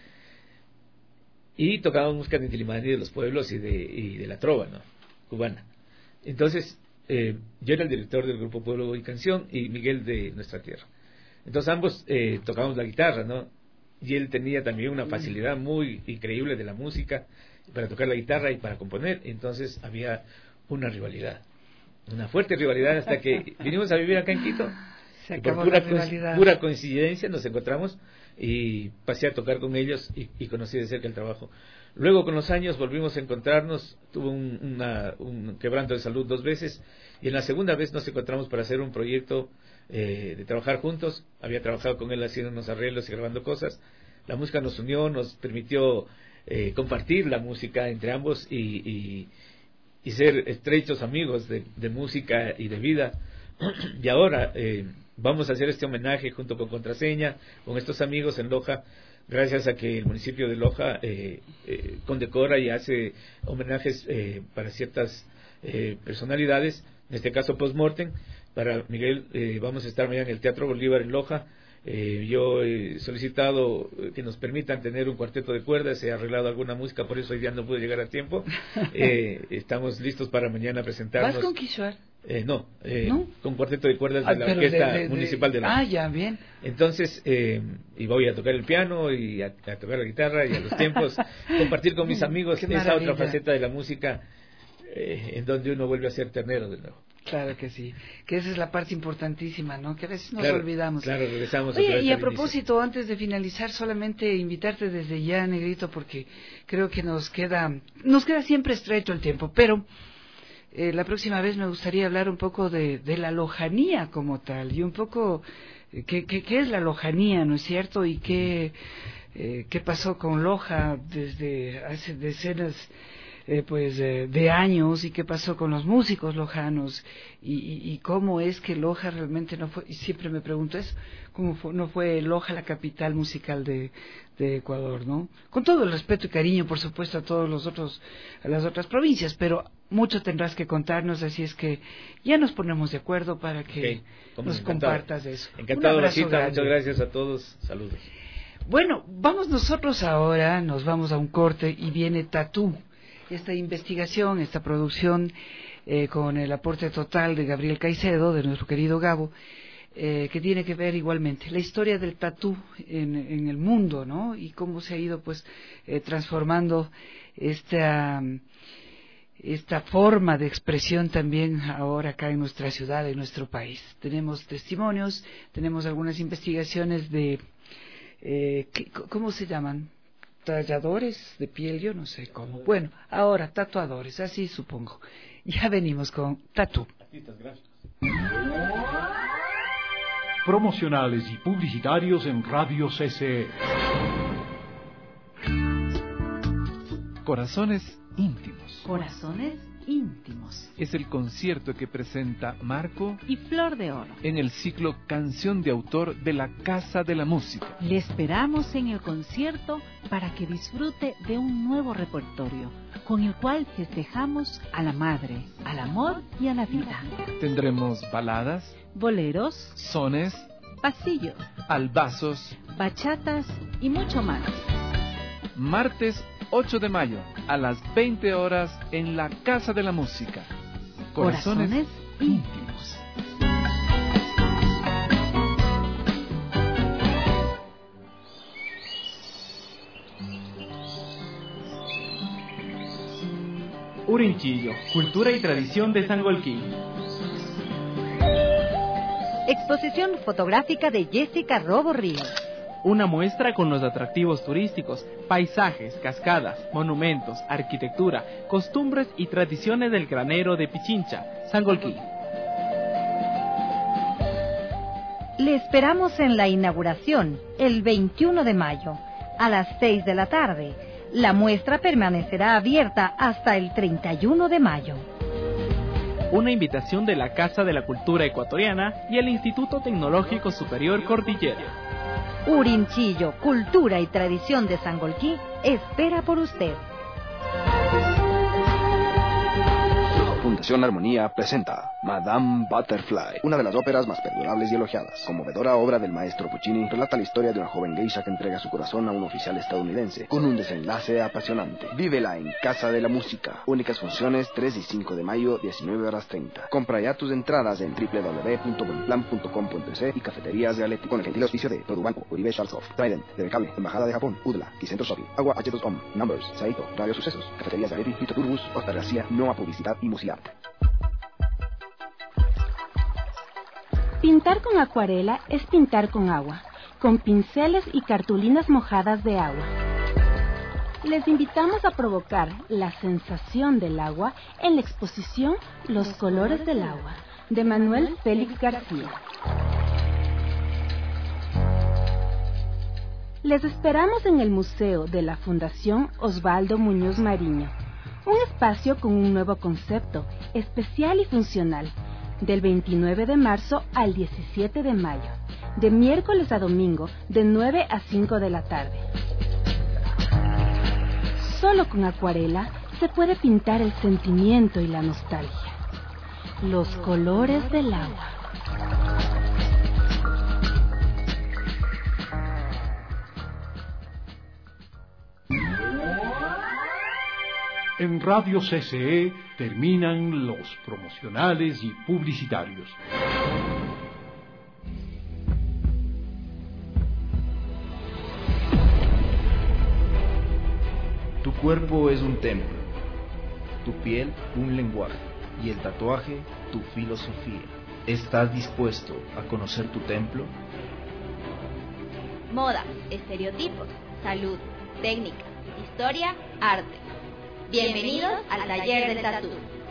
y tocaban música de Intilimani, de los pueblos y de, y de la trova, ¿no? Cubana. Entonces eh, yo era el director del grupo Pueblo y Canción y Miguel de Nuestra Tierra. Entonces ambos eh, tocábamos la guitarra, ¿no? Y él tenía también una facilidad muy increíble de la música para tocar la guitarra y para componer. Entonces había una rivalidad, una fuerte rivalidad, hasta que vinimos a vivir acá en Quito. Se y por pura, co pura coincidencia nos encontramos y pasé a tocar con ellos y, y conocí de cerca el trabajo. Luego, con los años, volvimos a encontrarnos. Tuve un, una, un quebranto de salud dos veces, y en la segunda vez nos encontramos para hacer un proyecto eh, de trabajar juntos. Había trabajado con él haciendo unos arreglos y grabando cosas. La música nos unió, nos permitió eh, compartir la música entre ambos y, y, y ser estrechos amigos de, de música y de vida. Y ahora eh, vamos a hacer este homenaje junto con Contraseña, con estos amigos en Loja, gracias a que el municipio de Loja eh, eh, condecora y hace homenajes eh, para ciertas eh, personalidades, en este caso post-mortem. Para Miguel eh, vamos a estar mañana en el Teatro Bolívar en Loja. Eh, yo he solicitado que nos permitan tener un cuarteto de cuerdas, he arreglado alguna música, por eso hoy día no pude llegar a tiempo. Eh, estamos listos para mañana presentarnos. ¿Vas con Kishore? Eh, no, eh, ¿No? con cuarteto de cuerdas de ah, la Orquesta de, de, Municipal de la... Ah, ya, bien. Entonces, eh, y voy a tocar el piano y a, a tocar la guitarra y a los tiempos, compartir con mis amigos esa otra faceta de la música, eh, en donde uno vuelve a ser ternero de nuevo. Claro que sí, que esa es la parte importantísima, ¿no? Que a veces nos claro, olvidamos. Claro, regresamos. Oye, y a propósito, inicio. Antes de finalizar, solamente invitarte desde ya, Negrito, porque creo que nos queda, nos queda siempre estrecho el tiempo, pero eh, la próxima vez me gustaría hablar un poco de, de la lojanía como tal, y un poco, eh, ¿qué, qué, qué es la lojanía, no es cierto? Y qué, eh, qué pasó con Loja desde hace decenas Eh, pues eh, de años, y qué pasó con los músicos lojanos, y, y, y cómo es que Loja realmente no fue, y siempre me pregunto eso, cómo fue, no fue Loja la capital musical de, de Ecuador, ¿no? Con todo el respeto y cariño, por supuesto, a todos los otros, a las otras provincias, pero mucho tendrás que contarnos, así es que ya nos ponemos de acuerdo para que okay. nos encantado. compartas eso. Encantado, Rosita, muchas gracias a todos, saludos. Bueno, vamos nosotros ahora, nos vamos a un corte y viene Tatú. Esta investigación, esta producción, eh, con el aporte total de Gabriel Caicedo, de nuestro querido Gabo, eh, que tiene que ver igualmente la historia del tatú en, en el mundo, ¿no? Y cómo se ha ido, pues, eh, transformando esta, esta forma de expresión también ahora acá en nuestra ciudad, en nuestro país. Tenemos testimonios, tenemos algunas investigaciones de, eh, ¿cómo se llaman? Talladores de piel, yo no sé cómo. Bueno, ahora tatuadores, así supongo. Ya venimos con Tatú. Promocionales y publicitarios en Radio C C E. Corazones íntimos. Corazones íntimos. Es el concierto que presenta Marco y Flor de Oro en el ciclo Canción de Autor de la Casa de la Música. Le esperamos en el concierto para que disfrute de un nuevo repertorio, con el cual festejamos a la madre, al amor y a la vida. Tendremos baladas, boleros, sones, pasillos, albazos, bachatas y mucho más. Martes ocho de mayo, a las veinte horas, en la Casa de la Música. Corazones, Corazones íntimos. Urinchillo, cultura y tradición de Sangolquí. Exposición fotográfica de Jessica Robo Ríos. Una muestra con los atractivos turísticos, paisajes, cascadas, monumentos, arquitectura, costumbres y tradiciones del granero de Pichincha, Sangolquí. Le esperamos en la inauguración, el veintiuno de mayo, a las seis de la tarde. La muestra permanecerá abierta hasta el treinta y uno de mayo. Una invitación de la Casa de la Cultura Ecuatoriana y el Instituto Tecnológico Superior Cordillera. Urinchillo, cultura y tradición de Sangolquí, espera por usted. Fundación Armonía presenta Madame Butterfly, una de las óperas más perdurables y elogiadas. Conmovedora obra del maestro Puccini, relata la historia de una joven geisha que entrega su corazón a un oficial estadounidense, con un desenlace apasionante. Vívela en Casa de la Música. Únicas funciones tres y cinco de mayo, diecinueve horas treinta. Compra ya tus entradas en doble u doble u doble u punto buenplan punto com punto es y cafeterías de Aleti, con el gentil auspicio de Produbanco, Uribe Charles, Trident, T V Cable, Embajada de Japón, U D L A, Quicentro Shopping, Agua H dos O M, Numbers, Saito, Radio Sucesos, Cafeterías de Aleti, Fito Turbus, Oscar García, Noa Publicidad y Musiart. Pintar con acuarela es pintar con agua, con pinceles y cartulinas mojadas de agua. Les invitamos a provocar la sensación del agua en la exposición Los colores del agua, de Manuel Félix García. Les esperamos en el Museo de la Fundación Osvaldo Muñoz Mariño, un espacio con un nuevo concepto, especial y funcional, del veintinueve de marzo al diecisiete de mayo, de miércoles a domingo, de nueve a cinco de la tarde. Solo con acuarela se puede pintar el sentimiento y la nostalgia. Los colores del agua. En Radio C C E terminan los promocionales y publicitarios. Tu cuerpo es un templo, tu piel un lenguaje. y el tatuaje tu filosofía. ¿Estás dispuesto a conocer tu templo? Moda, estereotipos, salud, técnica, historia, arte. Bienvenidos al Taller del Tatú.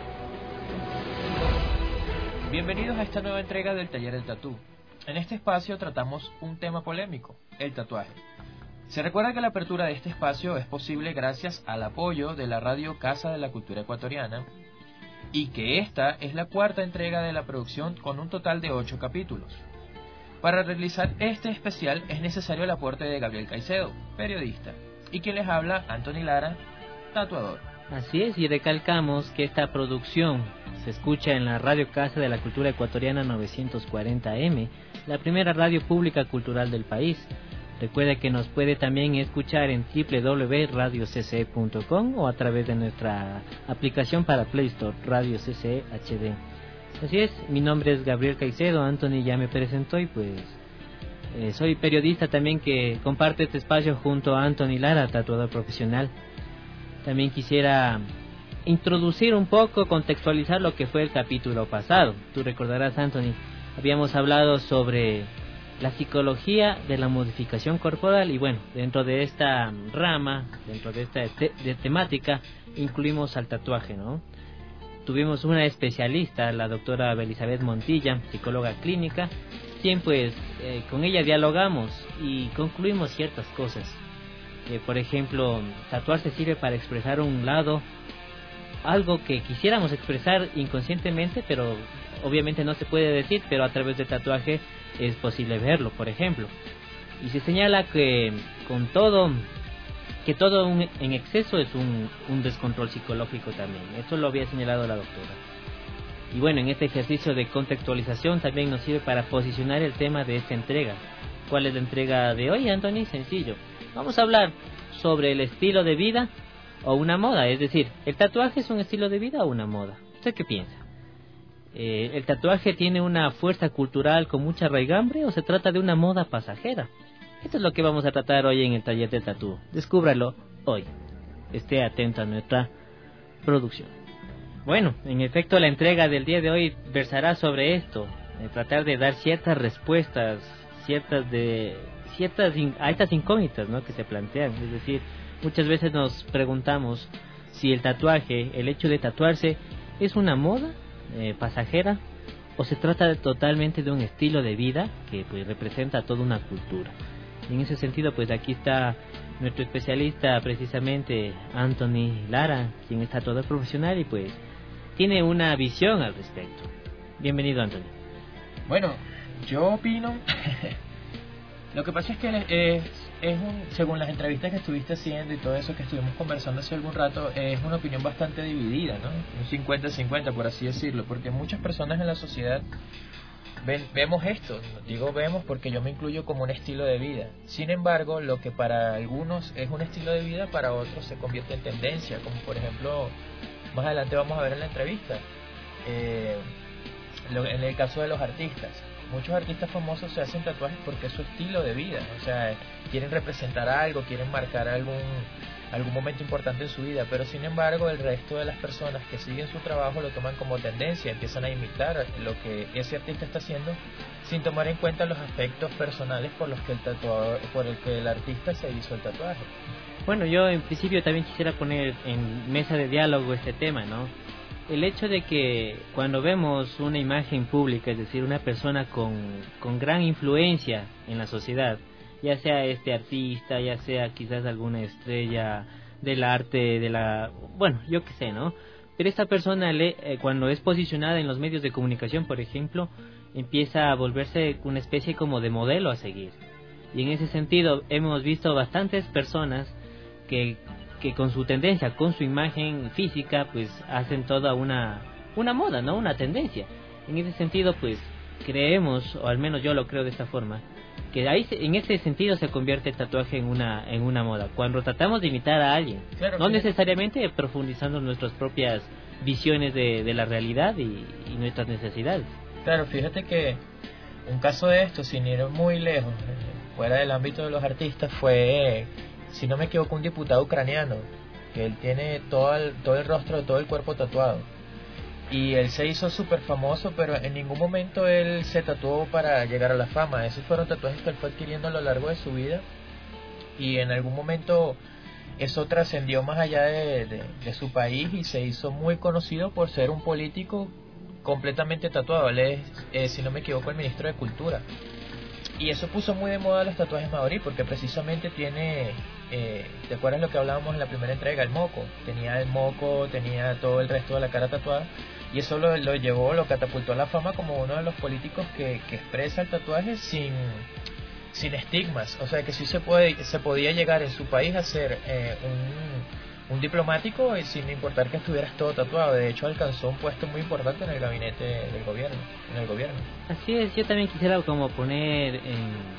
Bienvenidos a esta nueva entrega del Taller del Tatú. En este espacio tratamos un tema polémico, el tatuaje. Se recuerda que la apertura de este espacio es posible gracias al apoyo de la radio Casa de la Cultura Ecuatoriana y que esta es la cuarta entrega de la producción con un total de ocho capítulos. Para realizar este especial es necesario el aporte de Gabriel Caicedo, periodista, y quien les habla, Anthony Lara, tatuador. Así es, y recalcamos que esta producción se escucha en la Radio Casa de la Cultura Ecuatoriana novecientos cuarenta eme, la primera radio pública cultural del país. Recuerde que nos puede también escuchar en doble u doble u doble u punto radio c c e punto com o a través de nuestra aplicación para Play Store, Radio C C E H D. Así es, mi nombre es Gabriel Caicedo, Anthony ya me presentó y pues eh, soy periodista también que comparte este espacio junto a Anthony Lara, tatuador profesional. También quisiera introducir un poco, contextualizar lo que fue el capítulo pasado. Tú recordarás, Anthony, habíamos hablado sobre la psicología de la modificación corporal y bueno, dentro de esta rama, dentro de esta te de temática, incluimos al tatuaje, ¿no? Tuvimos una especialista, la doctora Belizabeth Montilla, psicóloga clínica, quien pues eh, con ella dialogamos y concluimos ciertas cosas. Eh, por ejemplo, tatuarse sirve para expresar un lado, algo que quisiéramos expresar inconscientemente, pero obviamente no se puede decir, pero a través del tatuaje es posible verlo, por ejemplo. Y se señala que con todo, que todo un, en exceso es un, un descontrol psicológico también. Esto lo había señalado la doctora. Y bueno, en este ejercicio de contextualización también nos sirve para posicionar el tema de esta entrega. ¿Cuál es la entrega de hoy, Anthony? Sencillo. Vamos a hablar sobre el estilo de vida o una moda, es decir, ¿el tatuaje es un estilo de vida o una moda? ¿Usted qué piensa? Eh, ¿El tatuaje tiene una fuerza cultural con mucha raigambre o se trata de una moda pasajera? Esto es lo que vamos a tratar hoy en el Taller de Tatú. Descúbralo hoy. Esté atento a nuestra producción. Bueno, en efecto, la entrega del día de hoy versará sobre esto, de tratar de dar ciertas respuestas, ciertas de ciertas in, a estas incógnitas, ¿no?, que se plantean. Es decir, muchas veces nos preguntamos si el tatuaje, el hecho de tatuarse, es una moda eh, pasajera o se trata de, totalmente de un estilo de vida que pues representa toda una cultura. Y en ese sentido, pues aquí está nuestro especialista, precisamente Anthony Lara, quien es tatuador profesional y pues tiene una visión al respecto. Bienvenido, Anthony. Bueno, yo opino lo que pasa es que es, es un, según las entrevistas que estuviste haciendo y todo eso que estuvimos conversando hace algún rato, es una opinión bastante dividida, ¿no? Un cincuenta cincuenta, por así decirlo, porque muchas personas en la sociedad ven, vemos esto, digo vemos porque yo me incluyo como un estilo de vida. Sin embargo, lo que para algunos es un estilo de vida, para otros se convierte en tendencia, como por ejemplo, más adelante vamos a ver en la entrevista, eh, lo, en el caso de los artistas. Muchos artistas famosos se hacen tatuajes porque es su estilo de vida, o sea, quieren representar algo, quieren marcar algún algún momento importante en su vida, pero sin embargo el resto de las personas que siguen su trabajo lo toman como tendencia, empiezan a imitar lo que ese artista está haciendo sin tomar en cuenta los aspectos personales por los que el tatuador, por el que el artista se hizo el tatuaje. Bueno, yo en principio también quisiera poner en mesa de diálogo este tema, ¿no? El hecho de que cuando vemos una imagen pública, es decir, una persona con, con gran influencia en la sociedad, ya sea este artista, ya sea quizás alguna estrella del arte, de la... bueno, yo qué sé, ¿no? Pero esta persona, le, eh, cuando es posicionada en los medios de comunicación, por ejemplo, empieza a volverse una especie como de modelo a seguir. Y en ese sentido hemos visto bastantes personas que... que con su tendencia, con su imagen física, pues hacen toda una una moda, ¿no? Una tendencia. En ese sentido, pues creemos, o al menos yo lo creo de esta forma, que ahí en ese sentido se convierte el tatuaje en una en una moda. Cuando tratamos de imitar a alguien, claro, no necesariamente profundizando en nuestras propias visiones de, de la realidad y, y nuestras necesidades. Claro, fíjate que un caso de esto, sin ir muy lejos, fuera del ámbito de los artistas, fue... si no me equivoco, un diputado ucraniano, que él tiene todo el, todo el rostro, todo el cuerpo tatuado. y él se hizo súper famoso, pero en ningún momento él se tatuó para llegar a la fama. Esos fueron tatuajes que él fue adquiriendo a lo largo de su vida, y en algún momento eso trascendió más allá de, de, de su país y se hizo muy conocido por ser un político completamente tatuado. Él es, eh, si no me equivoco, el ministro de Cultura. Y eso puso muy de moda los tatuajes maorí, porque precisamente tiene, eh, ¿te acuerdas lo que hablábamos en la primera entrega? El moco. Tenía el moco, tenía todo el resto de la cara tatuada, y eso lo, lo llevó, lo catapultó a la fama como uno de los políticos que, que expresa el tatuaje sin, sin estigmas. O sea que sí se, puede, se podía llegar en su país a ser eh, un, un diplomático y sin importar que estuvieras todo tatuado. De hecho, alcanzó un puesto muy importante en el gabinete del gobierno, en el gobierno. Así es, yo también quisiera como poner en,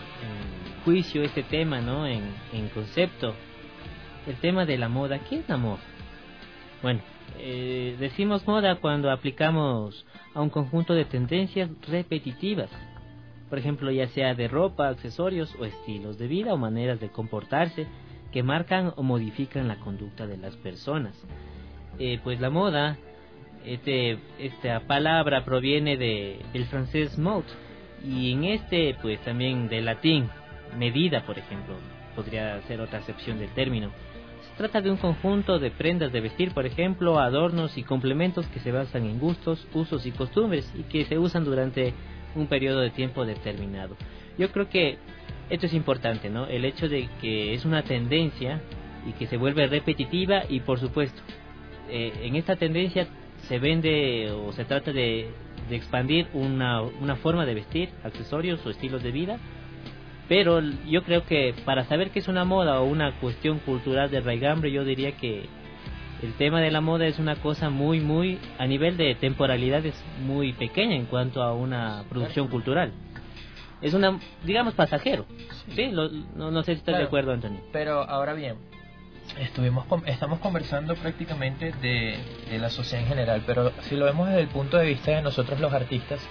en juicio este tema, ¿no? En, en concepto, el tema de la moda. ¿Qué es la moda? Bueno, eh, decimos moda cuando aplicamos a un conjunto de tendencias repetitivas, por ejemplo, ya sea de ropa, accesorios o estilos de vida o maneras de comportarse que marcan o modifican la conducta de las personas. Eh, pues la moda, este, esta palabra proviene de, del francés mode, y en este pues también del latín medida, por ejemplo, podría ser otra acepción del término. Se trata de un conjunto de prendas de vestir, por ejemplo, adornos y complementos que se basan en gustos, usos y costumbres y que se usan durante un periodo de tiempo determinado. Yo creo que esto es importante, ¿no? El hecho de que es una tendencia y que se vuelve repetitiva, y por supuesto, eh, en esta tendencia se vende o se trata de, de expandir una, una forma de vestir, accesorios o estilos de vida. Pero yo creo que para saber qué es una moda o una cuestión cultural de raigambre, yo diría que el tema de la moda es una cosa muy, muy, a nivel de temporalidad es muy pequeña en cuanto a una producción cultural. Es una, digamos, pasajero. Sí, Lo, no, no sé si estás claro, de acuerdo, Antonio. Pero ahora bien, estuvimos estamos conversando prácticamente de, de la sociedad en general, pero si lo vemos desde el punto de vista de nosotros los artistas,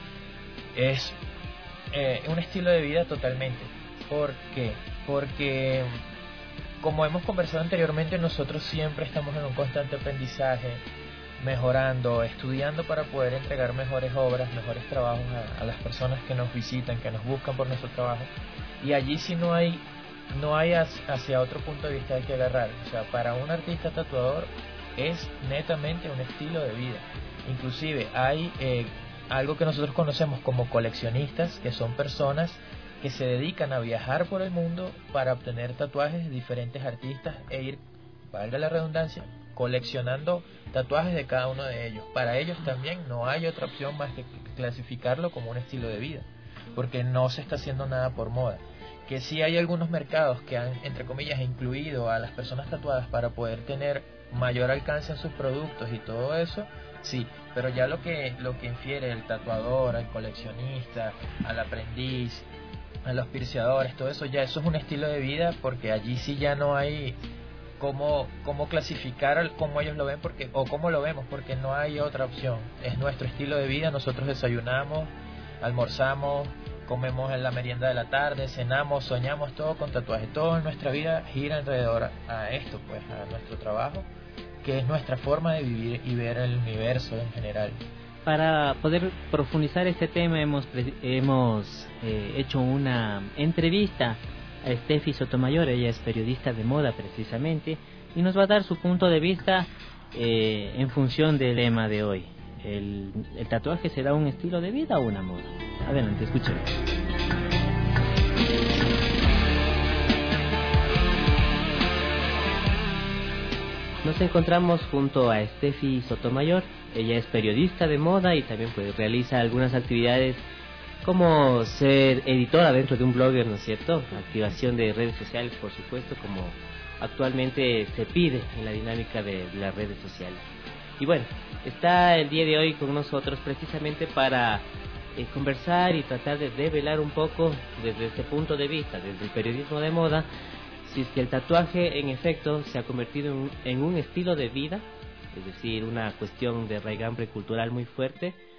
es eh, un estilo de vida totalmente. ¿Por qué? Porque, como hemos conversado anteriormente, nosotros siempre estamos en un constante aprendizaje, mejorando, estudiando para poder entregar mejores obras, mejores trabajos a, a las personas que nos visitan, que nos buscan por nuestro trabajo. Y allí sí no hay no hay hacia otro punto de vista hay que agarrar. O sea, para un artista tatuador es netamente un estilo de vida. Inclusive hay eh, algo que nosotros conocemos como coleccionistas, que son personas que se dedican a viajar por el mundo para obtener tatuajes de diferentes artistas e ir, valga la redundancia, coleccionando tatuajes de cada uno de ellos. Para ellos también no hay otra opción más que clasificarlo como un estilo de vida, porque no se está haciendo nada por moda. Que sí hay algunos mercados que han, entre comillas, incluido a las personas tatuadas para poder tener mayor alcance en sus productos y todo eso, sí, pero ya lo que lo que infiere el tatuador, al coleccionista, al aprendiz, a los pirciadores, todo eso, ya eso es un estilo de vida, porque allí sí ya no hay cómo, cómo clasificar cómo ellos lo ven, porque o cómo lo vemos, porque no hay otra opción. Es nuestro estilo de vida. Nosotros desayunamos, almorzamos, comemos en la merienda de la tarde, cenamos, soñamos, todo con tatuaje. Todo en nuestra vida gira alrededor a esto, pues, a nuestro trabajo, que es nuestra forma de vivir y ver el universo en general. Para poder profundizar este tema hemos hemos eh, hecho una entrevista a Steffi Sotomayor. Ella es periodista de moda precisamente, y nos va a dar su punto de vista eh, en función del lema de hoy. El, ¿El tatuaje será un estilo de vida o una moda? Adelante, escuchen. Nos encontramos junto a Steffi Sotomayor. Ella es periodista de moda y también pues realiza algunas actividades como ser editora dentro de un blogger, ¿no es cierto? Activación de redes sociales, por supuesto, como actualmente se pide en la dinámica de las redes sociales. Y bueno, está el día de hoy con nosotros precisamente para eh, conversar y tratar de develar un poco desde este punto de vista, desde el periodismo de moda, si es que el tatuaje en efecto se ha convertido en, en un estilo de vida, es decir, una cuestión de raigambre cultural muy fuerte,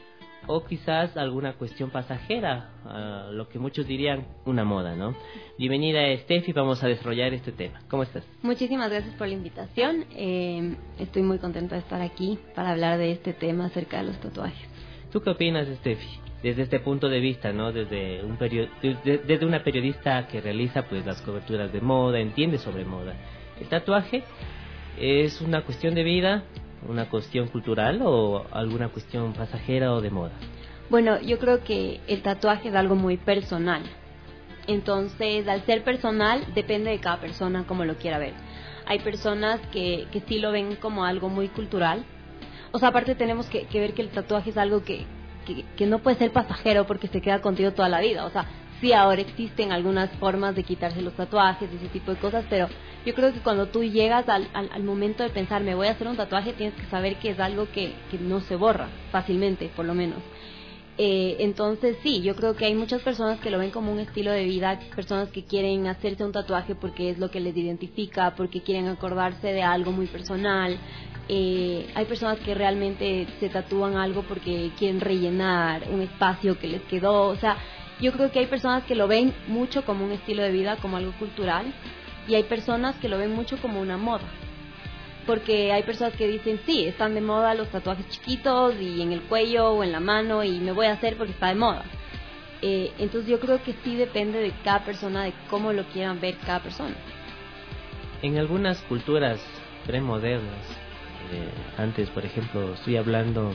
o quizás alguna cuestión pasajera, uh, lo que muchos dirían una moda, ¿no? Bienvenida, Steffi, vamos a desarrollar este tema. ¿Cómo estás? Muchísimas gracias por la invitación. Eh, estoy muy contenta de estar aquí para hablar de este tema acerca de los tatuajes. ¿Tú qué opinas, Steffi? Desde este punto de vista, ¿no? Desde un perio- desde, desde una periodista que realiza pues las coberturas de moda, entiende sobre moda. ¿El tatuaje es una cuestión de vida, una cuestión cultural o alguna cuestión pasajera o de moda? Bueno, yo creo que el tatuaje es algo muy personal. Entonces, al ser personal, depende de cada persona cómo lo quiera ver. Hay personas que, que sí lo ven como algo muy cultural. O sea, aparte tenemos que, que ver que el tatuaje es algo que, que, que no puede ser pasajero porque se queda contigo toda la vida. O sea, sí, ahora existen algunas formas de quitarse los tatuajes y ese tipo de cosas, pero yo creo que cuando tú llegas al, al, al momento de pensar, me voy a hacer un tatuaje, tienes que saber que es algo que, que no se borra fácilmente, por lo menos. Eh, entonces sí, yo creo que hay muchas personas que lo ven como un estilo de vida, personas que quieren hacerse un tatuaje porque es lo que les identifica, porque quieren acordarse de algo muy personal. Eh, hay personas que realmente se tatúan algo porque quieren rellenar un espacio que les quedó. O sea, yo creo que hay personas que lo ven mucho como un estilo de vida, como algo cultural, y hay personas que lo ven mucho como una moda. Porque hay personas que dicen, sí, están de moda los tatuajes chiquitos y en el cuello o en la mano y me voy a hacer porque está de moda. Eh, entonces yo creo que sí depende de cada persona, de cómo lo quieran ver cada persona. En algunas culturas premodernas, eh, antes, por ejemplo, estoy hablando,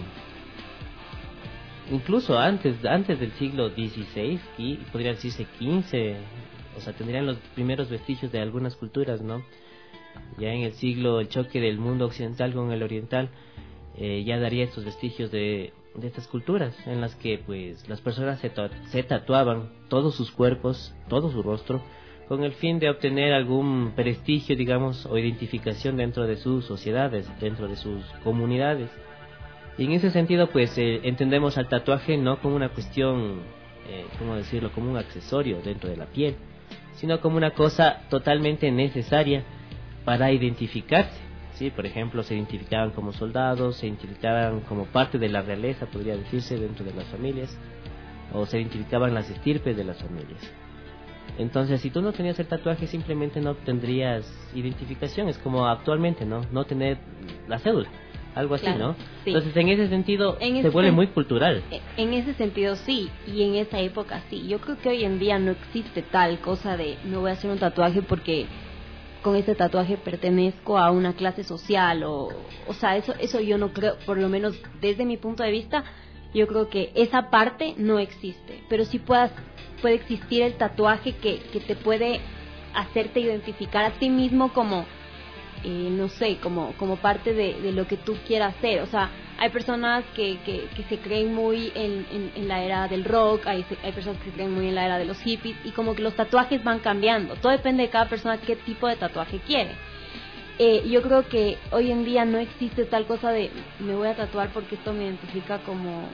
incluso antes antes del siglo dieciséis, y podría decirse quince, o sea, tendrían los primeros vestigios de algunas culturas, ¿no? Ya en el siglo, el choque del mundo occidental con el oriental, eh, ya daría estos vestigios de, de estas culturas, en las que pues las personas se, se tatuaban todos sus cuerpos, todo su rostro, con el fin de obtener algún prestigio, digamos, o identificación dentro de sus sociedades, dentro de sus comunidades. Y en ese sentido, pues, eh, entendemos al tatuaje no como una cuestión, eh, ¿cómo decirlo?, como un accesorio dentro de la piel, sino como una cosa totalmente necesaria para identificarse, ¿sí? Por ejemplo, se identificaban como soldados, se identificaban como parte de la realeza, podría decirse, dentro de las familias, o se identificaban las estirpes de las familias. Entonces, si tú no tenías el tatuaje, simplemente no tendrías identificación. Es como actualmente, ¿no? No tener la cédula, algo así, Claro, ¿no? sí. Entonces, en ese sentido, En se ese vuelve sen- muy cultural. En ese sentido sí, y en esa época sí. Yo creo que hoy en día no existe tal cosa de me voy a hacer un tatuaje porque con ese tatuaje pertenezco a una clase social, o o sea, eso eso yo no creo, por lo menos desde mi punto de vista, yo creo que esa parte no existe, pero sí puedas, puede existir el tatuaje que, que te puede hacerte identificar a ti mismo como, eh, no sé, como como parte de, de lo que tú quieras hacer. O sea, hay personas que, que, que se creen muy en, en, en la era del rock, hay, hay personas que se creen muy en la era de los hippies, y como que los tatuajes van cambiando. Todo depende de cada persona qué tipo de tatuaje quiere. Eh, yo creo que hoy en día no existe tal cosa de me voy a tatuar porque esto me identifica como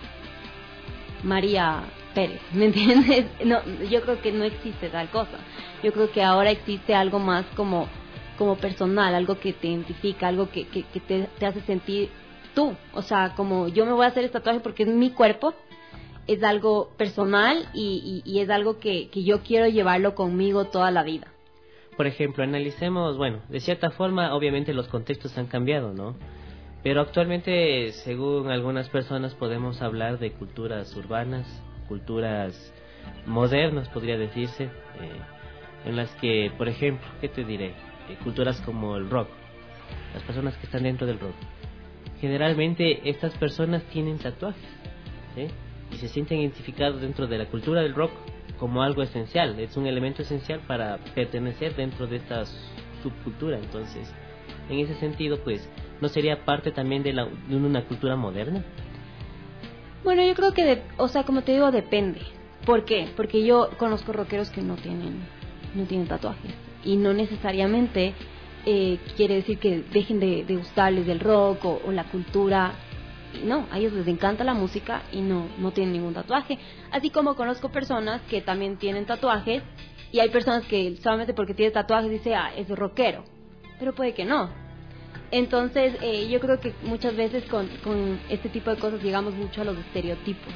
María Pérez, ¿me entiendes? No, yo creo que no existe tal cosa. Yo creo que ahora existe algo más como como personal, algo que te identifica, algo que, que, que te, te hace sentir tú. O sea, como yo me voy a hacer este tatuaje porque es mi cuerpo, es algo personal y, y, y es algo que, que yo quiero llevarlo conmigo toda la vida. Por ejemplo, analicemos, bueno, de cierta forma, obviamente los contextos han cambiado, ¿no? Pero actualmente, según algunas personas, podemos hablar de culturas urbanas, culturas modernas, podría decirse, eh, en las que, por ejemplo, ¿qué te diré? Eh, culturas como el rock, las personas que están dentro del rock. Generalmente estas personas tienen tatuajes, ¿sí? Y se sienten identificados dentro de la cultura del rock como algo esencial, es un elemento esencial para pertenecer dentro de esta subcultura. Entonces, en ese sentido, pues, ¿no sería parte también de, la, de una cultura moderna? Bueno, yo creo que, de, o sea, como te digo, depende. ¿Por qué? Porque yo conozco rockeros que no tienen, no tienen tatuajes, y no necesariamente eh, quiere decir que dejen de, de gustarles del rock o, o la cultura. No, a ellos les encanta la música y no, no tienen ningún tatuaje. Así como conozco personas que también tienen tatuajes, y hay personas que solamente porque tiene tatuajes dice, ah, es rockero, pero puede que no. Entonces, eh, yo creo que muchas veces con, con este tipo de cosas llegamos mucho a los estereotipos.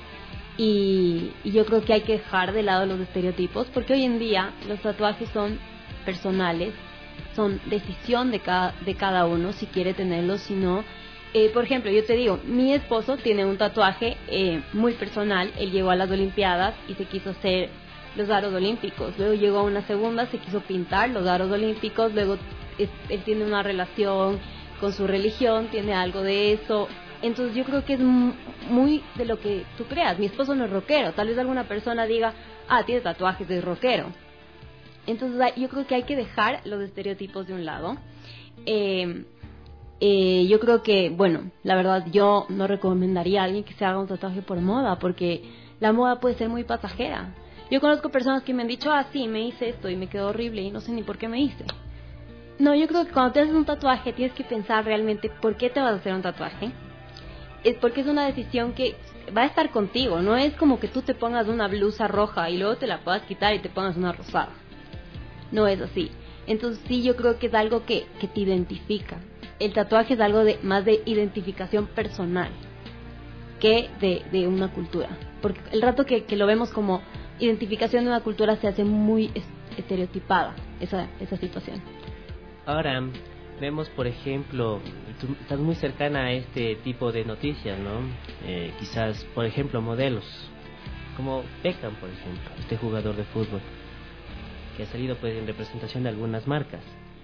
Y, y yo creo que hay que dejar de lado los estereotipos, porque hoy en día los tatuajes son personales, son decisión de cada, de cada uno si quiere tenerlos, si no. Eh, por ejemplo, yo te digo, mi esposo tiene un tatuaje eh, muy personal. Él llegó a las Olimpiadas y se quiso hacer los aros olímpicos. Luego llegó a una segunda, se quiso pintar los aros olímpicos. Luego es, él tiene una relación con su religión, tiene algo de eso. Entonces yo creo que es muy de lo que tú creas. Mi esposo no es rockero. Tal vez alguna persona diga, ah, tiene tatuajes, es rockero. Entonces yo creo que hay que dejar los estereotipos de un lado. Eh, eh, yo creo que, bueno, la verdad yo no recomendaría a alguien que se haga un tatuaje por moda, porque la moda puede ser muy pasajera. Yo conozco personas que me han dicho, ah, sí, me hice esto y me quedó horrible y no sé ni por qué me hice. No, yo creo que cuando te haces un tatuaje tienes que pensar realmente por qué te vas a hacer un tatuaje. Es porque es una decisión que va a estar contigo. No es como que tú te pongas una blusa roja y luego te la puedas quitar y te pongas una rosada. No es así. Entonces sí, yo creo que es algo que, que te identifica. El tatuaje es algo de más de identificación personal que de, de una cultura. Porque el rato que, que lo vemos como identificación de una cultura se hace muy estereotipada esa, esa situación. Ahora, vemos, por ejemplo, tú estás muy cercana a este tipo de noticias, ¿no? Eh, quizás, por ejemplo, modelos, como Beckham, por ejemplo, este jugador de fútbol, que ha salido pues en representación de algunas marcas.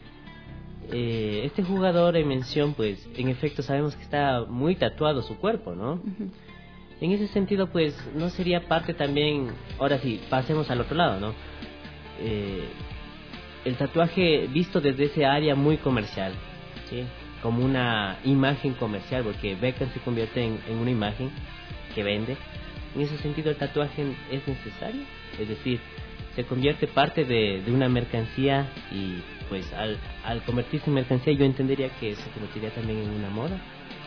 Eh, este jugador en mención, pues, en efecto sabemos que está muy tatuado su cuerpo, ¿no? Uh-huh. En ese sentido, pues, ¿no sería parte también, ahora sí, pasemos al otro lado, ¿no? Eh, el tatuaje visto desde ese área muy comercial, ¿sí? Como una imagen comercial, porque Beckham se convierte en, en una imagen que vende. En ese sentido, ¿el tatuaje es necesario? Es decir, se convierte parte de, de una mercancía y pues al, al convertirse en mercancía yo entendería que se convertiría también en una moda.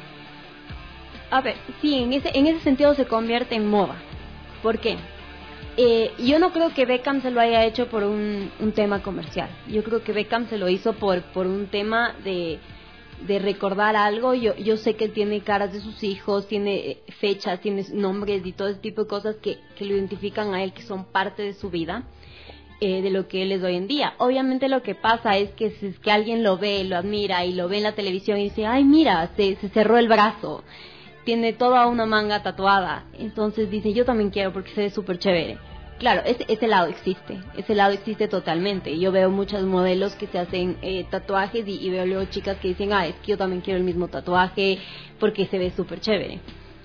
A ver, sí, en ese, en ese sentido se convierte en moda. ¿Por qué? Eh, yo no creo que Beckham se lo haya hecho por un, un tema comercial. Yo creo que Beckham se lo hizo por, por un tema de, de recordar algo. Yo, yo sé que él tiene caras de sus hijos, tiene fechas, tiene nombres y todo ese tipo de cosas que, que lo identifican a él, que son parte de su vida, eh, de lo que él es hoy en día. Obviamente lo que pasa es que si es que alguien lo ve, lo admira y lo ve en la televisión y dice, ay, mira, se, se cerró el brazo, tiene toda una manga tatuada, entonces dice, yo también quiero porque se ve súper chévere. Claro, ese, ese lado existe, ese lado existe totalmente. Yo veo muchos modelos que se hacen eh, tatuajes y, y veo luego chicas que dicen, ah, es que yo también quiero el mismo tatuaje porque se ve súper chévere.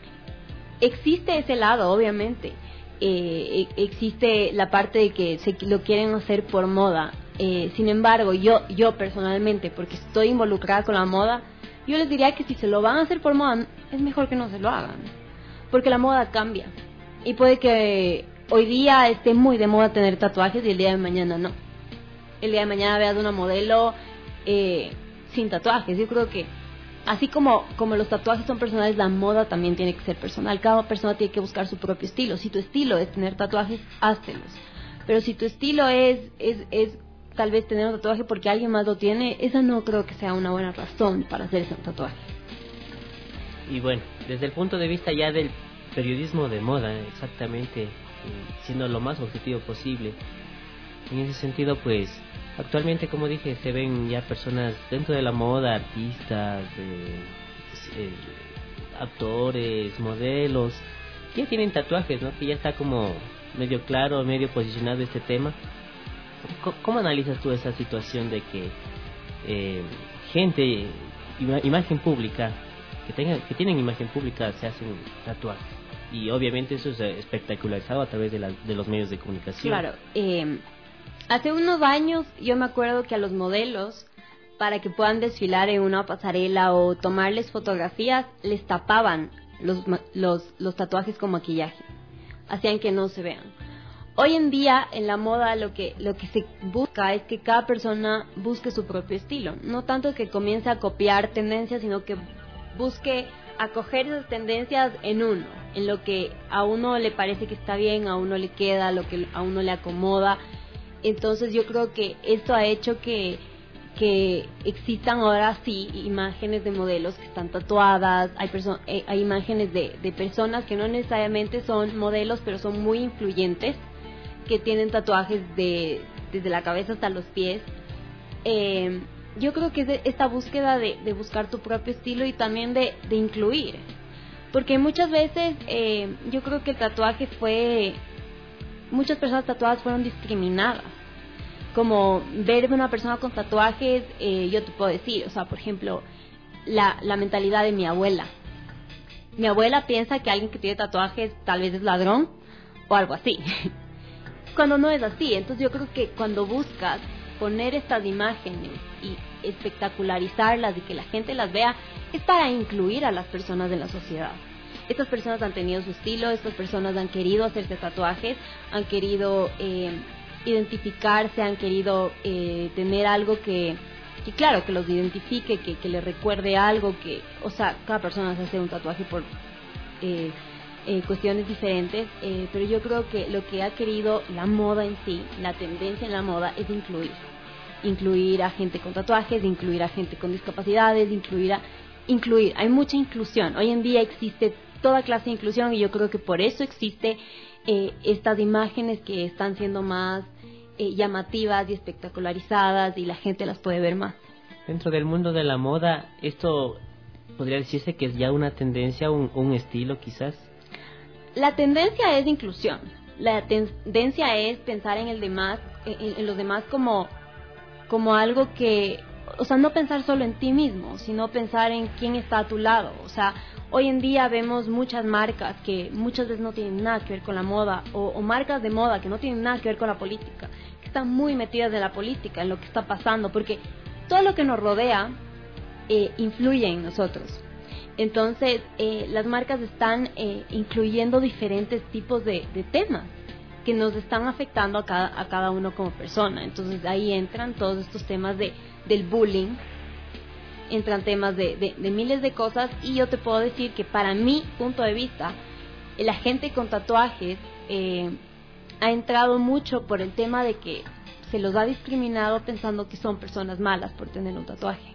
Existe ese lado, obviamente. Eh, existe la parte de que se lo quieren hacer por moda. Eh, sin embargo, yo, yo personalmente, porque estoy involucrada con la moda, yo les diría que si se lo van a hacer por moda, es mejor que no se lo hagan. Porque la moda cambia. Y puede que hoy día esté muy de moda tener tatuajes y el día de mañana no. El día de mañana veas una modelo eh, sin tatuajes. Yo creo que así como, como los tatuajes son personales, la moda también tiene que ser personal. Cada persona tiene que buscar su propio estilo. Si tu estilo es tener tatuajes, háztelos. Pero si tu estilo es, es, es tal vez tener un tatuaje porque alguien más lo tiene, esa no creo que sea una buena razón para hacerse un tatuaje. Y bueno, desde el punto de vista ya del periodismo de moda, exactamente, siendo lo más objetivo posible, en ese sentido, pues actualmente, como dije, se ven ya personas dentro de la moda, artistas, eh, eh, actores, modelos, que ya tienen tatuajes, ¿no? Que ya está como medio claro, medio posicionado este tema. ¿Cómo, cómo analizas tú esa situación de que eh, gente, ima, imagen pública, que tengan, que tienen imagen pública, se hacen tatuajes? Y obviamente eso es espectacularizado a través de, la, de los medios de comunicación. Claro, eh, hace unos años yo me acuerdo que a los modelos, para que puedan desfilar en una pasarela o tomarles fotografías, les tapaban los, los, los tatuajes con maquillaje, hacían que no se vean. Hoy en día en la moda lo que, lo que se busca es que cada persona busque su propio estilo, no tanto que comience a copiar tendencias, sino que busque acoger esas tendencias en uno, en lo que a uno le parece que está bien, a uno le queda, lo que a uno le acomoda. Entonces yo creo que esto ha hecho que, que existan ahora sí imágenes de modelos que están tatuadas, hay, perso- eh, hay imágenes de, de personas que no necesariamente son modelos, pero son muy influyentes, que tienen tatuajes de, desde la cabeza hasta los pies. Eh, yo creo que es de esta búsqueda de, de buscar tu propio estilo y también de, de incluir, porque muchas veces eh, yo creo que el tatuaje fue, muchas personas tatuadas fueron discriminadas. Como ver una persona con tatuajes, eh, yo te puedo decir, o sea, por ejemplo, la, la mentalidad de mi abuela. Mi abuela piensa que alguien que tiene tatuajes tal vez es ladrón o algo así, cuando no es así. Entonces yo creo que cuando buscas poner estas imágenes y espectacularizarlas y que la gente las vea, es para incluir a las personas en la sociedad. Estas personas han tenido su estilo, estas personas han querido hacerse tatuajes, han querido... Eh, identificarse, han querido eh, tener algo que, que claro, que los identifique, que, que les recuerde algo, que, o sea, cada persona se hace un tatuaje por eh, eh, cuestiones diferentes, eh, pero yo creo que lo que ha querido la moda en sí, la tendencia en la moda es incluir, incluir a gente con tatuajes, incluir a gente con discapacidades, incluir a, incluir, hay mucha inclusión, hoy en día existe toda clase de inclusión y yo creo que por eso existe eh, estas imágenes que están siendo más Eh, llamativas y espectacularizadas y la gente las puede ver más. Dentro del mundo de la moda, esto podría decirse que es ya una tendencia, un, un estilo quizás. La tendencia es inclusión, la tendencia es pensar en el demás, en, en los demás como, como algo que, o sea, no pensar solo en ti mismo, sino pensar en quién está a tu lado. O sea, hoy en día vemos muchas marcas que muchas veces no tienen nada que ver con la moda, o, o marcas de moda que no tienen nada que ver con la política, que están muy metidas en la política, en lo que está pasando, porque todo lo que nos rodea eh, influye en nosotros. Entonces, eh, las marcas están eh, incluyendo diferentes tipos de, de temas que nos están afectando a cada, a cada uno como persona. Entonces, ahí entran todos estos temas de, del bullying, entran temas de, de, de miles de cosas, y yo te puedo decir que para mi punto de vista, la gente con tatuajes eh, ha entrado mucho por el tema de que se los ha discriminado pensando que son personas malas por tener un tatuaje.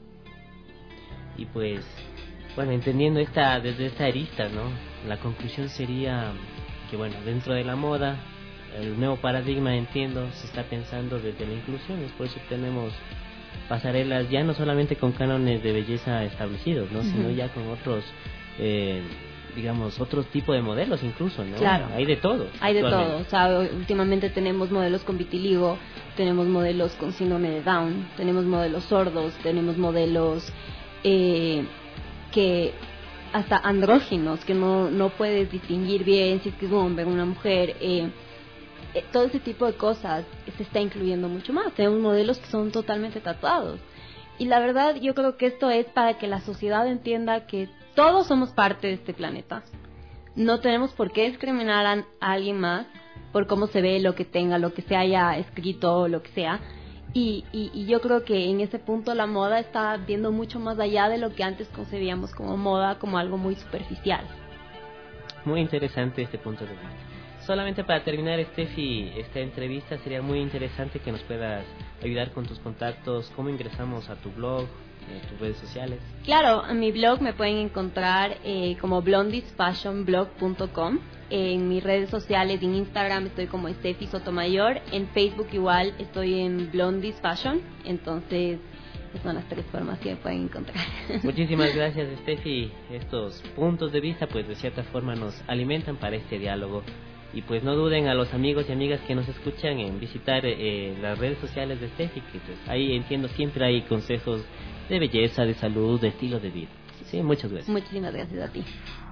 Y pues, bueno, entendiendo esta desde esta arista, ¿no? La conclusión sería que, bueno, dentro de la moda, el nuevo paradigma, entiendo, se está pensando desde la inclusión. Es por eso que tenemos pasarelas ya no solamente con cánones de belleza establecidos, ¿no? Uh-huh. Sino ya con otros, eh, digamos, otro tipo de modelos incluso, ¿no? Claro. Hay de todo. Hay de todo. O sea, últimamente tenemos modelos con vitiligo, tenemos modelos con síndrome de Down, tenemos modelos sordos, tenemos modelos eh, que hasta andróginos, que no, no puedes distinguir bien si es que es un hombre o una mujer. Eh, eh, todo ese tipo de cosas se está incluyendo mucho más. Tenemos modelos que son totalmente tatuados. Y la verdad, yo creo que esto es para que la sociedad entienda que todos somos parte de este planeta. No tenemos por qué discriminar a, a alguien más por cómo se ve, lo que tenga, lo que se haya escrito, lo que sea. Y, y, y yo creo que en ese punto la moda está viendo mucho más allá de lo que antes concebíamos como moda, como algo muy superficial. Muy interesante este punto de vista. Solamente para terminar, Steffi, esta entrevista, sería muy interesante que nos puedas ayudar con tus contactos, cómo ingresamos a tu blog, a tus redes sociales. Claro, en mi blog me pueden encontrar eh, como blondies fashion blog punto com. En mis redes sociales, en Instagram estoy como Steffi Sotomayor, en Facebook igual estoy en Blondies Fashion, entonces son las tres formas que me pueden encontrar. Muchísimas gracias, Steffi. Estos puntos de vista pues de cierta forma nos alimentan para este diálogo. Y pues no duden a los amigos y amigas que nos escuchan en visitar eh, las redes sociales de Steffi, que pues ahí entiendo siempre hay consejos de belleza, de salud, de estilo de vida. Sí, muchas gracias. Muchísimas gracias a ti.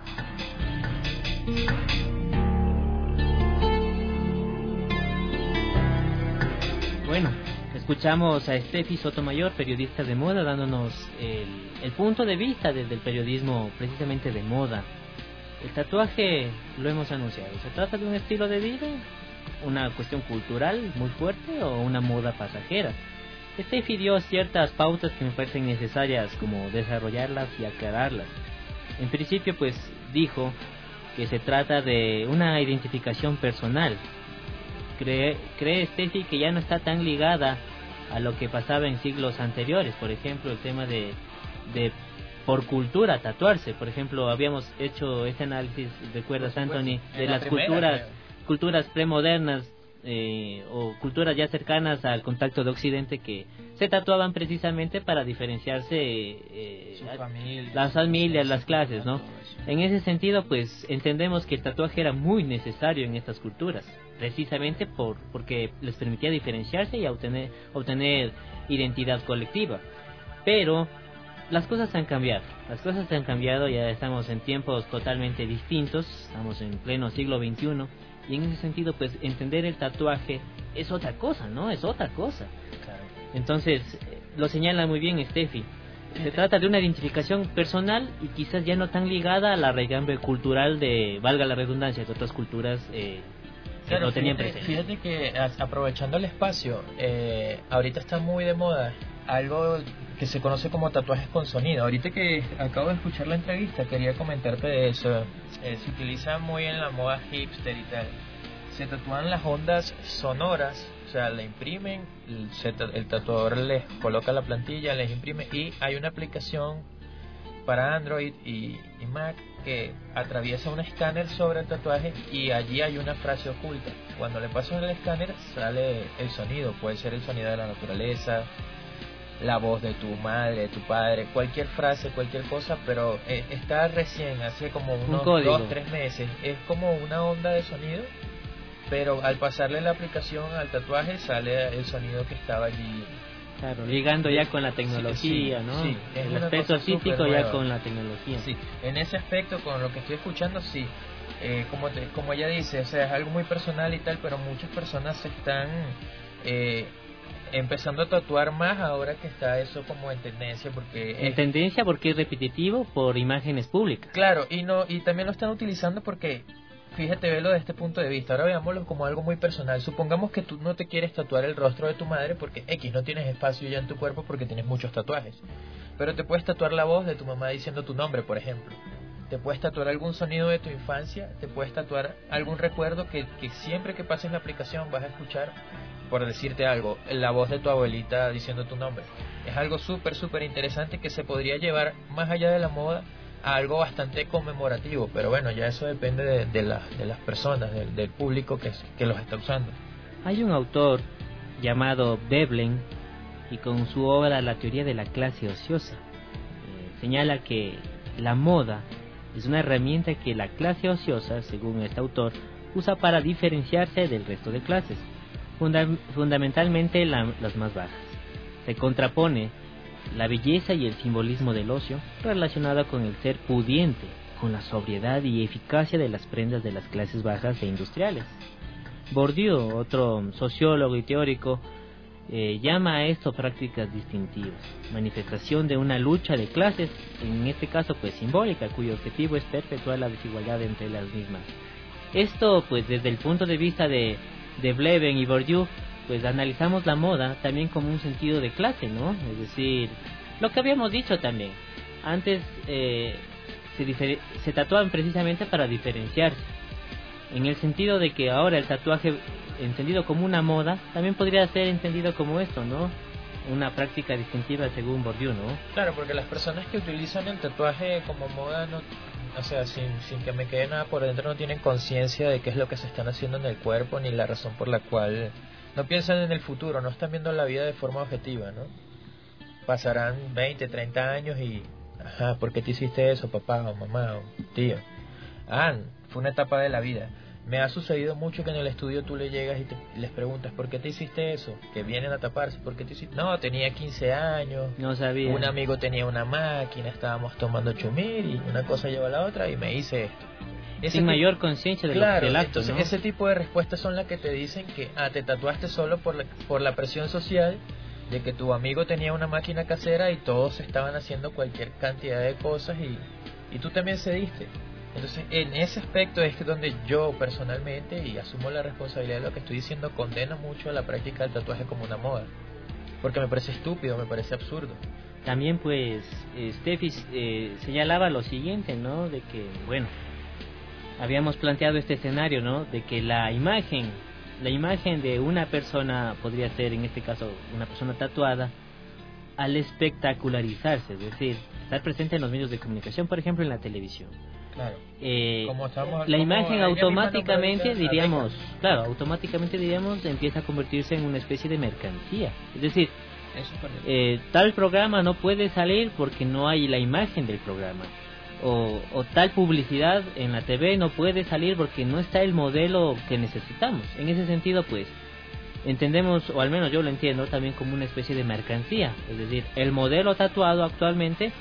Bueno, escuchamos a Steffi Sotomayor, periodista de moda, dándonos el, el punto de vista desde el periodismo precisamente de moda. El tatuaje lo hemos anunciado. ¿Se trata de un estilo de vida, una cuestión cultural muy fuerte o una moda pasajera? Steffi dio ciertas pautas que me parecen necesarias como desarrollarlas y aclararlas. En principio pues dijo que se trata de una identificación personal. Cree, cree Steffi que ya no está tan ligada a lo que pasaba en siglos anteriores. Por ejemplo, el tema de, de por cultura tatuarse. Por ejemplo, habíamos hecho este análisis, ¿recuerdas, Anthony? De las culturas, culturas premodernas eh, o culturas ya cercanas al contacto de Occidente que se tatuaban precisamente para diferenciarse eh, familia, las familias, las clases, ¿no? En ese sentido, pues entendemos que el tatuaje era muy necesario en estas culturas, precisamente por porque les permitía diferenciarse y obtener, obtener identidad colectiva. Pero las cosas han cambiado, las cosas han cambiado, ya estamos en tiempos totalmente distintos, estamos en pleno siglo veintiuno, y en ese sentido, pues entender el tatuaje es otra cosa, ¿no? Es otra cosa. Claro. Entonces, lo señala muy bien Steffi. Se trata de una identificación personal y quizás ya no tan ligada a la raigambre cultural de, valga la redundancia, de otras culturas eh, que claro, no tenían fíjate, presente. Fíjate que a, aprovechando el espacio, eh, ahorita está muy de moda algo que se conoce como tatuajes con sonido. Ahorita que acabo de escuchar la entrevista, quería comentarte de eso. Eh, se utiliza muy en la moda hipster y tal. Se tatúan las ondas sonoras, o sea, le imprimen, el, se, el tatuador les coloca la plantilla, les imprime, y hay una aplicación para Android y, y Mac que atraviesa un escáner sobre el tatuaje y allí hay una frase oculta. Cuando le pasan el escáner sale el sonido, puede ser el sonido de la naturaleza, la voz de tu madre, de tu padre, cualquier frase, cualquier cosa, pero eh, está recién, hace como unos un dos, tres meses, es como una onda de sonido, pero al pasarle la aplicación al tatuaje sale el sonido que estaba allí. Claro, ligando ya con la tecnología, sí, sí, ¿no? Sí, es el aspecto artístico ya con la tecnología. Sí, en ese aspecto, con lo que estoy escuchando, sí. Eh, como, te, como ella dice, o sea, es algo muy personal y tal, pero muchas personas se están eh, empezando a tatuar más ahora que está eso como en tendencia, porque en es, tendencia porque es repetitivo por imágenes públicas. Claro, y no y también lo están utilizando porque fíjate, velo desde este punto de vista. Ahora veámoslo como algo muy personal. Supongamos que tú no te quieres tatuar el rostro de tu madre porque X, no tienes espacio ya en tu cuerpo porque tienes muchos tatuajes, pero te puedes tatuar la voz de tu mamá diciendo tu nombre, por ejemplo. Te puedes tatuar algún sonido de tu infancia, te puedes tatuar algún recuerdo que, que siempre que pases la aplicación vas a escuchar, por decirte algo, la voz de tu abuelita diciendo tu nombre. Es algo súper, súper interesante que se podría llevar más allá de la moda a algo bastante conmemorativo, pero bueno, ya eso depende de, de, la, de las personas, del, del público que, que los está usando. Hay un autor llamado Veblen y con su obra La teoría de la clase ociosa eh, señala que la moda es una herramienta que la clase ociosa, según este autor, usa para diferenciarse del resto de clases, funda fundamentalmente la, las más bajas. Se contrapone la belleza y el simbolismo del ocio relacionado con el ser pudiente, con la sobriedad y eficacia de las prendas de las clases bajas e industriales. Bourdieu, otro sociólogo y teórico, eh, llama a esto prácticas distintivas, manifestación de una lucha de clases, en este caso pues simbólica, cuyo objetivo es perpetuar la desigualdad entre las mismas. Esto pues desde el punto de vista de, de Veblen y Bourdieu, pues analizamos la moda también como un sentido de clase, ¿no? Es decir, lo que habíamos dicho también, antes eh, se, se tatuaban precisamente para diferenciarse, en el sentido de que ahora el tatuaje entendido como una moda también podría ser entendido como esto, ¿no? Una práctica distintiva según Bourdieu, ¿no? Claro, porque las personas que utilizan el tatuaje como moda, no, o sea, sin, sin que me quede nada por dentro, no tienen conciencia de qué es lo que se están haciendo en el cuerpo ni la razón por la cual no piensan en el futuro, no están viendo la vida de forma objetiva, ¿no? Pasarán veinte, treinta años y, ajá, ¿por qué te hiciste eso, papá o mamá o tío? Ah, fue una etapa de la vida. Me ha sucedido mucho que en el estudio tú le llegas y te, les preguntas, ¿por qué te hiciste eso? Que vienen a taparse, ¿por qué te hiciste? No, tenía quince años, no sabía. Un amigo tenía una máquina, estábamos tomando chumir y una cosa lleva a la otra y me hice esto. Ese Sin mayor conciencia de claro, lo del acto, entonces ¿no? Ese tipo de respuestas son las que te dicen que ah, te tatuaste solo por la, por la presión social de que tu amigo tenía una máquina casera y todos estaban haciendo cualquier cantidad de cosas y, y tú también cediste. Entonces, en ese aspecto es que donde yo personalmente, y asumo la responsabilidad de lo que estoy diciendo, condeno mucho la práctica del tatuaje como una moda, porque me parece estúpido, me parece absurdo. También pues eh, Steffi eh, señalaba lo siguiente, ¿no? De que, bueno, habíamos planteado este escenario, ¿no? De que la imagen la imagen de una persona podría ser, en este caso, una persona tatuada, al espectacularizarse, es decir, estar presente en los medios de comunicación, por ejemplo, en la televisión. Claro. Eh, como estamos, la como imagen automáticamente, diríamos, década. claro, automáticamente, diríamos, empieza a convertirse en una especie de mercancía. Es decir, Eso eh, tal programa no puede salir porque no hay la imagen del programa. O, o tal publicidad en la T V no puede salir porque no está el modelo que necesitamos. En ese sentido, pues, entendemos, o al menos yo lo entiendo también como una especie de mercancía. Es decir, el modelo tatuado actualmente,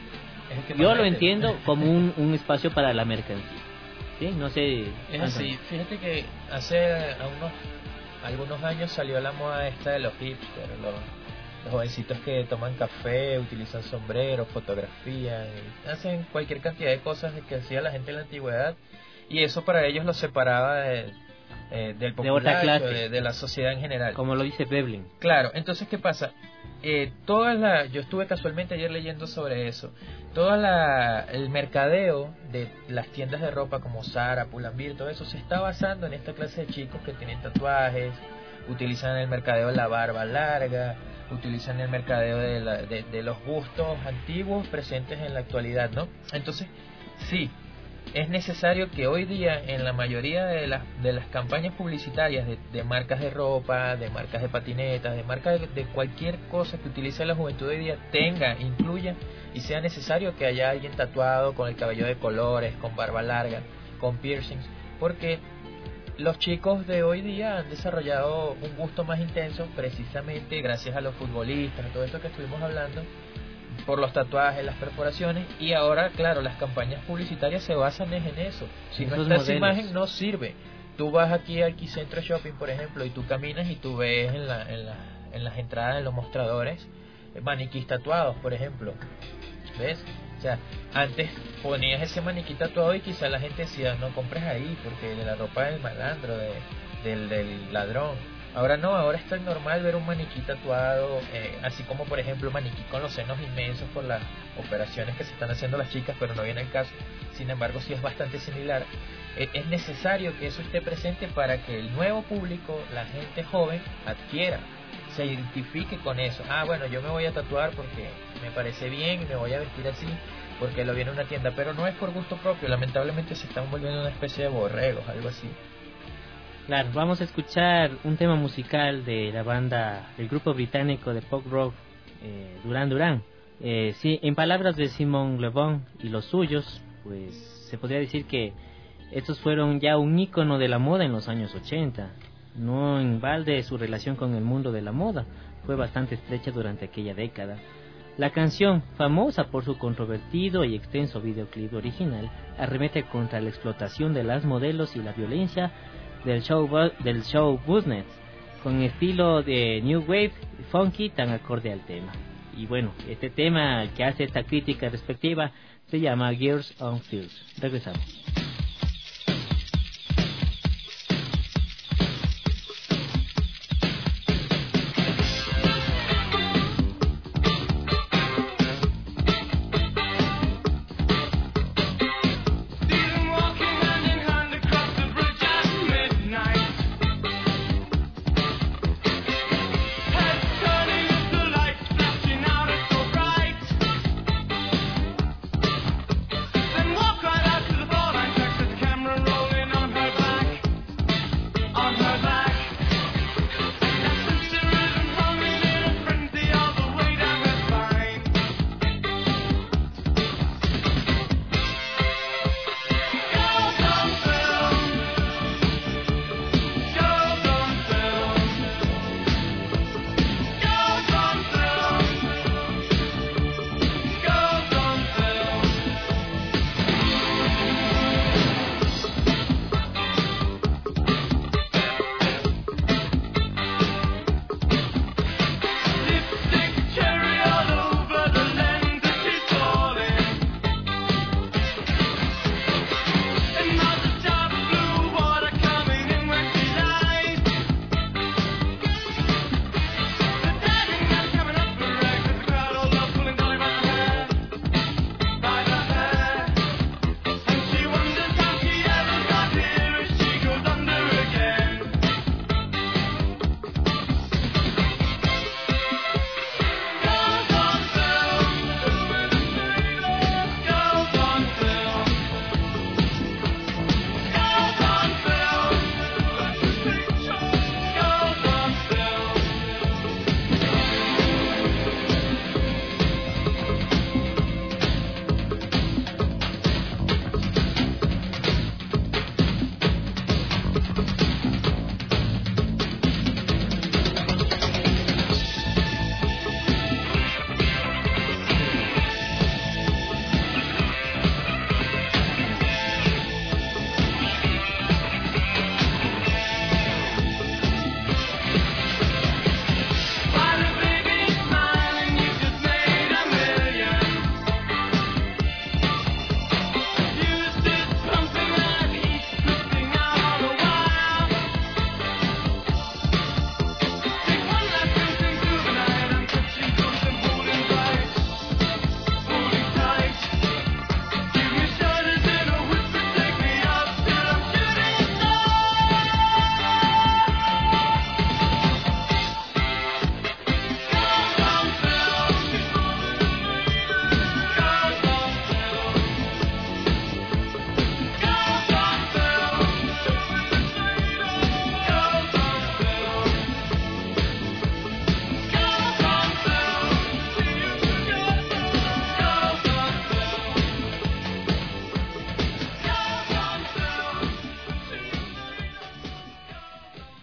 yo lo entiendo como un, un espacio para la mercancía. ¿Sí? No sé. Es así. Fíjate que hace unos, algunos años salió la moda esta de los hipsters, los, los jovencitos que toman café, utilizan sombreros, fotografían, hacen cualquier cantidad de cosas que hacía la gente en la antigüedad, y eso para ellos los separaba de, eh, del populacho, de, de, de la sociedad en general. Como lo dice Veblen. Claro, entonces, ¿qué pasa? Eh, toda la, yo estuve casualmente ayer leyendo sobre eso. Todo la, el mercadeo de las tiendas de ropa como Zara, Pull&Bear, todo eso se está basando en esta clase de chicos que tienen tatuajes, utilizan el mercadeo de la barba larga, utilizan el mercadeo de, la, de, de los gustos antiguos presentes en la actualidad, ¿no? Entonces, sí, es necesario que hoy día en la mayoría de las, de las campañas publicitarias de, de marcas de ropa, de marcas de patinetas, de marcas de, de cualquier cosa que utilice la juventud hoy día, tenga, incluya y sea necesario que haya alguien tatuado con el cabello de colores, con barba larga, con piercings, porque los chicos de hoy día han desarrollado un gusto más intenso precisamente gracias a los futbolistas, a todo esto que estuvimos hablando, por los tatuajes, las perforaciones, y ahora, claro, las campañas publicitarias se basan en eso. Si no está esa imagen, no sirve. Tú vas aquí al Quicentro Shopping, por ejemplo, y tú caminas y tú ves en, la, en, la, en las entradas, en los mostradores, maniquís tatuados, por ejemplo. ¿Ves? O sea, antes ponías ese maniquí tatuado y quizá la gente decía, no compres ahí, porque de la ropa del malandro, de, del, del ladrón. Ahora no, ahora es tan normal ver un maniquí tatuado, eh, así como por ejemplo maniquí con los senos inmensos por las operaciones que se están haciendo las chicas, pero no viene el caso. Sin embargo, sí es bastante similar. Eh, es necesario que eso esté presente para que el nuevo público, la gente joven, adquiera, se identifique con eso. Ah, bueno, yo me voy a tatuar porque me parece bien y me voy a vestir así porque lo vi en una tienda, pero no es por gusto propio. Lamentablemente se están volviendo una especie de borregos, algo así. Claro, vamos a escuchar un tema musical de la banda, del grupo británico de pop rock eh, Duran Duran. Eh, sí, en palabras de Simon Le Bon y los suyos, pues se podría decir que estos fueron ya un ícono de la moda en los años ochenta. No en balde su relación con el mundo de la moda fue bastante estrecha durante aquella década. La canción, famosa por su controvertido y extenso videoclip original, arremete contra la explotación de las modelos y la violencia del show del show business, con estilo de new wave funky tan acorde al tema. Y bueno, este tema que hace esta crítica respectiva se llama Gears on Fields. Regresamos. Then walk right out to the floor line.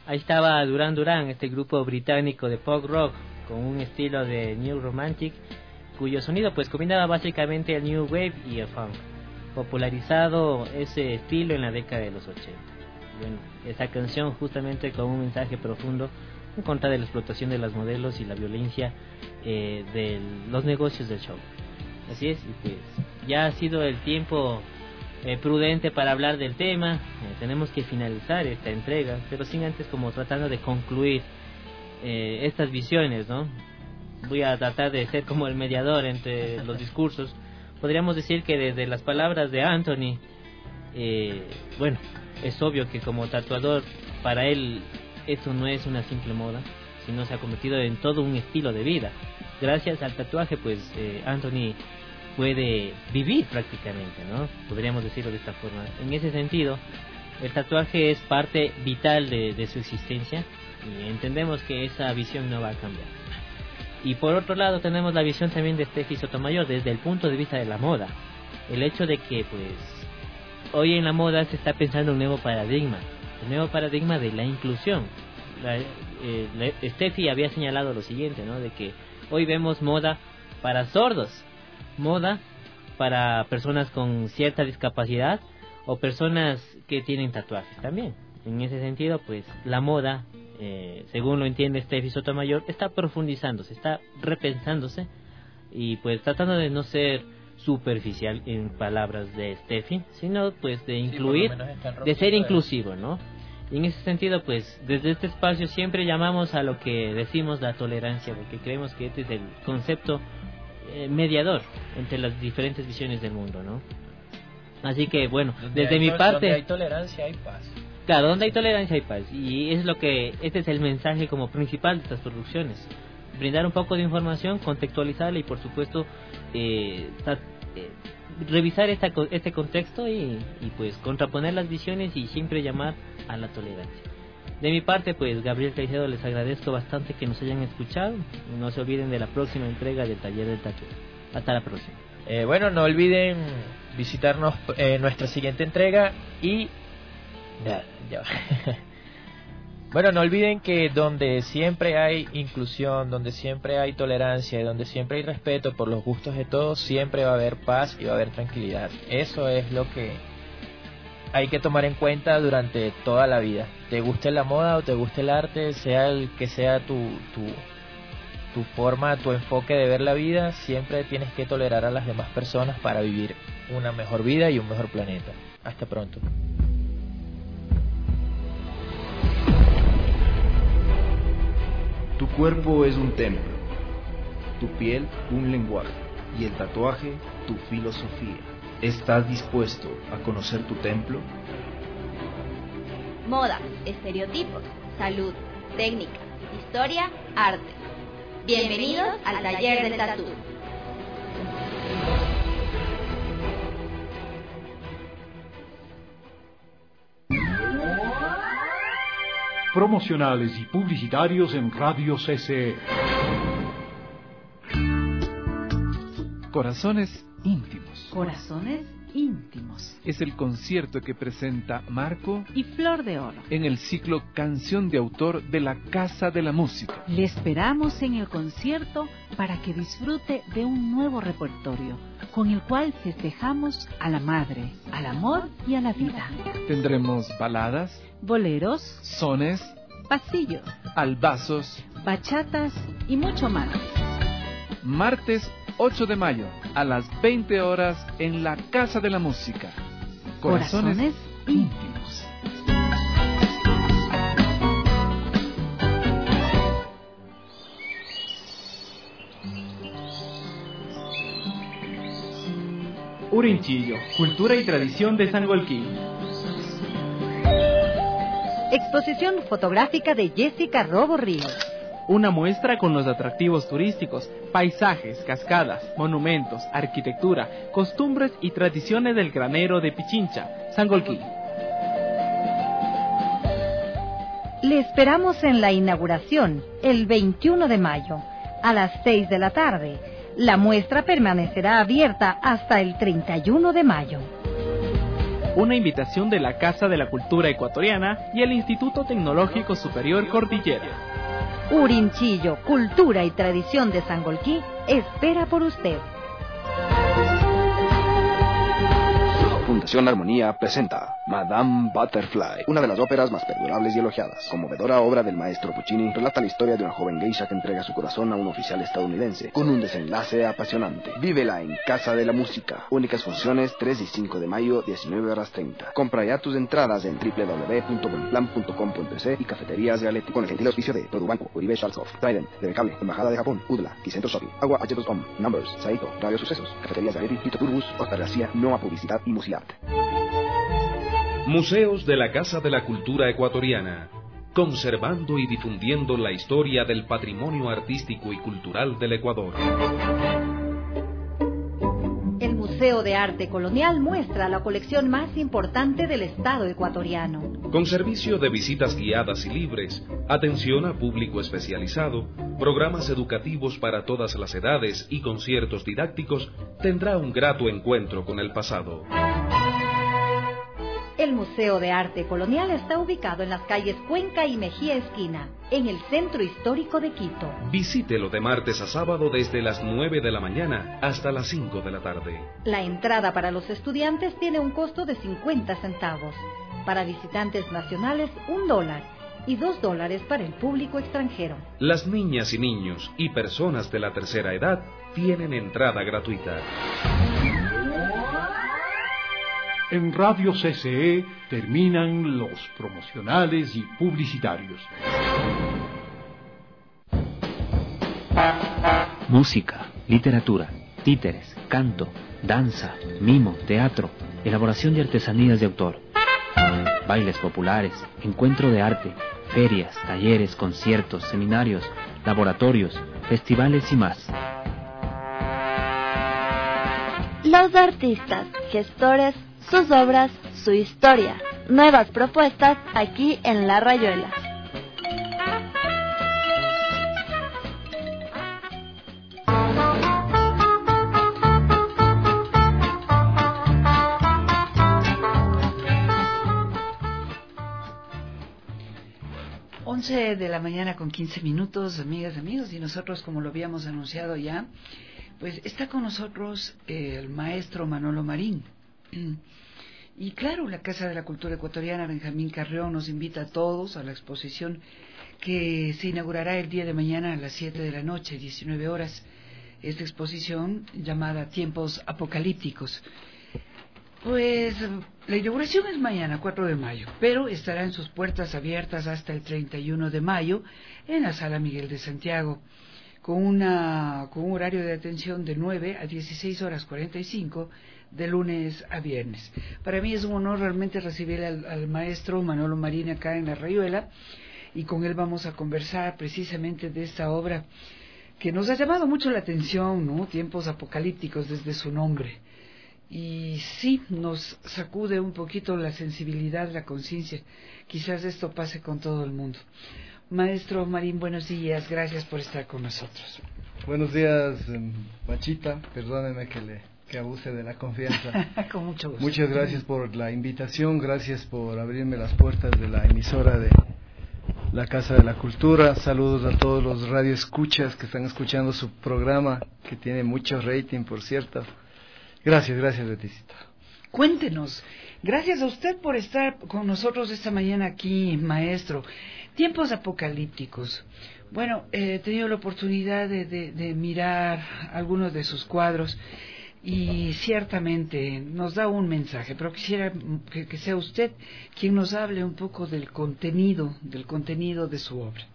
Ahí estaba Duran Duran, este grupo británico de pop rock con un estilo de New Romantic, cuyo sonido pues combinaba básicamente el New Wave y el Funk, popularizado ese estilo en la década de los ochenta. Bueno, esa canción justamente con un mensaje profundo en contra de la explotación de las modelos y la violencia eh, de los negocios del show. Así es, y pues ya ha sido el tiempo eh, prudente para hablar del tema. Eh, tenemos que finalizar esta entrega, pero sin antes como tratando de concluir eh, estas visiones, ¿no? Voy a tratar de ser como el mediador entre los discursos. Podríamos decir que desde las palabras de Anthony, eh, bueno, es obvio que como tatuador, para él esto no es una simple moda, sino se ha convertido en todo un estilo de vida. Gracias al tatuaje, pues eh, Anthony puede vivir prácticamente, ¿no? Podríamos decirlo de esta forma. En ese sentido, el tatuaje es parte vital de, de su existencia y entendemos que esa visión no va a cambiar. Y por otro lado tenemos la visión también de Steffi Sotomayor desde el punto de vista de la moda. El hecho de que pues hoy en la moda se está pensando un nuevo paradigma, el nuevo paradigma de la inclusión. La, eh, la, Steffi había señalado lo siguiente, ¿no? De que hoy vemos moda para sordos, moda para personas con cierta discapacidad o personas que tienen tatuajes también. En ese sentido, pues la moda, eh, según lo entiende Steffi Sotomayor, está profundizándose, está repensándose y pues tratando de no ser superficial en palabras de Steffi, sino pues de incluir, sí, de ser inclusivo, ¿no? Y en ese sentido, pues desde este espacio siempre llamamos a lo que decimos la tolerancia, porque creemos que este es el concepto eh, mediador entre las diferentes visiones del mundo, ¿no? Así que bueno, donde desde hay, mi parte, donde hay tolerancia hay paz. Claro, donde hay tolerancia hay paz, y es lo que este es el mensaje como principal de estas producciones. Brindar un poco de información, contextualizarla y por supuesto eh, eh, revisar esta, este contexto y, y pues contraponer las visiones y siempre llamar a la tolerancia. De mi parte, pues Gabriel Caicedo, les agradezco bastante que nos hayan escuchado. No se olviden de la próxima entrega del Taller del Tatu. Hasta la próxima. Eh, bueno, no olviden visitarnos en eh, nuestra siguiente entrega y ya, ya. Bueno, no olviden que donde siempre hay inclusión, donde siempre hay tolerancia y donde siempre hay respeto por los gustos de todos, siempre va a haber paz y va a haber tranquilidad. Eso es lo que hay que tomar en cuenta durante toda la vida. Te guste la moda o te guste el arte, sea el que sea tu, tu, tu forma, tu enfoque de ver la vida, siempre tienes que tolerar a las demás personas para vivir una mejor vida y un mejor planeta. Hasta pronto. Tu cuerpo es un templo, tu piel un lenguaje y el tatuaje tu filosofía. ¿Estás dispuesto a conocer tu templo? Moda, estereotipos, salud, técnica, historia, arte. Bienvenidos al Taller del Tatú. Promocionales y publicitarios en Radio C C E. Corazones íntimos. Corazones íntimos. Es el concierto que presenta Marco y Flor de Oro en el ciclo Canción de Autor de la Casa de la Música. Le esperamos en el concierto para que disfrute de un nuevo repertorio con el cual festejamos a la madre, al amor y a la vida. Tendremos baladas, boleros, sones, pasillos, albazos, bachatas y mucho más. Martes ocho de mayo a las veinte horas en la Casa de la Música. Corazones, Corazones íntimos. Urinchillo, cultura y tradición de Sangolquí. Exposición fotográfica de Jessica Robo Ríos. Una muestra con los atractivos turísticos, paisajes, cascadas, monumentos, arquitectura, costumbres y tradiciones del granero de Pichincha, Sangolquí. Le esperamos en la inauguración, el veintiuno de mayo, a las seis de la tarde. La muestra permanecerá abierta hasta el treinta y uno de mayo. una invitación de la Casa de la Cultura Ecuatoriana y el Instituto Tecnológico Superior Cordillera. Urinchillo, cultura y tradición de Sangolquí espera por usted. Fundación Armonía presenta Madame Butterfly, una de las óperas más perdurables y elogiadas. Conmovedora obra del maestro Puccini, relata la historia de una joven geisha que entrega su corazón a un oficial estadounidense, con un desenlace apasionante. Vívela en Casa de la Música. Únicas funciones tres y cinco de mayo, diecinueve horas treinta. Compra ya tus entradas en doble u doble u doble u punto buenplan punto com punto es y Cafeterías Galetti, con el gentil auspicio de Produbanco, Uribe Schalzhoff, Trident, T V Cable, Embajada de Japón, Udla, Ticentro Shopping, Agua H dos O M, Numbers, Saito, Radio Sucesos, Cafeterías Galetti, Tito Turbus, Oscar García, Noa Publicidad y Musiart. Museos de la Casa de la Cultura Ecuatoriana, conservando y difundiendo la historia del patrimonio artístico y cultural del Ecuador. El Museo de Arte Colonial muestra la colección más importante del Estado ecuatoriano. Con servicio de visitas guiadas y libres, atención a público especializado, programas educativos para todas las edades y conciertos didácticos, tendrá un grato encuentro con el pasado. El Museo de Arte Colonial está ubicado en las calles Cuenca y Mejía Esquina, en el centro histórico de Quito. Visítelo de martes a sábado desde las nueve de la mañana hasta las cinco de la tarde. La entrada para los estudiantes tiene un costo de cincuenta centavos. Para visitantes nacionales, un dólar. Y dos dólares para el público extranjero. Las niñas y niños y personas de la tercera edad tienen entrada gratuita. En Radio C C E terminan los promocionales y publicitarios. Música, literatura, títeres, canto, danza, mimo, teatro, elaboración de artesanías de autor, bailes populares, encuentro de arte, ferias, talleres, conciertos, seminarios, laboratorios, festivales y más. Los artistas, gestores, sus obras, su historia. Nuevas propuestas aquí en La Rayuela. once de la mañana con quince minutos, amigas, amigos, y nosotros, como lo habíamos anunciado ya, pues está con nosotros el maestro Manolo Marín. Y claro, la Casa de la Cultura Ecuatoriana Benjamín Carrión nos invita a todos a la exposición que se inaugurará el día de mañana a las siete de la noche, diecinueve horas. Esta exposición llamada Tiempos Apocalípticos. Pues la inauguración es mañana, cuatro de mayo, pero estará en sus puertas abiertas hasta el treinta y uno de mayo en la Sala Miguel de Santiago, con, una, con un horario de atención de nueve a dieciséis horas cuarenta y cinco, de lunes a viernes. Para mí es un honor realmente recibir al, al maestro Manolo Marín acá en La Rayuela, y con él vamos a conversar precisamente de esta obra que nos ha llamado mucho la atención, ¿no? Tiempos Apocalípticos, desde su nombre. Y sí, nos sacude un poquito la sensibilidad, la conciencia. Quizás esto pase con todo el mundo. Maestro Marín, buenos días, gracias por estar con nosotros. Buenos días, Machita, perdóneme que le que abuse de la confianza. Con mucho gusto. Muchas gracias por la invitación, gracias por abrirme las puertas de la emisora de la Casa de la Cultura. Saludos a todos los radioescuchas que están escuchando su programa, que tiene mucho rating, por cierto. Gracias, gracias, Leticita. Cuéntenos, gracias a usted por estar con nosotros esta mañana aquí, maestro. Tiempos apocalípticos. Bueno, eh, he tenido la oportunidad de, de, de mirar algunos de sus cuadros y ciertamente nos da un mensaje, pero quisiera que, que sea usted quien nos hable un poco del contenido, del contenido de su obra.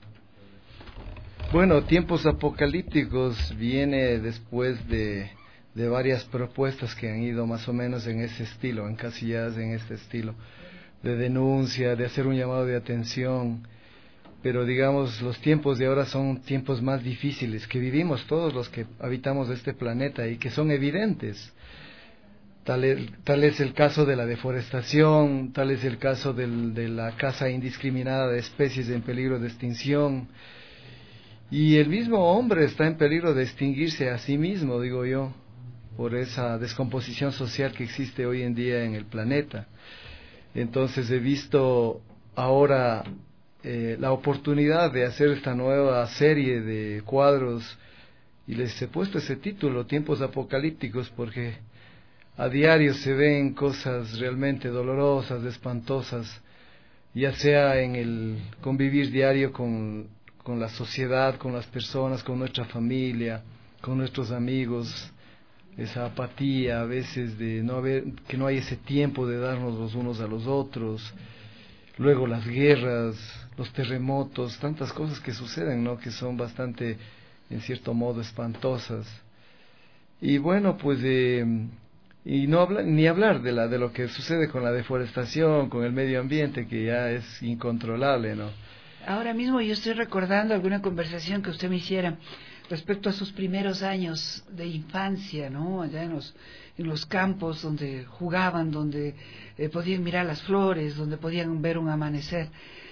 Bueno, Tiempos Apocalípticos viene después de, de varias propuestas que han ido más o menos en ese estilo, encasilladas en este estilo, de denuncia, de hacer un llamado de atención. Pero digamos, los tiempos de ahora son tiempos más difíciles que vivimos todos los que habitamos este planeta y que son evidentes. Tal es, tal es el caso de la deforestación, tal es el caso del, de la caza indiscriminada de especies en peligro de extinción. Y el mismo hombre está en peligro de extinguirse a sí mismo, digo yo. por esa descomposición social que existe hoy en día en el planeta. Entonces he visto ahora eh, la oportunidad de hacer esta nueva serie de cuadros y les he puesto ese título, Tiempos Apocalípticos, porque a diario se ven cosas realmente dolorosas, espantosas, ya sea en el convivir diario con, con la sociedad, con las personas, con nuestra familia, con nuestros amigos, esa apatía a veces de no haber, que no hay ese tiempo de darnos los unos a los otros, luego las guerras, los terremotos, tantas cosas que suceden, ¿no? Que son bastante, en cierto modo, espantosas. Y bueno, pues eh, y no habla, ni hablar de la de lo que sucede con la deforestación, con el medio ambiente, que ya es incontrolable, ¿no? Ahora mismo yo estoy recordando alguna conversación que usted me hiciera respecto a sus primeros años de infancia, ¿no? Allá en los, en los campos donde jugaban, donde eh, podían mirar las flores, donde podían ver un amanecer.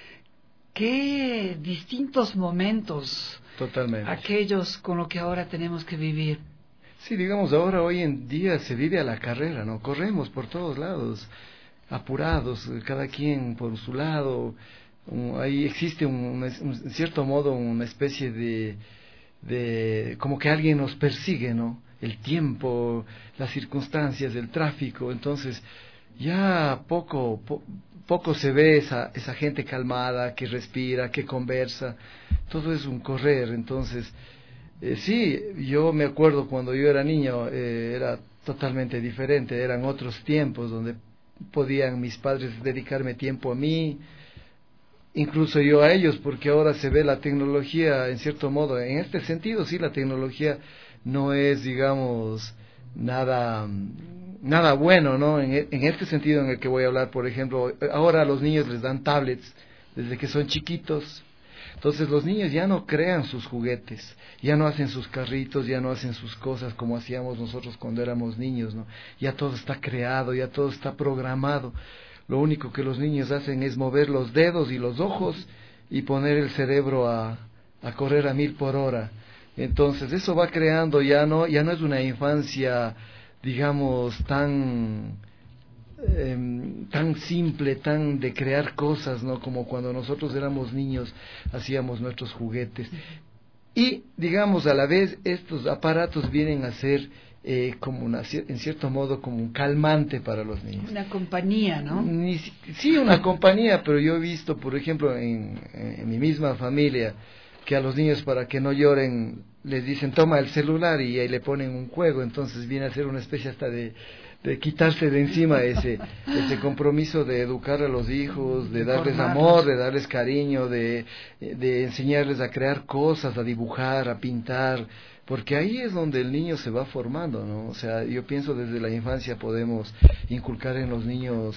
Qué distintos momentos. Totalmente. Aquellos con lo que ahora tenemos que vivir. Sí, digamos, ahora hoy en día se vive a la carrera, ¿no? Corremos por todos lados, apurados, cada quien por su lado. Um, ahí existe, un, un, en cierto modo, una especie de... de como que alguien nos persigue, ¿no? El tiempo, las circunstancias, el tráfico. Entonces ya poco po, poco se ve esa esa gente calmada que respira, que conversa. Todo es un correr. Entonces eh, sí, yo me acuerdo cuando yo era niño, eh, era totalmente diferente, eran otros tiempos donde podían mis padres dedicarme tiempo a mí, incluso yo a ellos, porque ahora se ve la tecnología en cierto modo, en este sentido sí, la tecnología no es, digamos, nada nada bueno, ¿no? En, en este sentido en el que voy a hablar, por ejemplo, ahora a los niños les dan tablets desde que son chiquitos. Entonces los niños ya no crean sus juguetes, ya no hacen sus carritos, ya no hacen sus cosas como hacíamos nosotros cuando éramos niños, ¿no? Ya todo está creado, ya todo está programado. Lo único que los niños hacen es mover los dedos y los ojos y poner el cerebro a, a correr a mil por hora. Entonces eso va creando, ya no, ya no es una infancia, digamos, tan, eh, tan simple, tan de crear cosas, ¿no? Como cuando nosotros éramos niños hacíamos nuestros juguetes. Y, digamos, a la vez estos aparatos vienen a ser Eh, como una, en cierto modo como un calmante para los niños. Una compañía, ¿no? Ni, sí, una compañía, pero yo he visto, por ejemplo, en, en mi misma familia, que a los niños para que no lloren les dicen toma el celular y ahí le ponen un juego, entonces viene a ser una especie hasta de, de quitarse de encima ese, ese compromiso de educar a los hijos, de darles amor, de darles cariño, de, de enseñarles a crear cosas, a dibujar, a pintar, porque ahí es donde el niño se va formando, ¿no? O sea, yo pienso desde la infancia podemos inculcar en los niños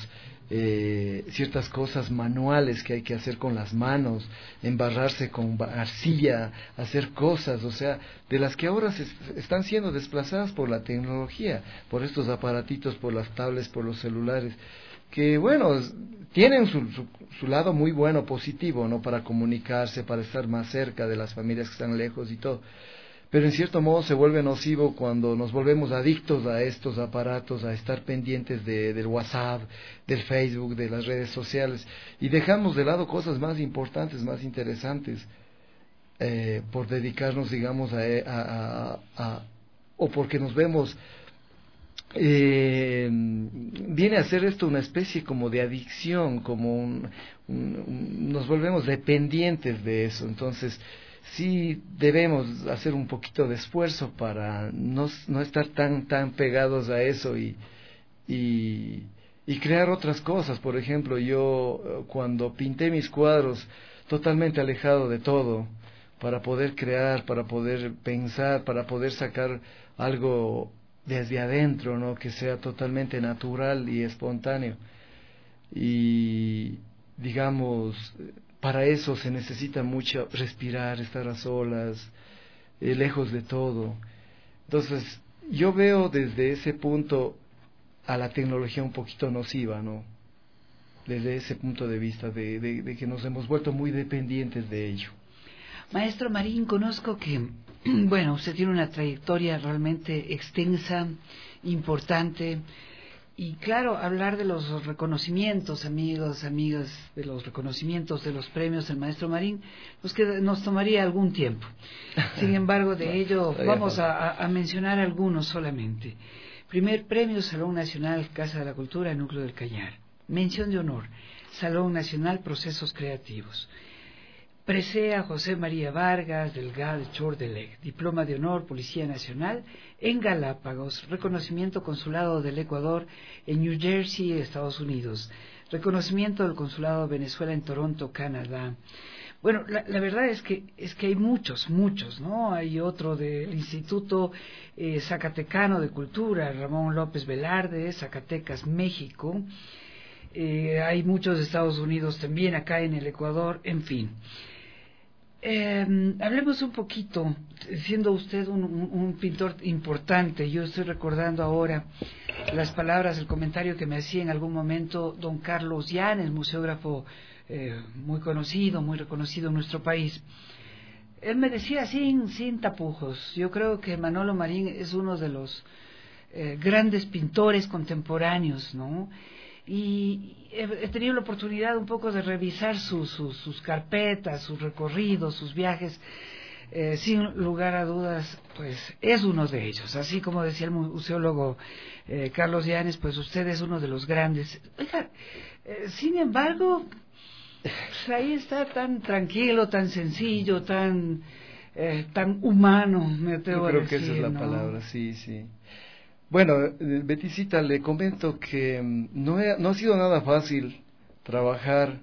eh, ciertas cosas manuales que hay que hacer con las manos, embarrarse con arcilla, hacer cosas, o sea, de las que ahora se están siendo desplazadas por la tecnología, por estos aparatitos, por las tablets, por los celulares, que bueno, tienen su, su, su lado muy bueno, positivo, ¿no? Para comunicarse, para estar más cerca de las familias que están lejos y todo. Pero en cierto modo se vuelve nocivo cuando nos volvemos adictos a estos aparatos, a estar pendientes de, del WhatsApp, del Facebook, de las redes sociales, y dejamos de lado cosas más importantes, más interesantes, eh, por dedicarnos, digamos, a, a, a, a o porque nos vemos, eh, viene a ser esto una especie como de adicción, como un, un, un, nos volvemos dependientes de eso. Entonces sí debemos hacer un poquito de esfuerzo para no, no estar tan tan pegados a eso y, y y crear otras cosas. Por ejemplo, yo cuando pinté mis cuadros totalmente alejado de todo, para poder crear, para poder pensar, para poder sacar algo desde adentro, ¿no? Que sea totalmente natural y espontáneo. Y digamos, para eso se necesita mucho respirar, estar a solas, eh, lejos de todo. Entonces, yo veo desde ese punto a la tecnología un poquito nociva, ¿no? Desde ese punto de vista, de, de, de que nos hemos vuelto muy dependientes de ello. Maestro Marín, conozco que bueno, usted tiene una trayectoria realmente extensa, importante, y claro, hablar de los reconocimientos, amigos, amigas, de los reconocimientos de los premios del maestro Marín, pues que nos tomaría algún tiempo. Sin embargo, de ello vamos a, a mencionar algunos solamente. Primer premio, Salón Nacional Casa de la Cultura, Núcleo del Cañar. Mención de honor, Salón Nacional Procesos Creativos. Presea José María Vargas, Delgado Chordelec, Diploma de Honor, Policía Nacional, en Galápagos, reconocimiento Consulado del Ecuador en New Jersey, Estados Unidos, reconocimiento del Consulado de Venezuela en Toronto, Canadá. Bueno, la, la verdad es que es que hay muchos, muchos, ¿no? Hay otro del Instituto eh, Zacatecano de Cultura, Ramón López Velarde, Zacatecas, México. Eh, hay muchos de Estados Unidos también, acá en el Ecuador, en fin. Eh, hablemos un poquito, siendo usted un, un, un pintor importante, yo estoy recordando ahora las palabras, el comentario que me hacía en algún momento don Carlos Llanes, museógrafo eh, muy conocido, muy reconocido en nuestro país. Él me decía sin, sin tapujos, yo creo que Manolo Marín es uno de los eh, grandes pintores contemporáneos, ¿no? Y he, he tenido la oportunidad un poco de revisar su, su, sus carpetas, sus recorridos, sus viajes. Eh, sin lugar a dudas, pues es uno de ellos. Así como decía el museólogo eh, Carlos Llanes, pues usted es uno de los grandes. Oiga, eh, sin embargo, pues ahí está tan tranquilo, tan sencillo, tan eh, tan humano, me atrevo a decir. Yo creo que esa es la ¿no? palabra, sí, sí. Bueno, Beticita, le comento que no, he, no ha sido nada fácil trabajar,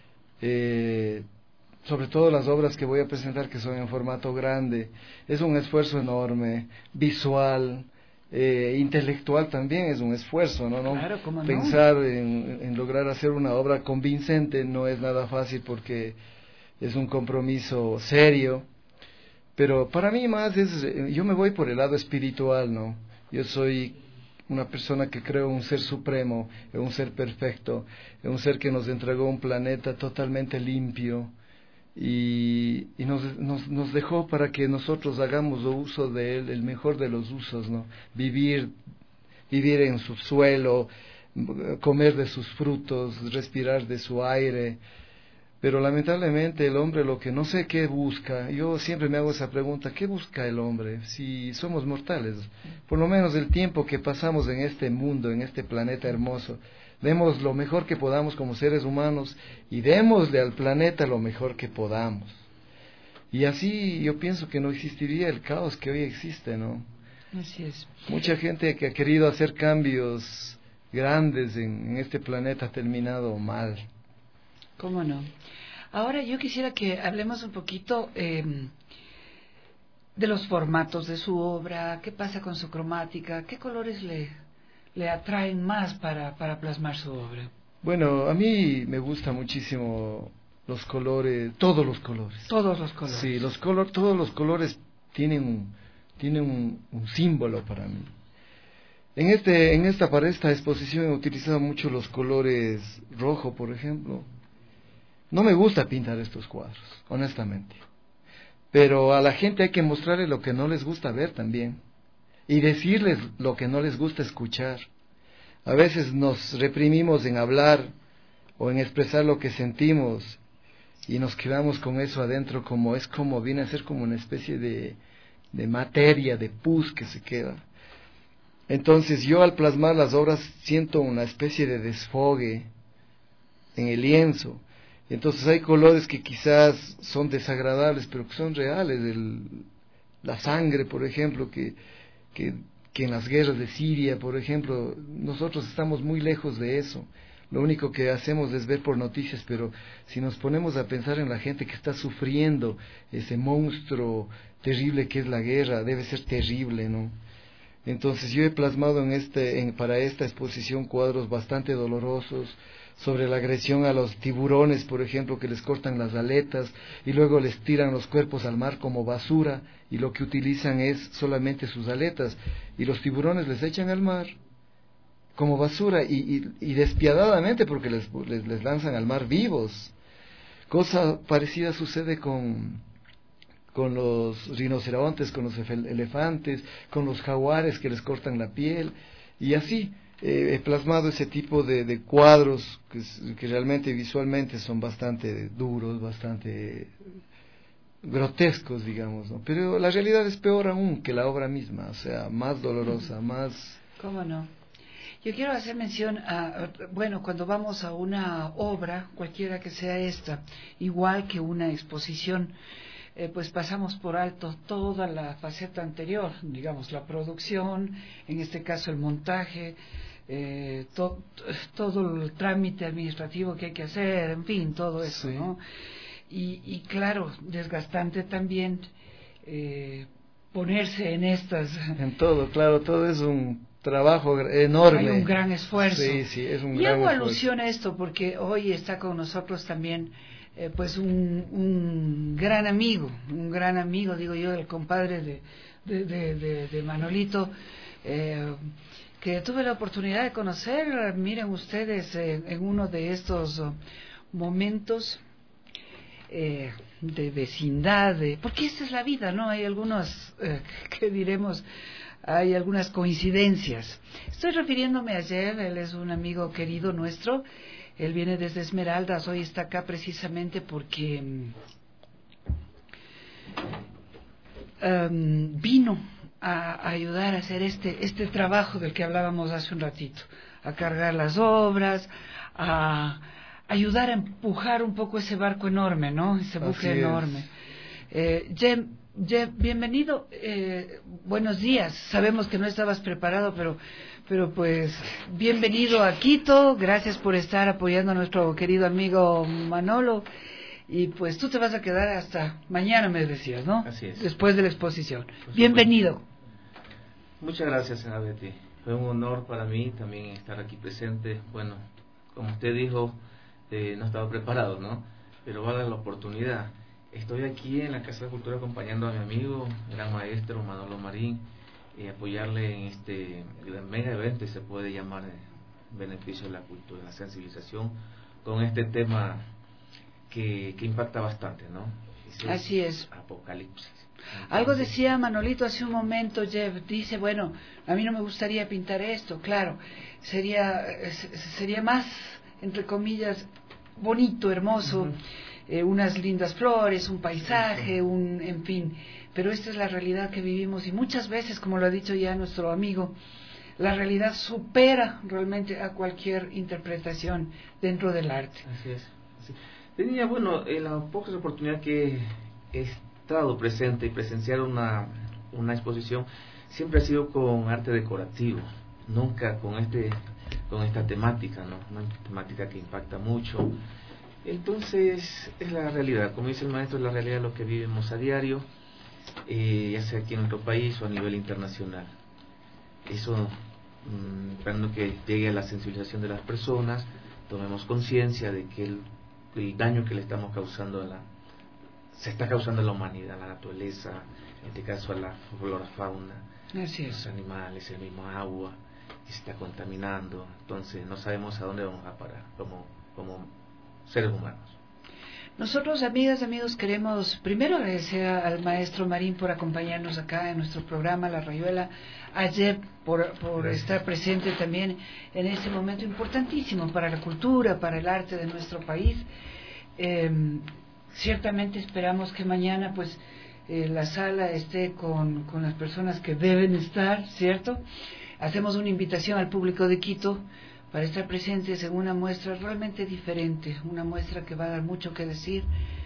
eh, sobre todo las obras que voy a presentar, que son en formato grande. Es un esfuerzo enorme, visual, eh, intelectual también es un esfuerzo, ¿no? ¿No? Claro, ¿cómo no? Pensar en, en lograr hacer una obra convincente no es nada fácil porque es un compromiso serio. Pero para mí más es, yo me voy por el lado espiritual, ¿no? Yo soy una persona que creo en un ser supremo, en un ser perfecto, en un ser que nos entregó un planeta totalmente limpio y, y nos, nos, nos dejó para que nosotros hagamos uso de él, el mejor de los usos, ¿no? Vivir, vivir en su suelo, comer de sus frutos, respirar de su aire. Pero lamentablemente el hombre lo que no sé qué busca, yo siempre me hago esa pregunta, ¿qué busca el hombre si somos mortales? Por lo menos el tiempo que pasamos en este mundo, en este planeta hermoso, demos lo mejor que podamos como seres humanos y démosle al planeta lo mejor que podamos. Y así yo pienso que no existiría el caos que hoy existe, ¿no? Así es. Mucha gente que ha querido hacer cambios grandes en, en este planeta ha terminado mal. ¿Cómo no? Ahora yo quisiera que hablemos un poquito eh, de los formatos de su obra, qué pasa con su cromática, qué colores le, le atraen más para, para plasmar su obra. Bueno, a mí me gusta muchísimo los colores, todos los colores. Todos los colores. Sí, los color, todos los colores tienen un, tienen un, un símbolo para mí. En este, en esta para esta exposición he utilizado mucho los colores rojo, por ejemplo. No me gusta pintar estos cuadros, honestamente. Pero a la gente hay que mostrarle lo que no les gusta ver también. Y decirles lo que no les gusta escuchar. A veces nos reprimimos en hablar o en expresar lo que sentimos y nos quedamos con eso adentro, como es como viene a ser como una especie de, de materia, de pus que se queda. Entonces yo al plasmar las obras siento una especie de desfogue en el lienzo. Entonces hay colores que quizás son desagradables, pero que son reales. El, la sangre, por ejemplo, que, que, que en las guerras de Siria, por ejemplo, nosotros estamos muy lejos de eso. Lo único que hacemos es ver por noticias, pero si nos ponemos a pensar en la gente que está sufriendo ese monstruo terrible que es la guerra, debe ser terrible, ¿no? Entonces yo he plasmado en este, en, para esta exposición cuadros bastante dolorosos, sobre la agresión a los tiburones, por ejemplo, que les cortan las aletas y luego les tiran los cuerpos al mar como basura y lo que utilizan es solamente sus aletas y los tiburones les echan al mar como basura y, y, y despiadadamente porque les, les, les lanzan al mar vivos. Cosa parecida sucede con, con los rinocerontes, con los elefantes, con los jaguares que les cortan la piel, y así eh, he plasmado ese tipo de, de cuadros que, que realmente visualmente son bastante duros, bastante grotescos, digamos, ¿no? Pero la realidad es peor aún que la obra misma, o sea, más dolorosa, más... ¿Cómo no? Yo quiero hacer mención a, bueno, cuando vamos a una obra, cualquiera que sea esta, igual que una exposición, eh, pues pasamos por alto toda la faceta anterior, digamos, la producción, en este caso el montaje, eh, to, todo el trámite administrativo que hay que hacer, en fin, todo eso, sí. ¿no? Y, y claro, desgastante también eh, ponerse en estas... En todo, claro, todo es un trabajo enorme. Hay un gran esfuerzo. Sí, sí, es un y gran hago esfuerzo. alusión a esto porque hoy está con nosotros también eh, pues un, un gran amigo, un gran amigo, digo yo, el compadre de, de, de, de, de Manolito, eh, que tuve la oportunidad de conocer, miren ustedes, eh, en uno de estos uh, momentos eh, de vecindad, de, porque esta es la vida, ¿no? Hay algunos eh, que diremos... Hay algunas coincidencias. Estoy refiriéndome a Jeff, él es un amigo querido nuestro, él viene desde Esmeraldas, hoy está acá precisamente porque um, vino a, a ayudar a hacer este, este trabajo del que hablábamos hace un ratito, a cargar las obras, a ayudar a empujar un poco ese barco enorme, ¿no? Ese buque Así enorme. Es. Eh, Jeff, Jeff, bienvenido, eh, buenos días, sabemos que no estabas preparado, pero, pero pues bienvenido a Quito, gracias por estar apoyando a nuestro querido amigo Manolo, y pues tú te vas a quedar hasta mañana, me decías, ¿no? Así es. Después de la exposición. Bienvenido. Muchas gracias, señora Betty, fue un honor para mí también estar aquí presente. Bueno, como usted dijo, eh, no estaba preparado, ¿no? Pero valga la oportunidad. Estoy aquí en la Casa de Cultura acompañando a mi amigo, gran maestro Manolo Marín, y apoyarle en este mega evento, se puede llamar eh, beneficio de la cultura, la sensibilización, con este tema que, que impacta bastante, ¿no? Ese Así es. Apocalipsis. Entonces, algo decía Manolito hace un momento, Jeff, dice, bueno, a mí no me gustaría pintar esto, claro, sería, sería más, entre comillas, bonito, hermoso, uh-huh. Eh, unas lindas flores, un paisaje, un, en fin, pero esta es la realidad que vivimos y muchas veces, como lo ha dicho ya nuestro amigo, la realidad supera realmente a cualquier interpretación dentro del arte. Así es. Así. Tenía, bueno, en la pocas oportunidades que he estado presente y presenciar una, una exposición, siempre ha sido con arte decorativo, nunca con este con esta temática, ¿no? Una temática que impacta mucho. Entonces, es la realidad, como dice el maestro, es la realidad de lo que vivimos a diario, eh, ya sea aquí en nuestro país o a nivel internacional. Eso, mmm, esperando que llegue a la sensibilización de las personas, tomemos conciencia de que el, el daño que le estamos causando a la, se está causando a la humanidad, a la naturaleza, en este caso a la flora, fauna, Así es. los animales, el mismo agua, que se está contaminando. Entonces, no sabemos a dónde vamos a parar como, como seres humanos. Nosotros, amigas y amigos, queremos primero agradecer al maestro Marín por acompañarnos acá en nuestro programa La Rayuela, a Jeff por, por estar presente también en este momento importantísimo para la cultura, para el arte de nuestro país. Eh, ciertamente esperamos que mañana pues eh, la sala esté con, con las personas que deben estar, ¿cierto? Hacemos una invitación al público de Quito para estar presentes en una muestra realmente diferente, una muestra que va a dar mucho que decir,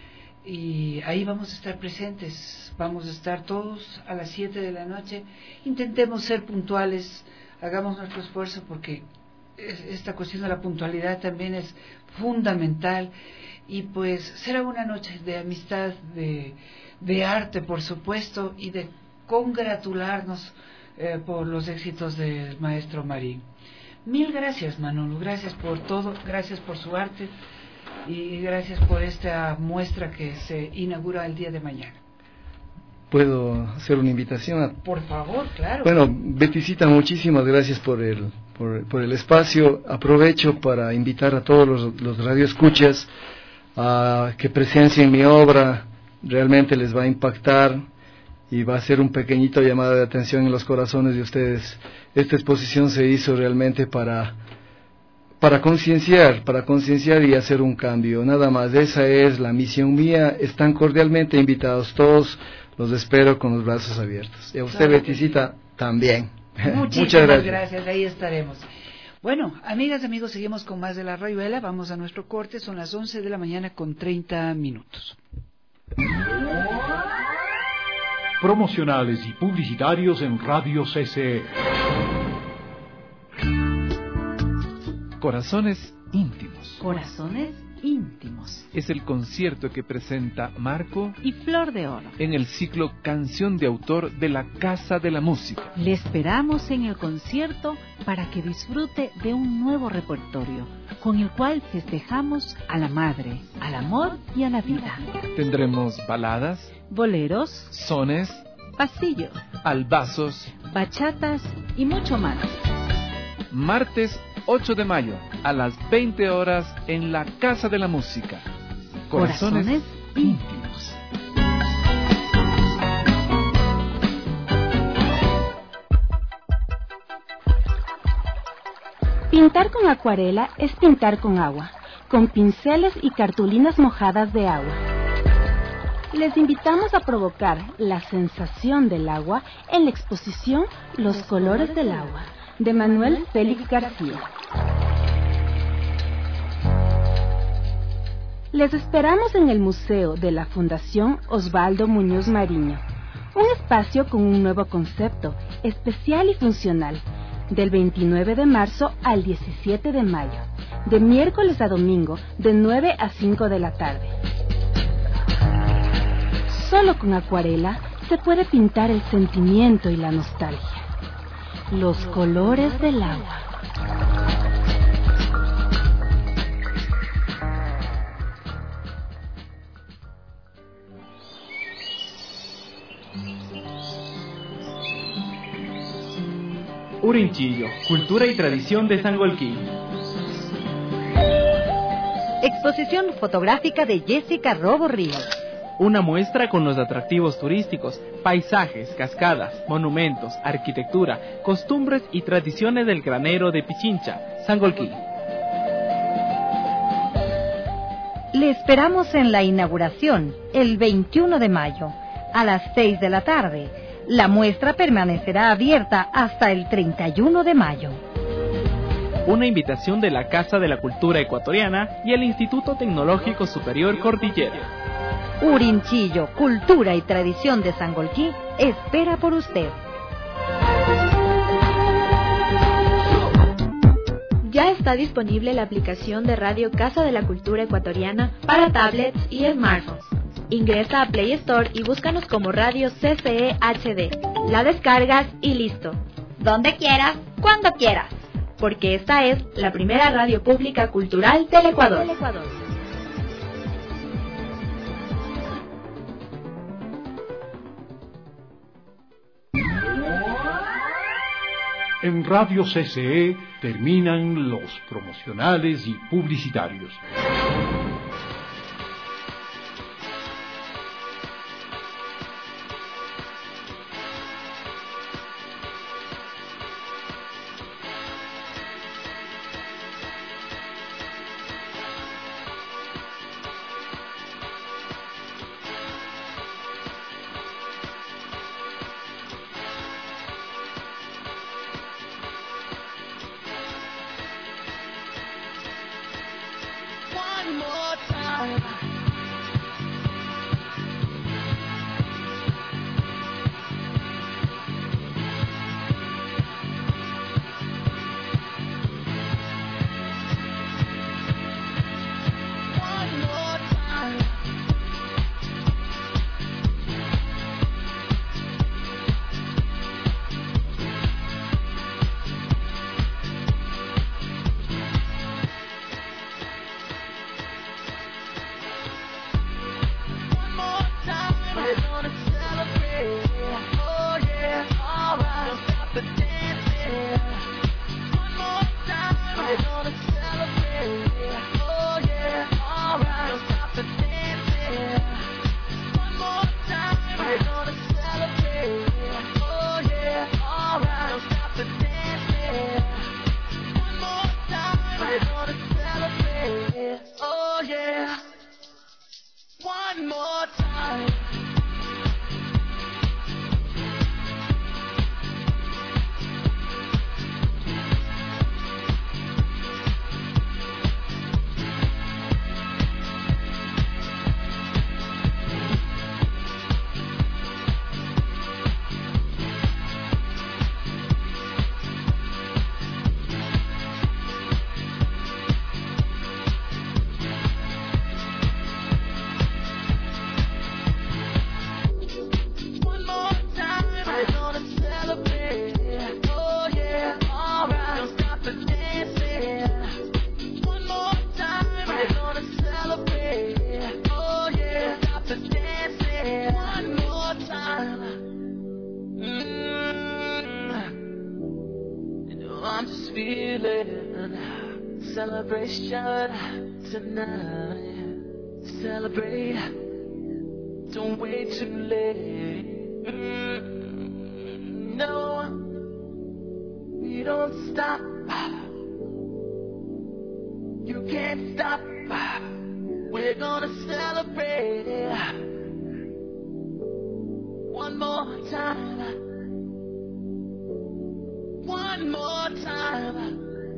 y ahí vamos a estar presentes, vamos a estar todos a las siete de la noche. Intentemos ser puntuales, hagamos nuestro esfuerzo porque esta cuestión de la puntualidad también es fundamental, y pues será una noche de amistad, de, de arte por supuesto, y de congratularnos eh, por los éxitos del maestro Marín. Mil gracias, Manolo, gracias por todo, gracias por su arte y gracias por esta muestra que se inaugura el día de mañana. ¿Puedo hacer una invitación? A... Por favor, claro. Bueno, Beticita, muchísimas gracias por el, por, por el espacio. Aprovecho para invitar a todos los, los radioescuchas a que presencien mi obra realmente les va a impactar y va a ser un pequeñito llamado de atención en los corazones de ustedes. Esta exposición se hizo realmente para para concienciar, para concienciar y hacer un cambio, nada más. Esa es la misión mía. Están cordialmente invitados todos, los espero con los brazos abiertos. Y a usted, claro, Beticita, también. Muchas gracias. gracias, ahí estaremos. Bueno, amigas, amigos, seguimos con más de La Rayuela. Vamos a nuestro corte, son las once de la mañana con treinta minutos. Promocionales y publicitarios en Radio C C E. Corazones íntimos. Corazones íntimos. Es el concierto que presenta Marco y Flor de Oro en el ciclo Canción de Autor de la Casa de la Música. Le esperamos en el concierto para que disfrute de un nuevo repertorio, con el cual festejamos a la madre, al amor y a la vida. Tendremos baladas, boleros, sones, pasillos, albazos, bachatas y mucho más. Martes ocho de mayo, a las veinte horas, en la Casa de la Música. Corazones, Corazones íntimos. Pintar con acuarela es pintar con agua, con pinceles y cartulinas mojadas de agua. Les invitamos a provocar la sensación del agua en la exposición Los colores del agua, de Manuel Félix García. Les esperamos en el Museo de la Fundación Osvaldo Muñoz Mariño, un espacio con un nuevo concepto, especial y funcional, del veintinueve de marzo al diecisiete de mayo, de miércoles a domingo, de nueve a cinco de la tarde. Solo con acuarela se puede pintar el sentimiento y la nostalgia. Los colores del agua. Urinchillo, cultura y tradición de Sangolquí. Exposición fotográfica de Jessica Robo Ríos. Una muestra con los atractivos turísticos, paisajes, cascadas, monumentos, arquitectura, costumbres y tradiciones del granero de Pichincha, Sangolquí. Le esperamos en la inauguración, el veintiuno de mayo, a las seis de la tarde. La muestra permanecerá abierta hasta el treinta y uno de mayo. Una invitación de la Casa de la Cultura Ecuatoriana y el Instituto Tecnológico Superior Cordillera. Urinchillo, cultura y tradición de Sangolquí, espera por usted. Ya está disponible la aplicación de Radio Casa de la Cultura Ecuatoriana para tablets y smartphones. Ingresa a Play Store y búscanos como Radio C C E H D. La descargas y listo. Donde quieras, cuando quieras. Porque esta es la primera radio pública cultural del Ecuador. En Radio C C E terminan los promocionales y publicitarios. One more time. celebration tonight. Celebrate, don't wait too late. Mm, no, we don't stop. You can't stop. We're gonna celebrate one more time. One more time.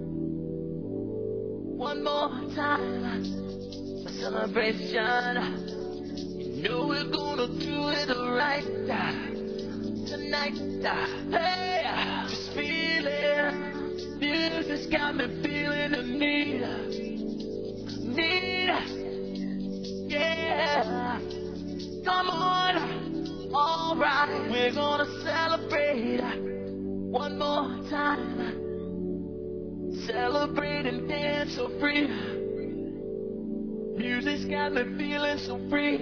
One more time. A celebration. You know we're gonna do it right tonight. Hey, just feel it. Music's got me feeling the need. Need. Yeah. Come on. Alright. We're gonna celebrate one more time. Celebrate and dance so free. Music's got me feeling so free.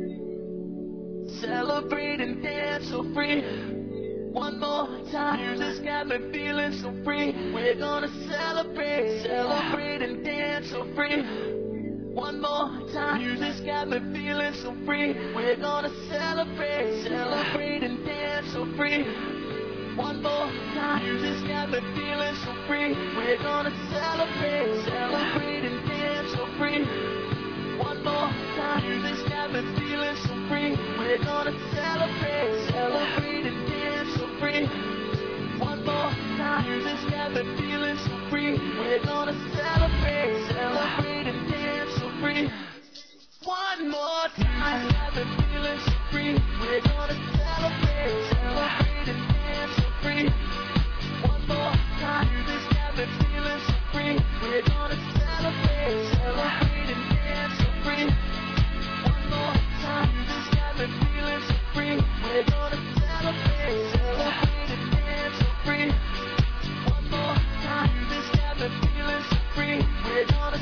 Celebrate and dance so free. One more time. Music's got me feeling so free. We're gonna celebrate. Celebrate and dance so free. One more time. Music's got me feeling so free. We're gonna celebrate. Celebrate and dance so free. One more time. Music's got me feeling so free. We're gonna celebrate. Celebrate and dance so free. One more time. Music's got me feeling so free. We're gonna celebrate. Celebrate and dance so free. One more time. Music's got me feeling so free. We're gonna celebrate. Celebrate and dance so free. One more time. Music's got me feeling so free. We're gonna celebrate. Celebrate and dance so free. One more time. Music's got me feeling so free. We're gonna celebrate. Celebrate and dance so free. One more time. Music's got me feeling so free. We're gonna celebrate. Celebrate and dance so free. One more time. Music's got me feeling so free. We're gonna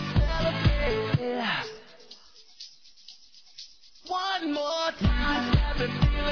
celebrate. One more time. Music's got me feeling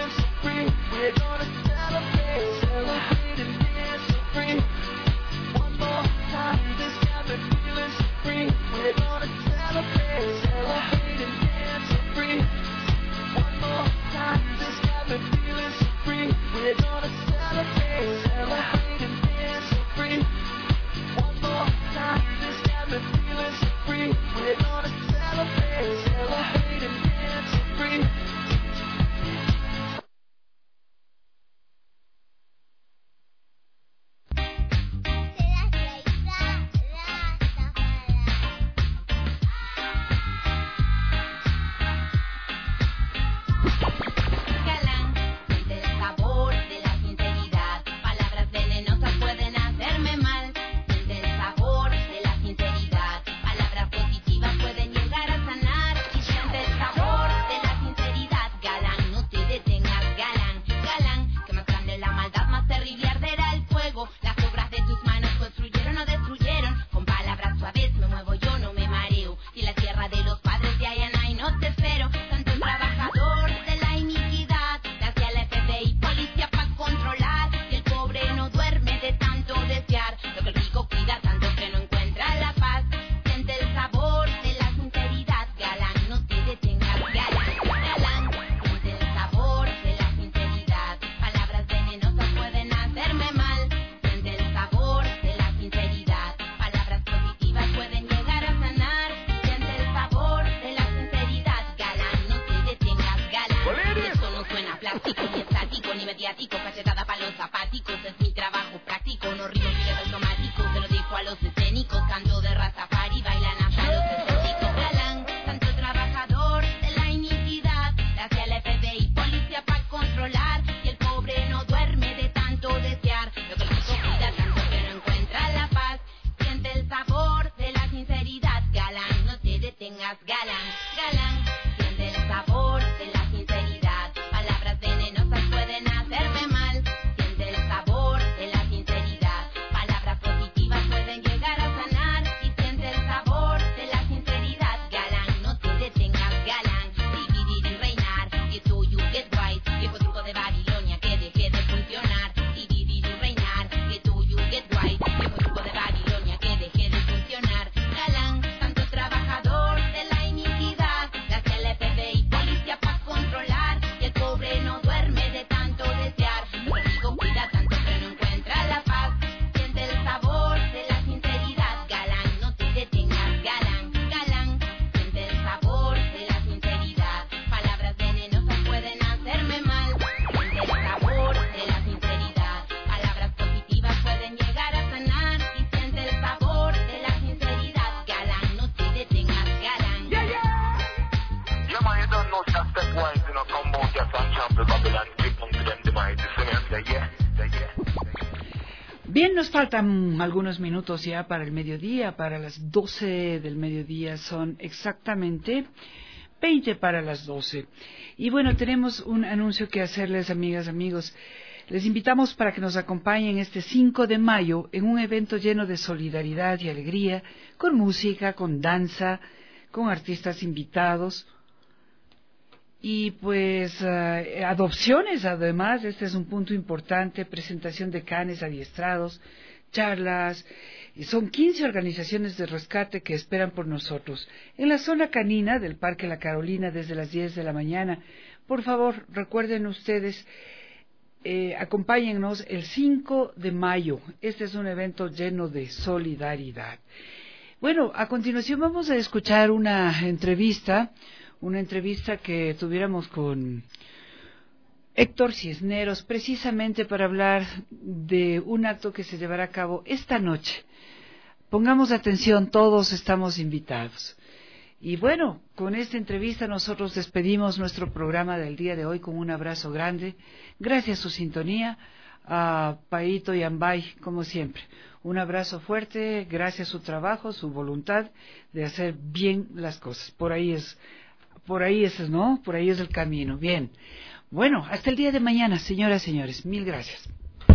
Bien, nos faltan algunos minutos ya para el mediodía, para las doce del mediodía, son exactamente veinte para las doce. Y bueno, tenemos un anuncio que hacerles, amigas, amigos. Les invitamos para que nos acompañen este cinco de mayo en un evento lleno de solidaridad y alegría, con música, con danza, con artistas invitados y pues uh, adopciones además. Este es un punto importante, presentación de canes adiestrados, charlas, y son quince organizaciones de rescate que esperan por nosotros en la zona canina del Parque La Carolina desde las diez de la mañana. Por favor, recuerden ustedes, eh, acompáñennos el cinco de mayo. Este es un evento lleno de solidaridad. Bueno, a continuación vamos a escuchar una entrevista, una entrevista que tuviéramos con Héctor Cisneros, precisamente para hablar de un acto que se llevará a cabo esta noche. Pongamos atención, todos estamos invitados. Y bueno, con esta entrevista nosotros despedimos nuestro programa del día de hoy con un abrazo grande. Gracias a su sintonía, a Paito y Ambay, como siempre. Un abrazo fuerte, gracias a su trabajo, su voluntad de hacer bien las cosas. Por ahí es, por ahí es, ¿no? Por ahí es el camino. Bien. Bueno, hasta el día de mañana, señoras y señores. Mil gracias.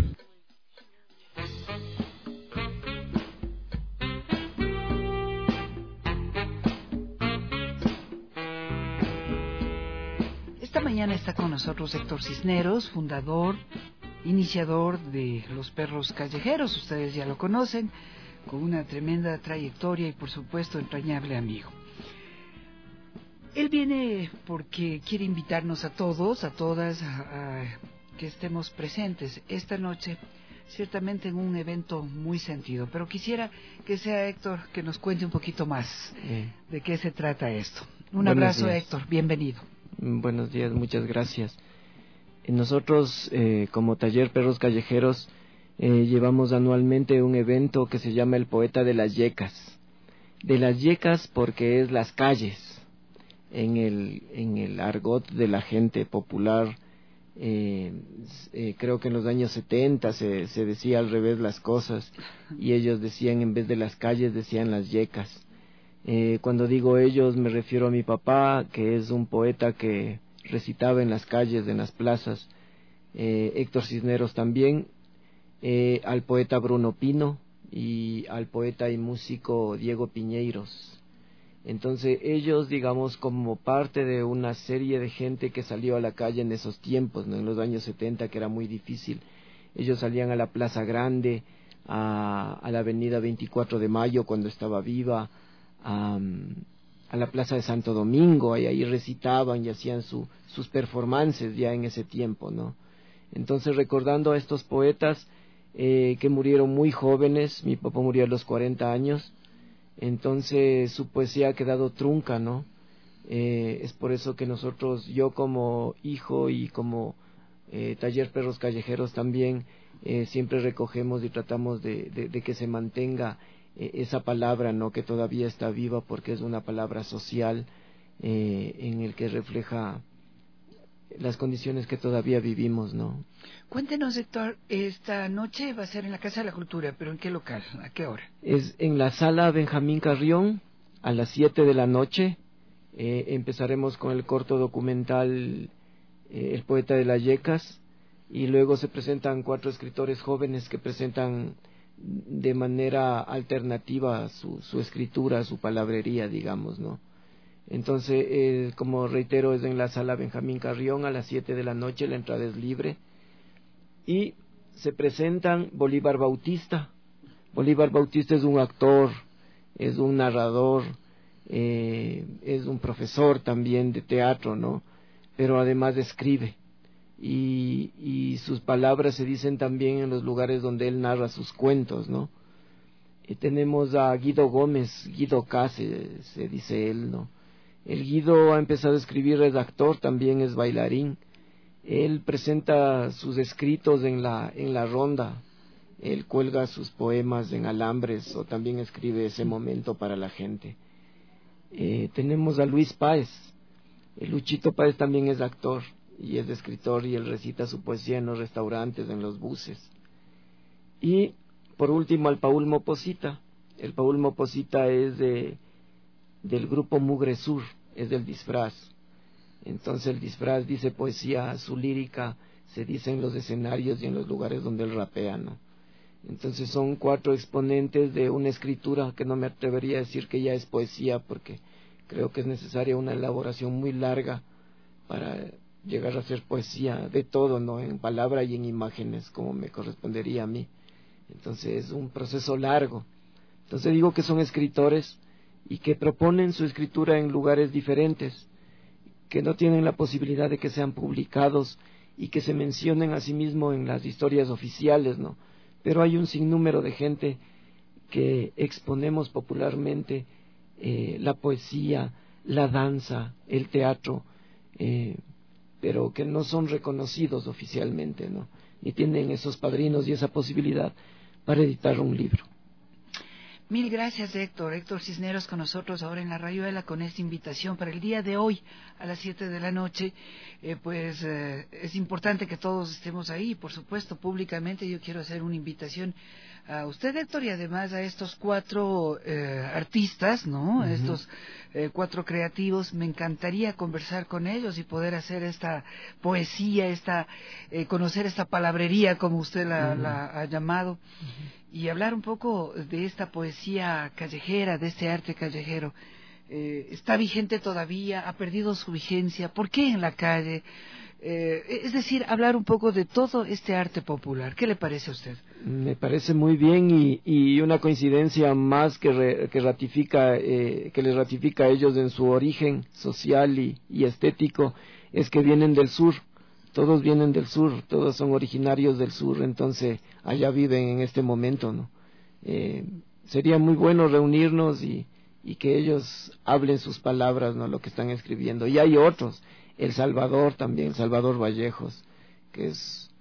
Esta mañana está con nosotros Héctor Cisneros, fundador, iniciador de Los Perros Callejeros. Ustedes ya lo conocen, con una tremenda trayectoria y por supuesto entrañable amigo. Él viene porque quiere invitarnos a todos, a todas, a, a que estemos presentes esta noche, ciertamente en un evento muy sentido. Pero quisiera que sea Héctor que nos cuente un poquito más eh. de qué se trata esto. Un Buenos abrazo, días. Héctor, bienvenido. Buenos días, muchas gracias. Nosotros, eh, como Taller Perros Callejeros, eh, llevamos anualmente un evento que se llama El Poeta de las Yecas. De las Yecas porque es las calles. En el, en el argot de la gente popular, eh, eh, creo que en los años setenta se, se decía al revés las cosas, y ellos decían, en vez de las calles, decían las yecas. Eh, cuando digo ellos me refiero a mi papá, que es un poeta que recitaba en las calles, en las plazas, eh, Héctor Cisneros también, eh, al poeta Bruno Pino y al poeta y músico Diego Piñeiros. Entonces ellos, digamos, como parte de una serie de gente que salió a la calle en esos tiempos, ¿no? En los años setenta, que era muy difícil, ellos salían a la Plaza Grande, a, a la Avenida veinticuatro de Mayo cuando estaba viva, a, a la Plaza de Santo Domingo, y ahí recitaban y hacían su, sus performances ya en ese tiempo, ¿no? Entonces, recordando a estos poetas eh, que murieron muy jóvenes, mi papá murió a los cuarenta años, entonces su poesía ha quedado trunca, ¿no? Eh, es por eso que nosotros, yo como hijo y como eh, Taller Perros Callejeros también, eh, siempre recogemos y tratamos de, de, de que se mantenga eh, esa palabra, ¿no? Que todavía está viva, porque es una palabra social eh, en el que refleja las condiciones que todavía vivimos, ¿no? Cuéntenos, Héctor, esta noche va a ser en la Casa de la Cultura, pero ¿en qué local? ¿A qué hora? Es en la Sala Benjamín Carrión, a las siete de la noche. Eh, empezaremos con el corto documental eh, El Poeta de las Yecas, y luego se presentan cuatro escritores jóvenes que presentan de manera alternativa su, su escritura, su palabrería, digamos, ¿no? Entonces, eh, como reitero, es en la Sala Benjamín Carrión a las siete de la noche, la entrada es libre. Y se presentan Bolívar Bautista. Bolívar Bautista es un actor, es un narrador, eh, es un profesor también de teatro, ¿no? Pero además escribe. Y, y sus palabras se dicen también en los lugares donde él narra sus cuentos, ¿no? Y tenemos a Guido Gómez, Guido K, se, se dice él, ¿no? El Guido ha empezado a escribir, es actor, también es bailarín. Él presenta sus escritos en la, en la ronda. Él cuelga sus poemas en alambres o también escribe ese momento para la gente. Eh, tenemos a Luis Páez. El Luchito Páez también es actor y es escritor y él recita su poesía en los restaurantes, en los buses. Y por último al Paul Moposita. El Paul Moposita es de, del grupo Mugre Sur, es del disfraz. Entonces el disfraz dice poesía, su lírica se dice en los escenarios y en los lugares donde él rapea, ¿no? Entonces son cuatro exponentes de una escritura que no me atrevería a decir que ya es poesía, porque creo que es necesaria una elaboración muy larga para llegar a ser poesía de todo, ¿no? En palabra y en imágenes, como me correspondería a mí. Entonces es un proceso largo. Entonces digo que son escritores y que proponen su escritura en lugares diferentes, que no tienen la posibilidad de que sean publicados y que se mencionen a sí mismos en las historias oficiales, ¿no? Pero hay un sinnúmero de gente que exponemos popularmente eh, la poesía, la danza, el teatro, eh, pero que no son reconocidos oficialmente, ¿no? Ni tienen esos padrinos y esa posibilidad para editar un libro. Mil gracias, Héctor. Héctor Cisneros con nosotros ahora en la Rayuela con esta invitación para el día de hoy a las siete de la noche. Eh, pues eh, es importante que todos estemos ahí, por supuesto, públicamente. Yo quiero hacer una invitación a usted, Héctor, y además a estos cuatro eh, artistas, ¿no? Uh-huh. Estos eh, cuatro creativos. Me encantaría conversar con ellos y poder hacer esta poesía, esta eh, conocer esta palabrería, como usted la, uh-huh. la ha llamado. Uh-huh. Y hablar un poco de esta poesía callejera, de este arte callejero. Eh, ¿Está vigente todavía? ¿Ha perdido su vigencia? ¿Por qué en la calle? Eh, es decir, hablar un poco de todo este arte popular. ¿Qué le parece a usted? Me parece muy bien y, y una coincidencia más que, re, que ratifica, eh, que les ratifica a ellos en su origen social y, y estético, es que vienen del sur. Todos vienen del sur, todos son originarios del sur, entonces allá viven en este momento, ¿no? Eh, sería muy bueno reunirnos y, y que ellos hablen sus palabras, ¿no? Lo que están escribiendo. Y hay otros, El Salvador también, Salvador Vallejos, que es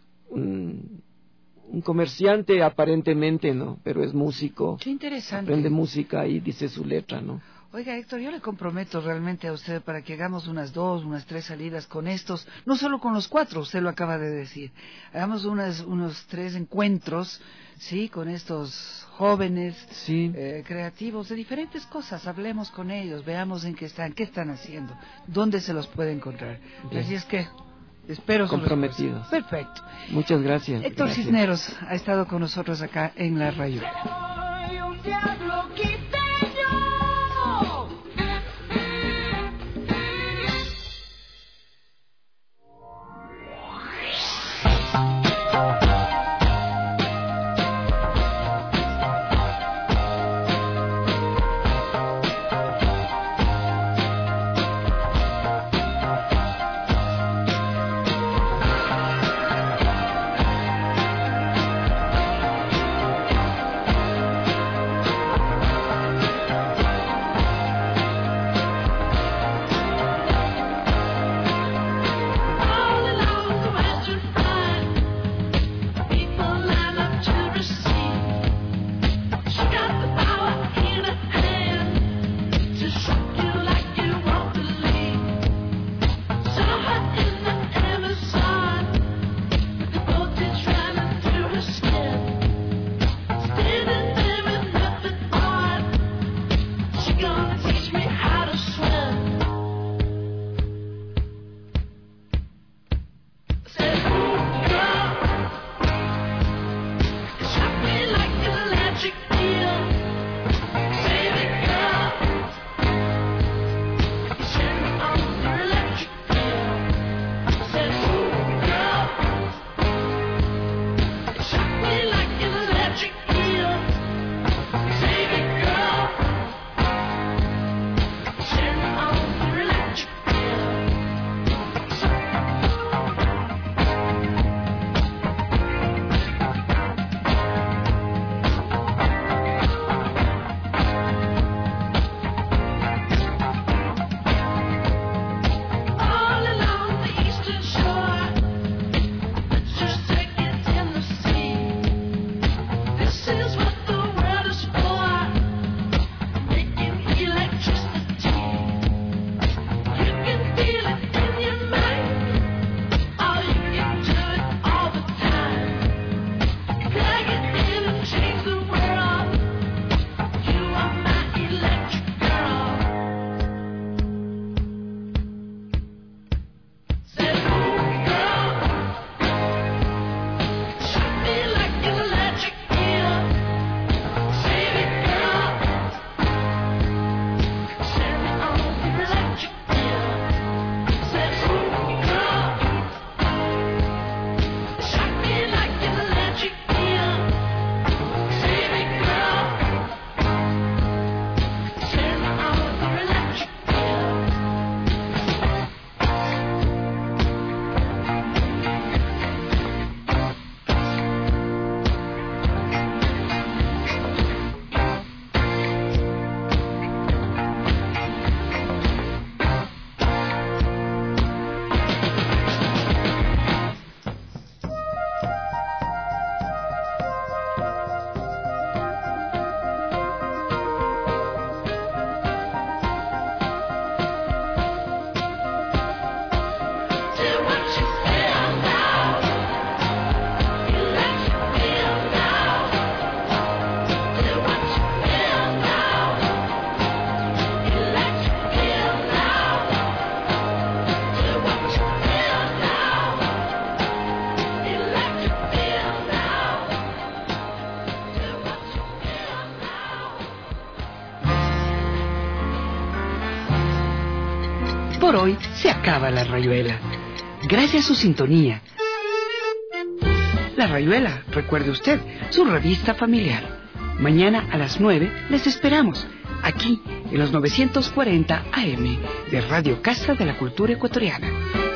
un, un comerciante aparentemente, ¿no? Pero es músico. Qué interesante. Aprende música y dice su letra, ¿no? Oiga, Héctor, yo le comprometo realmente a usted para que hagamos unas dos, unas tres salidas con estos, no solo con los cuatro, usted lo acaba de decir, hagamos unas, unos tres encuentros, sí, con estos jóvenes, sí. eh, creativos de diferentes cosas, hablemos con ellos, veamos en qué están, qué están haciendo, dónde se los puede encontrar. Bien. Así es que espero su comprometidos. Respuesta. Perfecto. Muchas gracias. Héctor gracias. Cisneros ha estado con nosotros acá en La Rayuela. Por hoy se acaba la rayuela. Gracias a su sintonía. La Rayuela, recuerde usted, su revista familiar. Mañana a las nueve les esperamos, aquí en los novecientos cuarenta A M de Radio Casa de la Cultura Ecuatoriana.